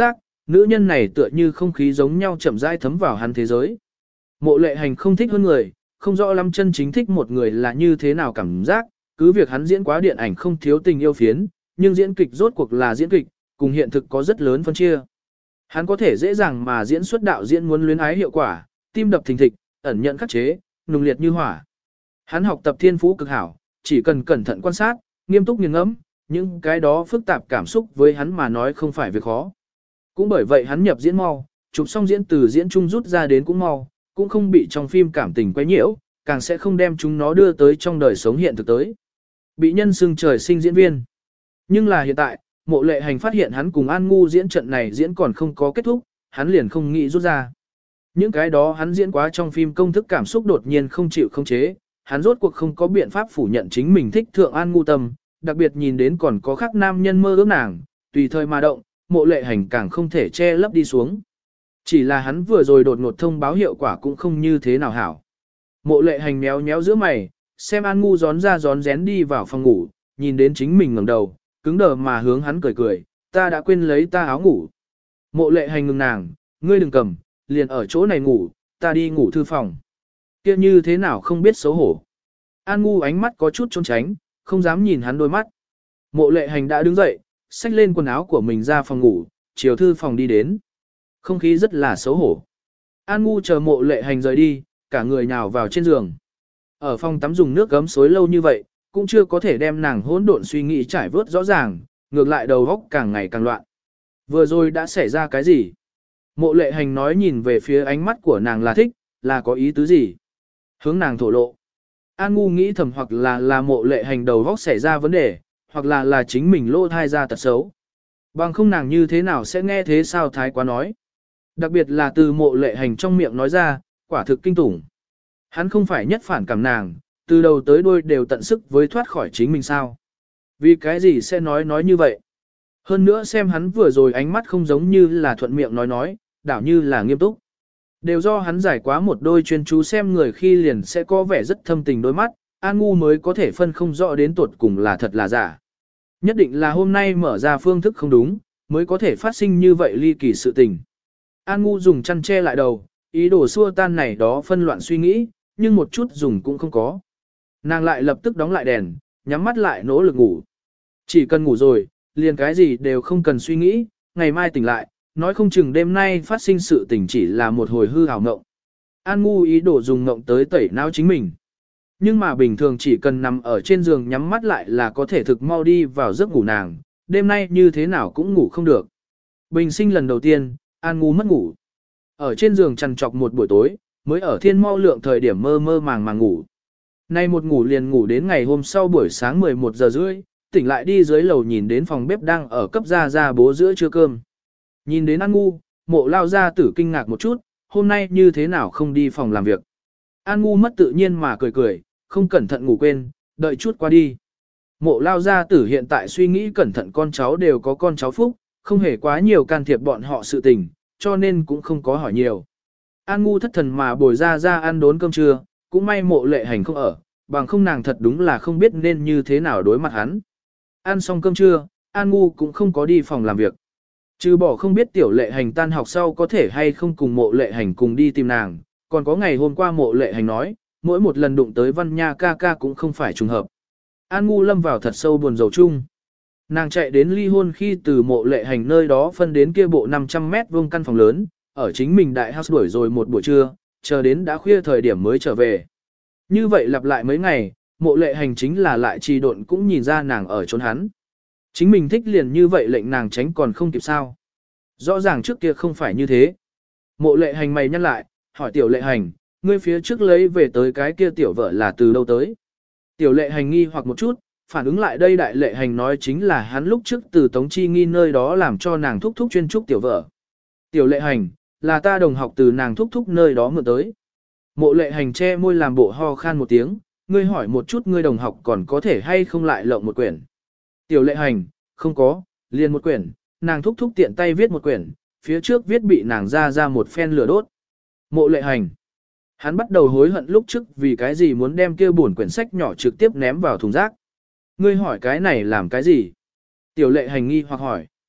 nữ nhân này tựa như không khí giống nhau chậm rãi thấm vào hắn thế giới. Mộ Lệ Hành không thích hơn người, không rõ lắm chân chính thích một người là như thế nào cảm giác, cứ việc hắn diễn quá điện ảnh không thiếu tình yêu phiến, nhưng diễn kịch rốt cuộc là diễn kịch, cùng hiện thực có rất lớn phân chia. Hắn có thể dễ dàng mà diễn xuất đạo diễn muốn luyến ái hiệu quả, tim đập thình thịch, ẩn nhận khắc chế, nung liệt như hỏa. Hắn học tập thiên phú cực hảo, chỉ cần cẩn thận quan sát, nghiêm túc nghiền ngẫm, những cái đó phức tạp cảm xúc với hắn mà nói không phải việc khó. Cũng bởi vậy hắn nhập diễn mau, chụp xong diễn từ diễn trung rút ra đến cũng mau, cũng không bị trong phim cảm tình quấy nhiễu, càng sẽ không đem chúng nó đưa tới trong đời sống hiện thực tới. Bị nhân xưng trời sinh diễn viên. Nhưng là hiện tại, Mộ Lệ Hành phát hiện hắn cùng An Ngu diễn trận này diễn còn không có kết thúc, hắn liền không nghĩ rút ra. Những cái đó hắn diễn quá trong phim công thức cảm xúc đột nhiên không chịu không chế, hắn rốt cuộc không có biện pháp phủ nhận chính mình thích thượng An Ngu tâm, đặc biệt nhìn đến còn có khác nam nhân mơ ước nàng, tùy thời mà động, Mộ Lệ Hành càng không thể che lấp đi xuống. Chỉ là hắn vừa rồi đột ngột thông báo hiệu quả cũng không như thế nào hảo. Mộ Lệ Hành méo méo giữa mày, xem An Ngu gión ra gión rén đi vào phòng ngủ, nhìn đến chính mình ngẩng đầu, cứng đờ mà hướng hắn cười cười, ta đã quên lấy ta áo ngủ. Mộ Lệ Hành ngừng nàng, ngươi đừng cầm, liền ở chỗ này ngủ, ta đi ngủ thư phòng. Kia như thế nào không biết xấu hổ. An Ngu ánh mắt có chút trốn tránh, không dám nhìn hắn đôi mắt. Mộ Lệ Hành đã đứng dậy, xách lên quần áo của mình ra phòng ngủ, chiều thư phòng đi đến. Không khí rất là xấu hổ. An Ngu chờ Mộ Lệ Hành rời đi, cả người nhào vào trên giường. Ở phòng tắm dùng nước gấm xối lâu như vậy, cũng chưa có thể đem nàng hỗn độn suy nghĩ trải vớt rõ ràng, ngược lại đầu óc càng ngày càng loạn. Vừa rồi đã xảy ra cái gì? Mộ Lệ Hành nói nhìn về phía ánh mắt của nàng là thích, là có ý tứ gì? Hướng nàng thổ lộ. An Ngu nghĩ thầm hoặc là Mộ Lệ Hành đầu óc xảy ra vấn đề, hoặc là chính mình lỗ thai ra tật xấu. Bằng không nàng như thế nào sẽ nghe thế sao thái quá nói. Đặc biệt là từ Mộ Lệ Hành trong miệng nói ra, quả thực kinh tủng. Hắn không phải nhất phản cảm nàng, từ đầu tới đuôi đều tận sức với thoát khỏi chính mình sao. Vì cái gì sẽ nói như vậy? Hơn nữa xem hắn vừa rồi ánh mắt không giống như là thuận miệng nói, đảo như là nghiêm túc. Đều do hắn giải quá một đôi chuyên chú xem người khi liền sẽ có vẻ rất thâm tình đôi mắt, An Ngu mới có thể phân không rõ đến tuột cùng là thật là giả. Nhất định là hôm nay mở ra phương thức không đúng, mới có thể phát sinh như vậy ly kỳ sự tình. An Ngu dùng chăn che lại đầu, ý đồ xua tan này đó phân loạn suy nghĩ, nhưng một chút dùng cũng không có. Nàng lại lập tức đóng lại đèn, nhắm mắt lại nỗ lực ngủ. Chỉ cần ngủ rồi, liền cái gì đều không cần suy nghĩ, ngày mai tỉnh lại, nói không chừng đêm nay phát sinh sự tình chỉ là một hồi hư ảo ngộng. An Ngu ý đồ dùng ngộng tới tẩy não chính mình. Nhưng mà bình thường chỉ cần nằm ở trên giường nhắm mắt lại là có thể thực mau đi vào giấc ngủ nàng, đêm nay như thế nào cũng ngủ không được. Bình sinh lần đầu tiên, An Ngu mất ngủ. Ở trên giường trằn trọc một buổi tối, mới ở thiên mau lượng thời điểm mơ mơ màng ngủ. Nay một ngủ liền ngủ đến ngày hôm sau buổi sáng 11 giờ rưỡi, tỉnh lại đi dưới lầu nhìn đến phòng bếp đang ở cấp ra bố giữa trưa cơm. Nhìn đến An Ngu, Mộ lao gia tử kinh ngạc một chút, hôm nay như thế nào không đi phòng làm việc. An Ngu mất tự nhiên mà cười, không cẩn thận ngủ quên, đợi chút qua đi. Mộ lao gia tử hiện tại suy nghĩ cẩn thận con cháu đều có con cháu phúc, không hề quá nhiều can thiệp bọn họ sự tình, cho nên cũng không có hỏi nhiều. An Ngu thất thần mà bồi ra ăn đốn cơm trưa, cũng may Mộ Lệ Hành không ở, bằng không nàng thật đúng là không biết nên như thế nào đối mặt hắn. Ăn xong cơm trưa, An Ngu cũng không có đi phòng làm việc. Trừ bỏ không biết Tiểu Lệ Hành tan học sau có thể hay không cùng Mộ Lệ Hành cùng đi tìm nàng, còn có ngày hôm qua Mộ Lệ Hành nói, mỗi một lần đụng tới Văn Nha ca ca cũng không phải trùng hợp. An Ngu lâm vào thật sâu buồn rầu chung. Nàng chạy đến ly hôn khi từ Mộ Lệ Hành nơi đó phân đến kia bộ 500 mét vuông căn phòng lớn, ở chính mình đại house đuổi rồi một buổi trưa, chờ đến đã khuya thời điểm mới trở về. Như vậy lặp lại mấy ngày, Mộ Lệ Hành chính là lại trì độn cũng nhìn ra nàng ở trốn hắn. Chính mình thích liền như vậy lệnh nàng tránh còn không kịp sao. Rõ ràng trước kia không phải như thế. Mộ Lệ Hành mày nhắc lại, hỏi Tiểu Lệ Hành, ngươi phía trước lấy về tới cái kia tiểu vợ là từ đâu tới. Tiểu Lệ Hành nghi hoặc một chút, phản ứng lại đây Đại Lệ Hành nói chính là hắn lúc trước từ Tống Chi Nghi nơi đó làm cho nàng thúc thúc chuyên trúc tiểu vợ. Tiểu Lệ Hành, là ta đồng học từ nàng thúc thúc nơi đó mượn tới. Mộ Lệ Hành che môi làm bộ ho khan một tiếng, ngươi hỏi một chút ngươi đồng học còn có thể hay không lại lộng một quyển. Tiểu Lệ Hành, không có, liền một quyển, nàng thúc thúc tiện tay viết một quyển, phía trước viết bị nàng ra một phen lửa đốt. Mộ Lệ Hành, hắn bắt đầu hối hận lúc trước vì cái gì muốn đem kia buồn quyển sách nhỏ trực tiếp ném vào thùng rác. Ngươi hỏi cái này làm cái gì? Tiểu Lệ Hành nghi hoặc hỏi.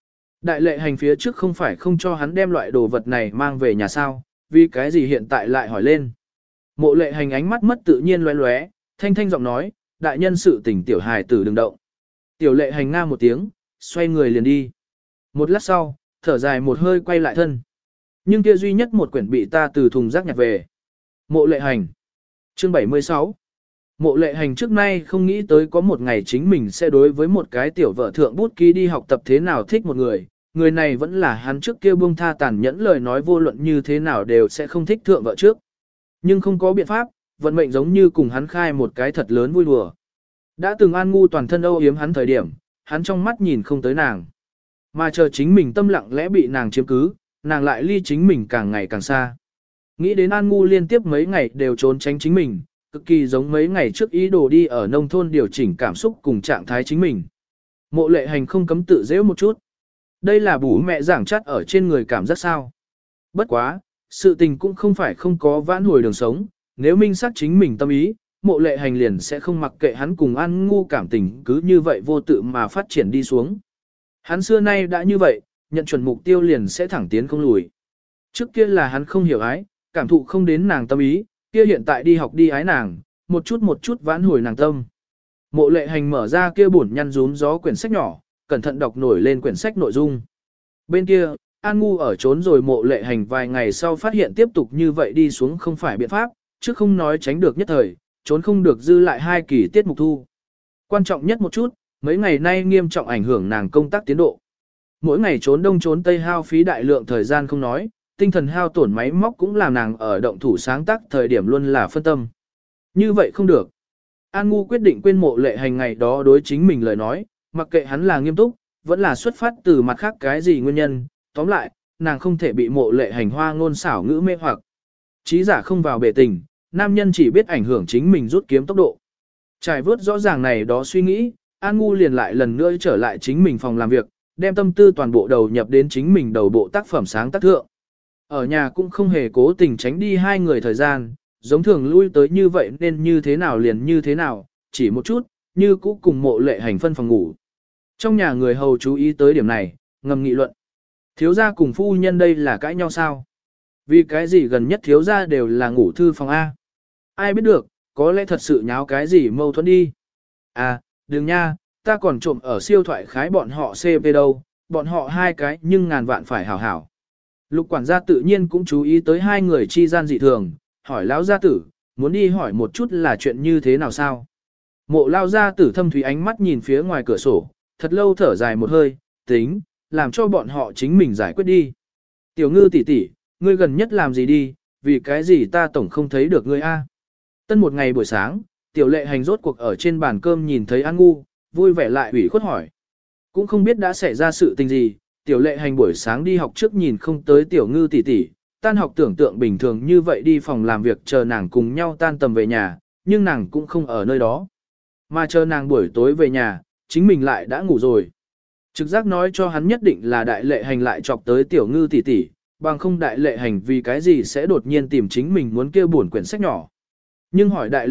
Đại lệ hành phía trước không phải không cho hắn đem loại đồ vật này mang về nhà sao, vì cái gì hiện tại lại hỏi lên. Mộ lệ hành ánh mắt mất tự nhiên lóe lóe, thanh thanh giọng nói, đại nhân sự tình tiểu hài tử đừng động. Tiểu lệ hành nga một tiếng, xoay người liền đi. Một lát sau, thở dài một hơi quay lại thân. Nhưng kia duy nhất một quyển bị ta từ thùng rác nhặt về. Mộ lệ hành. Chương 76. Mộ lệ hành trước nay không nghĩ tới có một ngày chính mình sẽ đối với một cái tiểu vợ thượng bút ký đi học tập thế nào thích một người. Người này vẫn là hắn trước kia buông tha tàn nhẫn lời nói vô luận như thế nào đều sẽ không thích thượng vợ trước. Nhưng không có biện pháp, vận mệnh giống như cùng hắn khai một cái thật lớn vui đùa. Đã từng an ngu toàn thân âu yếm hắn thời điểm, hắn trong mắt nhìn không tới nàng. Mà chờ chính mình tâm lặng lẽ bị nàng chiếm cứ, nàng lại ly chính mình càng ngày càng xa. Nghĩ đến an ngu liên tiếp mấy ngày đều trốn tránh chính mình, cực kỳ giống mấy ngày trước ý đồ đi ở nông thôn điều chỉnh cảm xúc cùng trạng thái chính mình. Mộ lệ hành không cấm tự dễ một chút. Đây là bủ mẹ giảng chắt ở trên người cảm giác sao. Bất quá, sự tình cũng không phải không có vãn hồi đường sống, nếu minh xác chính mình tâm ý, mộ lệ hành liền sẽ không mặc kệ hắn cùng an ngu cảm tình cứ như vậy vô tự mà phát triển đi xuống. Hắn xưa nay đã như vậy, nhận chuẩn mục tiêu liền sẽ thẳng tiến không lùi. Trước kia là hắn không hiểu ái, cảm thụ không đến nàng tâm ý, kia hiện tại đi học đi ái nàng, một chút vãn hồi nàng tâm. Mộ lệ hành mở ra kia bổn nhăn rún gió quyển sách nhỏ, cẩn thận đọc nổi lên quyển sách nội dung. Bên kia, An Ngu ở trốn rồi mộ lệ hành vài ngày sau phát hiện tiếp tục như vậy đi xuống không phải biện pháp, chứ không nói tránh được nhất thời, trốn không được dư lại 2 kỳ tiết mục thu. Quan trọng nhất một chút, mấy ngày nay nghiêm trọng ảnh hưởng nàng công tác tiến độ. Mỗi ngày trốn đông trốn tây hao phí đại lượng thời gian không nói, tinh thần hao tổn máy móc cũng làm nàng ở động thủ sáng tác thời điểm luôn là phân tâm. Như vậy không được. An Ngu quyết định quên mộ lệ hành ngày đó đối chính mình lời nói, mặc kệ hắn là nghiêm túc, vẫn là xuất phát từ mặt khác cái gì nguyên nhân, tóm lại, nàng không thể bị mộ lệ hành hoa ngôn xảo ngữ mê hoặc. Trí giả không vào bể tình, nam nhân chỉ biết ảnh hưởng chính mình rút kiếm tốc độ. Trải vớt rõ ràng này đó suy nghĩ, An Ngu liền lại lần nữa trở lại chính mình phòng làm việc, đem tâm tư toàn bộ đầu nhập đến chính mình đầu bộ tác phẩm sáng tác thượng. Ở nhà cũng không hề cố tình tránh đi 2 người thời gian, giống thường lui tới như vậy nên như thế nào liền như thế nào, chỉ một chút, như cũ cùng mộ lệ hành phân phòng ngủ. Trong nhà người hầu chú ý tới điểm này, ngầm nghị luận. Thiếu gia cùng phu nhân đây là cãi nhau sao? Vì cái gì gần nhất thiếu gia đều là ngủ thư phòng A? Ai biết được, có lẽ thật sự nháo cái gì mâu thuẫn đi. À, đừng nha, ta còn trộm ở siêu thoại khái bọn họ CP đâu, bọn họ 2 cái nhưng ngàn vạn phải hảo hảo. Lục quản gia tự nhiên cũng chú ý tới 2 người chi gian dị thường, hỏi lão gia tử, muốn đi hỏi một chút là chuyện như thế nào sao? Mộ lao gia tử thâm thúy ánh mắt nhìn phía ngoài cửa sổ, thật lâu thở dài một hơi, tính, làm cho bọn họ chính mình giải quyết đi. Tiểu ngư tỷ tỷ, ngươi gần nhất làm gì đi, vì cái gì ta tổng không thấy được ngươi a? Tân một ngày buổi sáng, tiểu lệ hành rốt cuộc ở trên bàn cơm nhìn thấy An Ngu, vui vẻ lại ủy khuất hỏi. Cũng không biết đã xảy ra sự tình gì, tiểu lệ hành buổi sáng đi học trước nhìn không tới tiểu ngư tỷ tỷ, tan học tưởng tượng bình thường như vậy đi phòng làm việc chờ nàng cùng nhau tan tầm về nhà, nhưng nàng cũng không ở nơi đó. Mà chờ nàng buổi tối về nhà, chính mình lại đã ngủ rồi. Trực giác nói cho hắn nhất định là đại lệ hành lại chọc tới tiểu ngư tỷ tỷ, bằng không đại lệ hành vì cái gì sẽ đột nhiên tìm chính mình muốn kêu buồn quyển sách nhỏ. Nhưng hỏi đại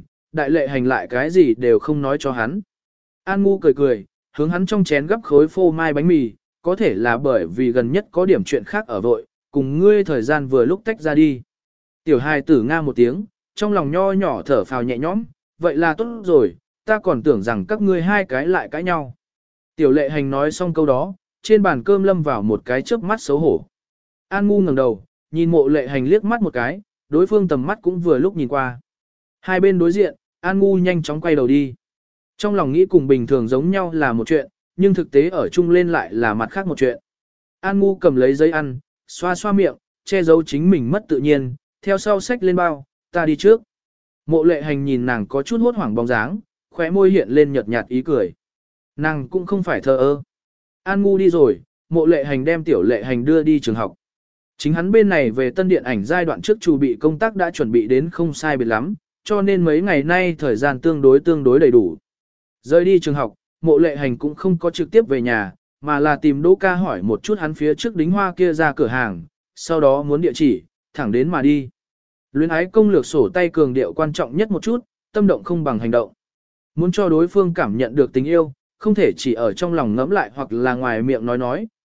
lệ hành lại cái gì đều không nói cho hắn. An Ngu cười cười, hướng hắn trong chén gấp khối phô mai bánh mì, có thể là bởi vì gần nhất có điểm chuyện khác ở vội, cùng ngươi thời gian vừa lúc tách ra đi. Tiểu hài tử nga một tiếng, trong lòng nho nhỏ thở phào nhẹ nhõm, vậy là tốt rồi, ta còn tưởng rằng các ngươi 2 cái lại cãi nhau. Tiểu lệ hành nói xong câu đó, trên bàn cơm lâm vào một cái chớp mắt xấu hổ. An Ngu ngẩng đầu, nhìn mộ lệ hành liếc mắt một cái, đối phương tầm mắt cũng vừa lúc nhìn qua. Hai bên đối diện, An Ngu nhanh chóng quay đầu đi. Trong lòng nghĩ cùng bình thường giống nhau là một chuyện, nhưng thực tế ở chung lên lại là mặt khác một chuyện. An Ngu cầm lấy giấy ăn, xoa xoa miệng, che giấu chính mình mất tự nhiên, theo sau xách lên bao, ta đi trước. Mộ lệ hành nhìn nàng có chút hốt hoảng bóng dáng, khóe môi hiện lên nhợt nhạt ý cười. Nàng cũng không phải thờ ơ. An Ngu đi rồi, mộ lệ hành đem tiểu lệ hành đưa đi trường học. Chính hắn bên này về tân điện ảnh giai đoạn trước chuẩn bị công tác đã chuẩn bị đến không sai biệt lắm, cho nên mấy ngày nay thời gian tương đối đầy đủ. Rời đi trường học, mộ lệ hành cũng không có trực tiếp về nhà, mà là tìm Đỗ Ca hỏi một chút hắn phía trước đính hoa kia ra cửa hàng, sau đó muốn địa chỉ, thẳng đến mà đi. Luyến ái công lược sổ tay cường điệu quan trọng nhất một chút, tâm động không bằng hành động. Muốn cho đối phương cảm nhận được tình yêu, không thể chỉ ở trong lòng ngẫm lại hoặc là ngoài miệng nói,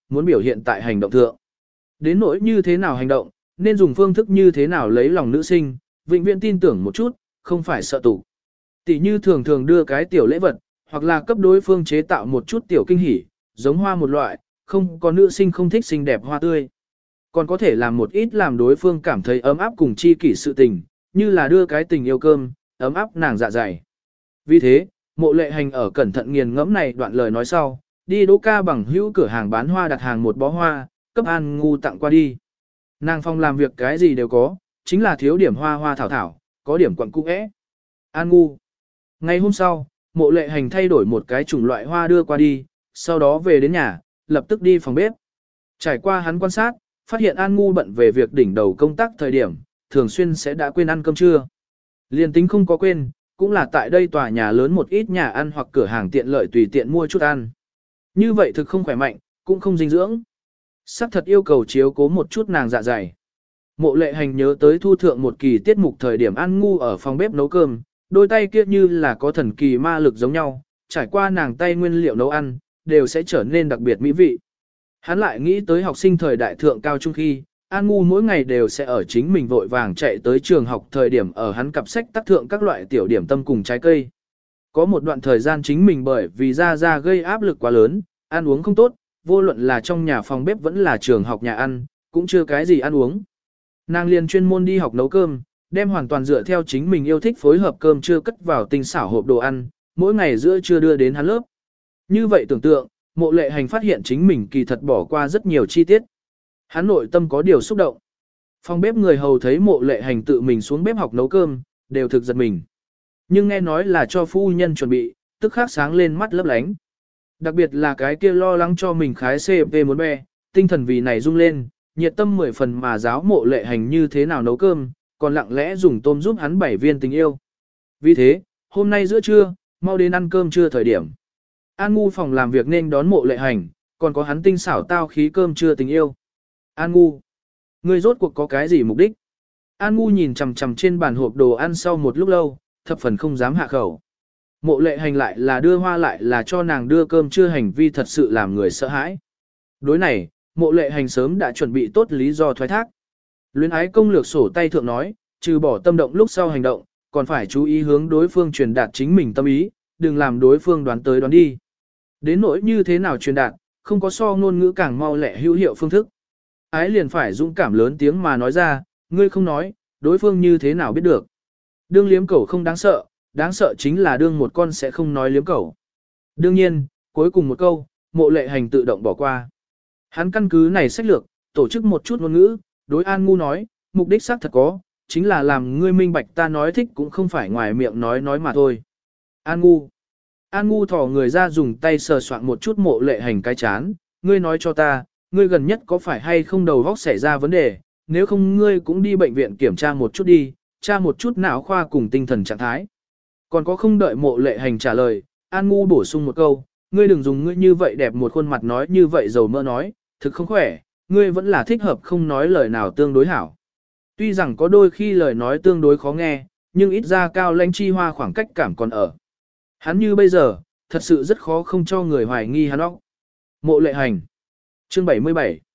muốn biểu hiện tại hành động thượng. Đến nỗi như thế nào hành động, nên dùng phương thức như thế nào lấy lòng nữ sinh, vĩnh viễn tin tưởng một chút, không phải sợ tủ. Tỷ như thường thường đưa cái tiểu lễ vật, hoặc là cấp đối phương chế tạo một chút tiểu kinh hỉ, giống hoa một loại, không có nữ sinh không thích xinh đẹp hoa tươi. Còn có thể làm một ít làm đối phương cảm thấy ấm áp cùng chi kỷ sự tình, như là đưa cái tình yêu cơm, ấm áp nàng dạ dày. Vì thế, Mộ Lệ Hành ở cẩn thận nghiền ngẫm này đoạn lời nói sau, đi Đỗ Ca bằng hữu cửa hàng bán hoa đặt hàng một bó hoa, cấp An Ngu tặng qua đi. Nàng phong làm việc cái gì đều có, chính là thiếu điểm hoa hoa thảo thảo, có điểm quặng cung ẽ. An Ngu. Ngày hôm sau, Mộ Lệ Hành thay đổi một cái chủng loại hoa đưa qua đi, sau đó về đến nhà, lập tức đi phòng bếp. Trải qua hắn quan sát, phát hiện An Ngu bận về việc đỉnh đầu công tác thời điểm, thường xuyên sẽ đã quên ăn cơm trưa. Liên tính không có quên, cũng là tại đây tòa nhà lớn một ít nhà ăn hoặc cửa hàng tiện lợi tùy tiện mua chút ăn. Như vậy thực không khỏe mạnh, cũng không dinh dưỡng. Sắc thật yêu cầu chiếu cố một chút nàng dạ dày. Mộ Lệ Hành nhớ tới thu thượng một kỳ tiết mục thời điểm An Ngu ở phòng bếp nấu cơm, đôi tay kia như là có thần kỳ ma lực giống nhau, trải qua nàng tay nguyên liệu nấu ăn, đều sẽ trở nên đặc biệt mỹ vị. Hắn lại nghĩ tới học sinh thời đại thượng cao trung khi, An Ngu mỗi ngày đều sẽ ở chính mình vội vàng chạy tới trường học thời điểm ở hắn cặp sách tác thượng các loại tiểu điểm tâm cùng trái cây. Có một đoạn thời gian chính mình bởi vì ra gây áp lực quá lớn, ăn uống không tốt, vô luận là trong nhà phòng bếp vẫn là trường học nhà ăn, cũng chưa cái gì ăn uống. Nàng liền chuyên môn đi học nấu cơm, đem hoàn toàn dựa theo chính mình yêu thích phối hợp cơm trưa cất vào tinh xảo hộp đồ ăn, mỗi ngày giữa trưa đưa đến hắn lớp. Như vậy tưởng tượng, Mộ Lệ Hành phát hiện chính mình kỳ thật bỏ qua rất nhiều chi tiết. Hắn nội tâm có điều xúc động. Phòng bếp người hầu thấy Mộ Lệ Hành tự mình xuống bếp học nấu cơm, đều thực giật mình. Nhưng nghe nói là cho phu nhân chuẩn bị, tức khắc sáng lên mắt lấp lánh. Đặc biệt là cái kia lo lắng cho mình khái CP muốn bè, tinh thần vì này rung lên, nhiệt tâm 10 phần mà giáo Mộ Lệ Hành như thế nào nấu cơm, còn lặng lẽ dùng tôm giúp hắn 7 viên tình yêu. Vì thế, hôm nay giữa trưa, mau đến ăn cơm trưa thời điểm. An Ngu phòng làm việc nên đón Mộ Lệ Hành, còn có hắn tinh xảo tao khí cơm trưa tình yêu. An Ngu, ngươi rốt cuộc có cái gì mục đích? An Ngu nhìn chằm chằm trên bàn hộp đồ ăn sau một lúc lâu, thập phần không dám hạ khẩu. Mộ Lệ Hành lại là đưa hoa lại là cho nàng đưa cơm trưa, hành vi thật sự làm người sợ hãi. Đối này, Mộ Lệ Hành sớm đã chuẩn bị tốt lý do thoái thác. Luyến ái công lược sổ tay thượng nói, trừ bỏ tâm động lúc sau hành động, còn phải chú ý hướng đối phương truyền đạt chính mình tâm ý, đừng làm đối phương đoán tới đoán đi. Đến nỗi như thế nào truyền đạt, không có so ngôn ngữ càng mau lẹ hữu hiệu phương thức. Ái liền phải dũng cảm lớn tiếng mà nói ra, ngươi không nói, đối phương như thế nào biết được. Đương liếm cẩu không đáng sợ chính là đương một con sẽ không nói liếm cẩu. Đương nhiên, cuối cùng một câu, Mộ Lệ Hành tự động bỏ qua. Hắn căn cứ này sách lược, tổ chức một chút ngôn ngữ, đối An Ngu nói, mục đích xác thật có, chính là làm ngươi minh bạch ta nói thích cũng không phải ngoài miệng nói mà thôi. An Ngu thỏ người ra dùng tay sờ soạn một chút Mộ Lệ Hành cái chán, ngươi nói cho ta, ngươi gần nhất có phải hay không đầu óc xảy ra vấn đề, nếu không ngươi cũng đi bệnh viện kiểm tra một chút đi, tra một chút não khoa cùng tinh thần trạng thái. Còn có không đợi Mộ Lệ Hành trả lời, An Ngu bổ sung một câu, ngươi đừng dùng ngươi như vậy đẹp một khuôn mặt nói như vậy dầu mỡ nói, thực không khỏe, ngươi vẫn là thích hợp không nói lời nào tương đối hảo. Tuy rằng có đôi khi lời nói tương đối khó nghe, nhưng ít ra Cao Lãnh Chi Hoa khoảng cách cảm còn ở. Hắn như bây giờ, thật sự rất khó không cho người hoài nghi hắn óc. Mộ Lệ Hành. Chương 77.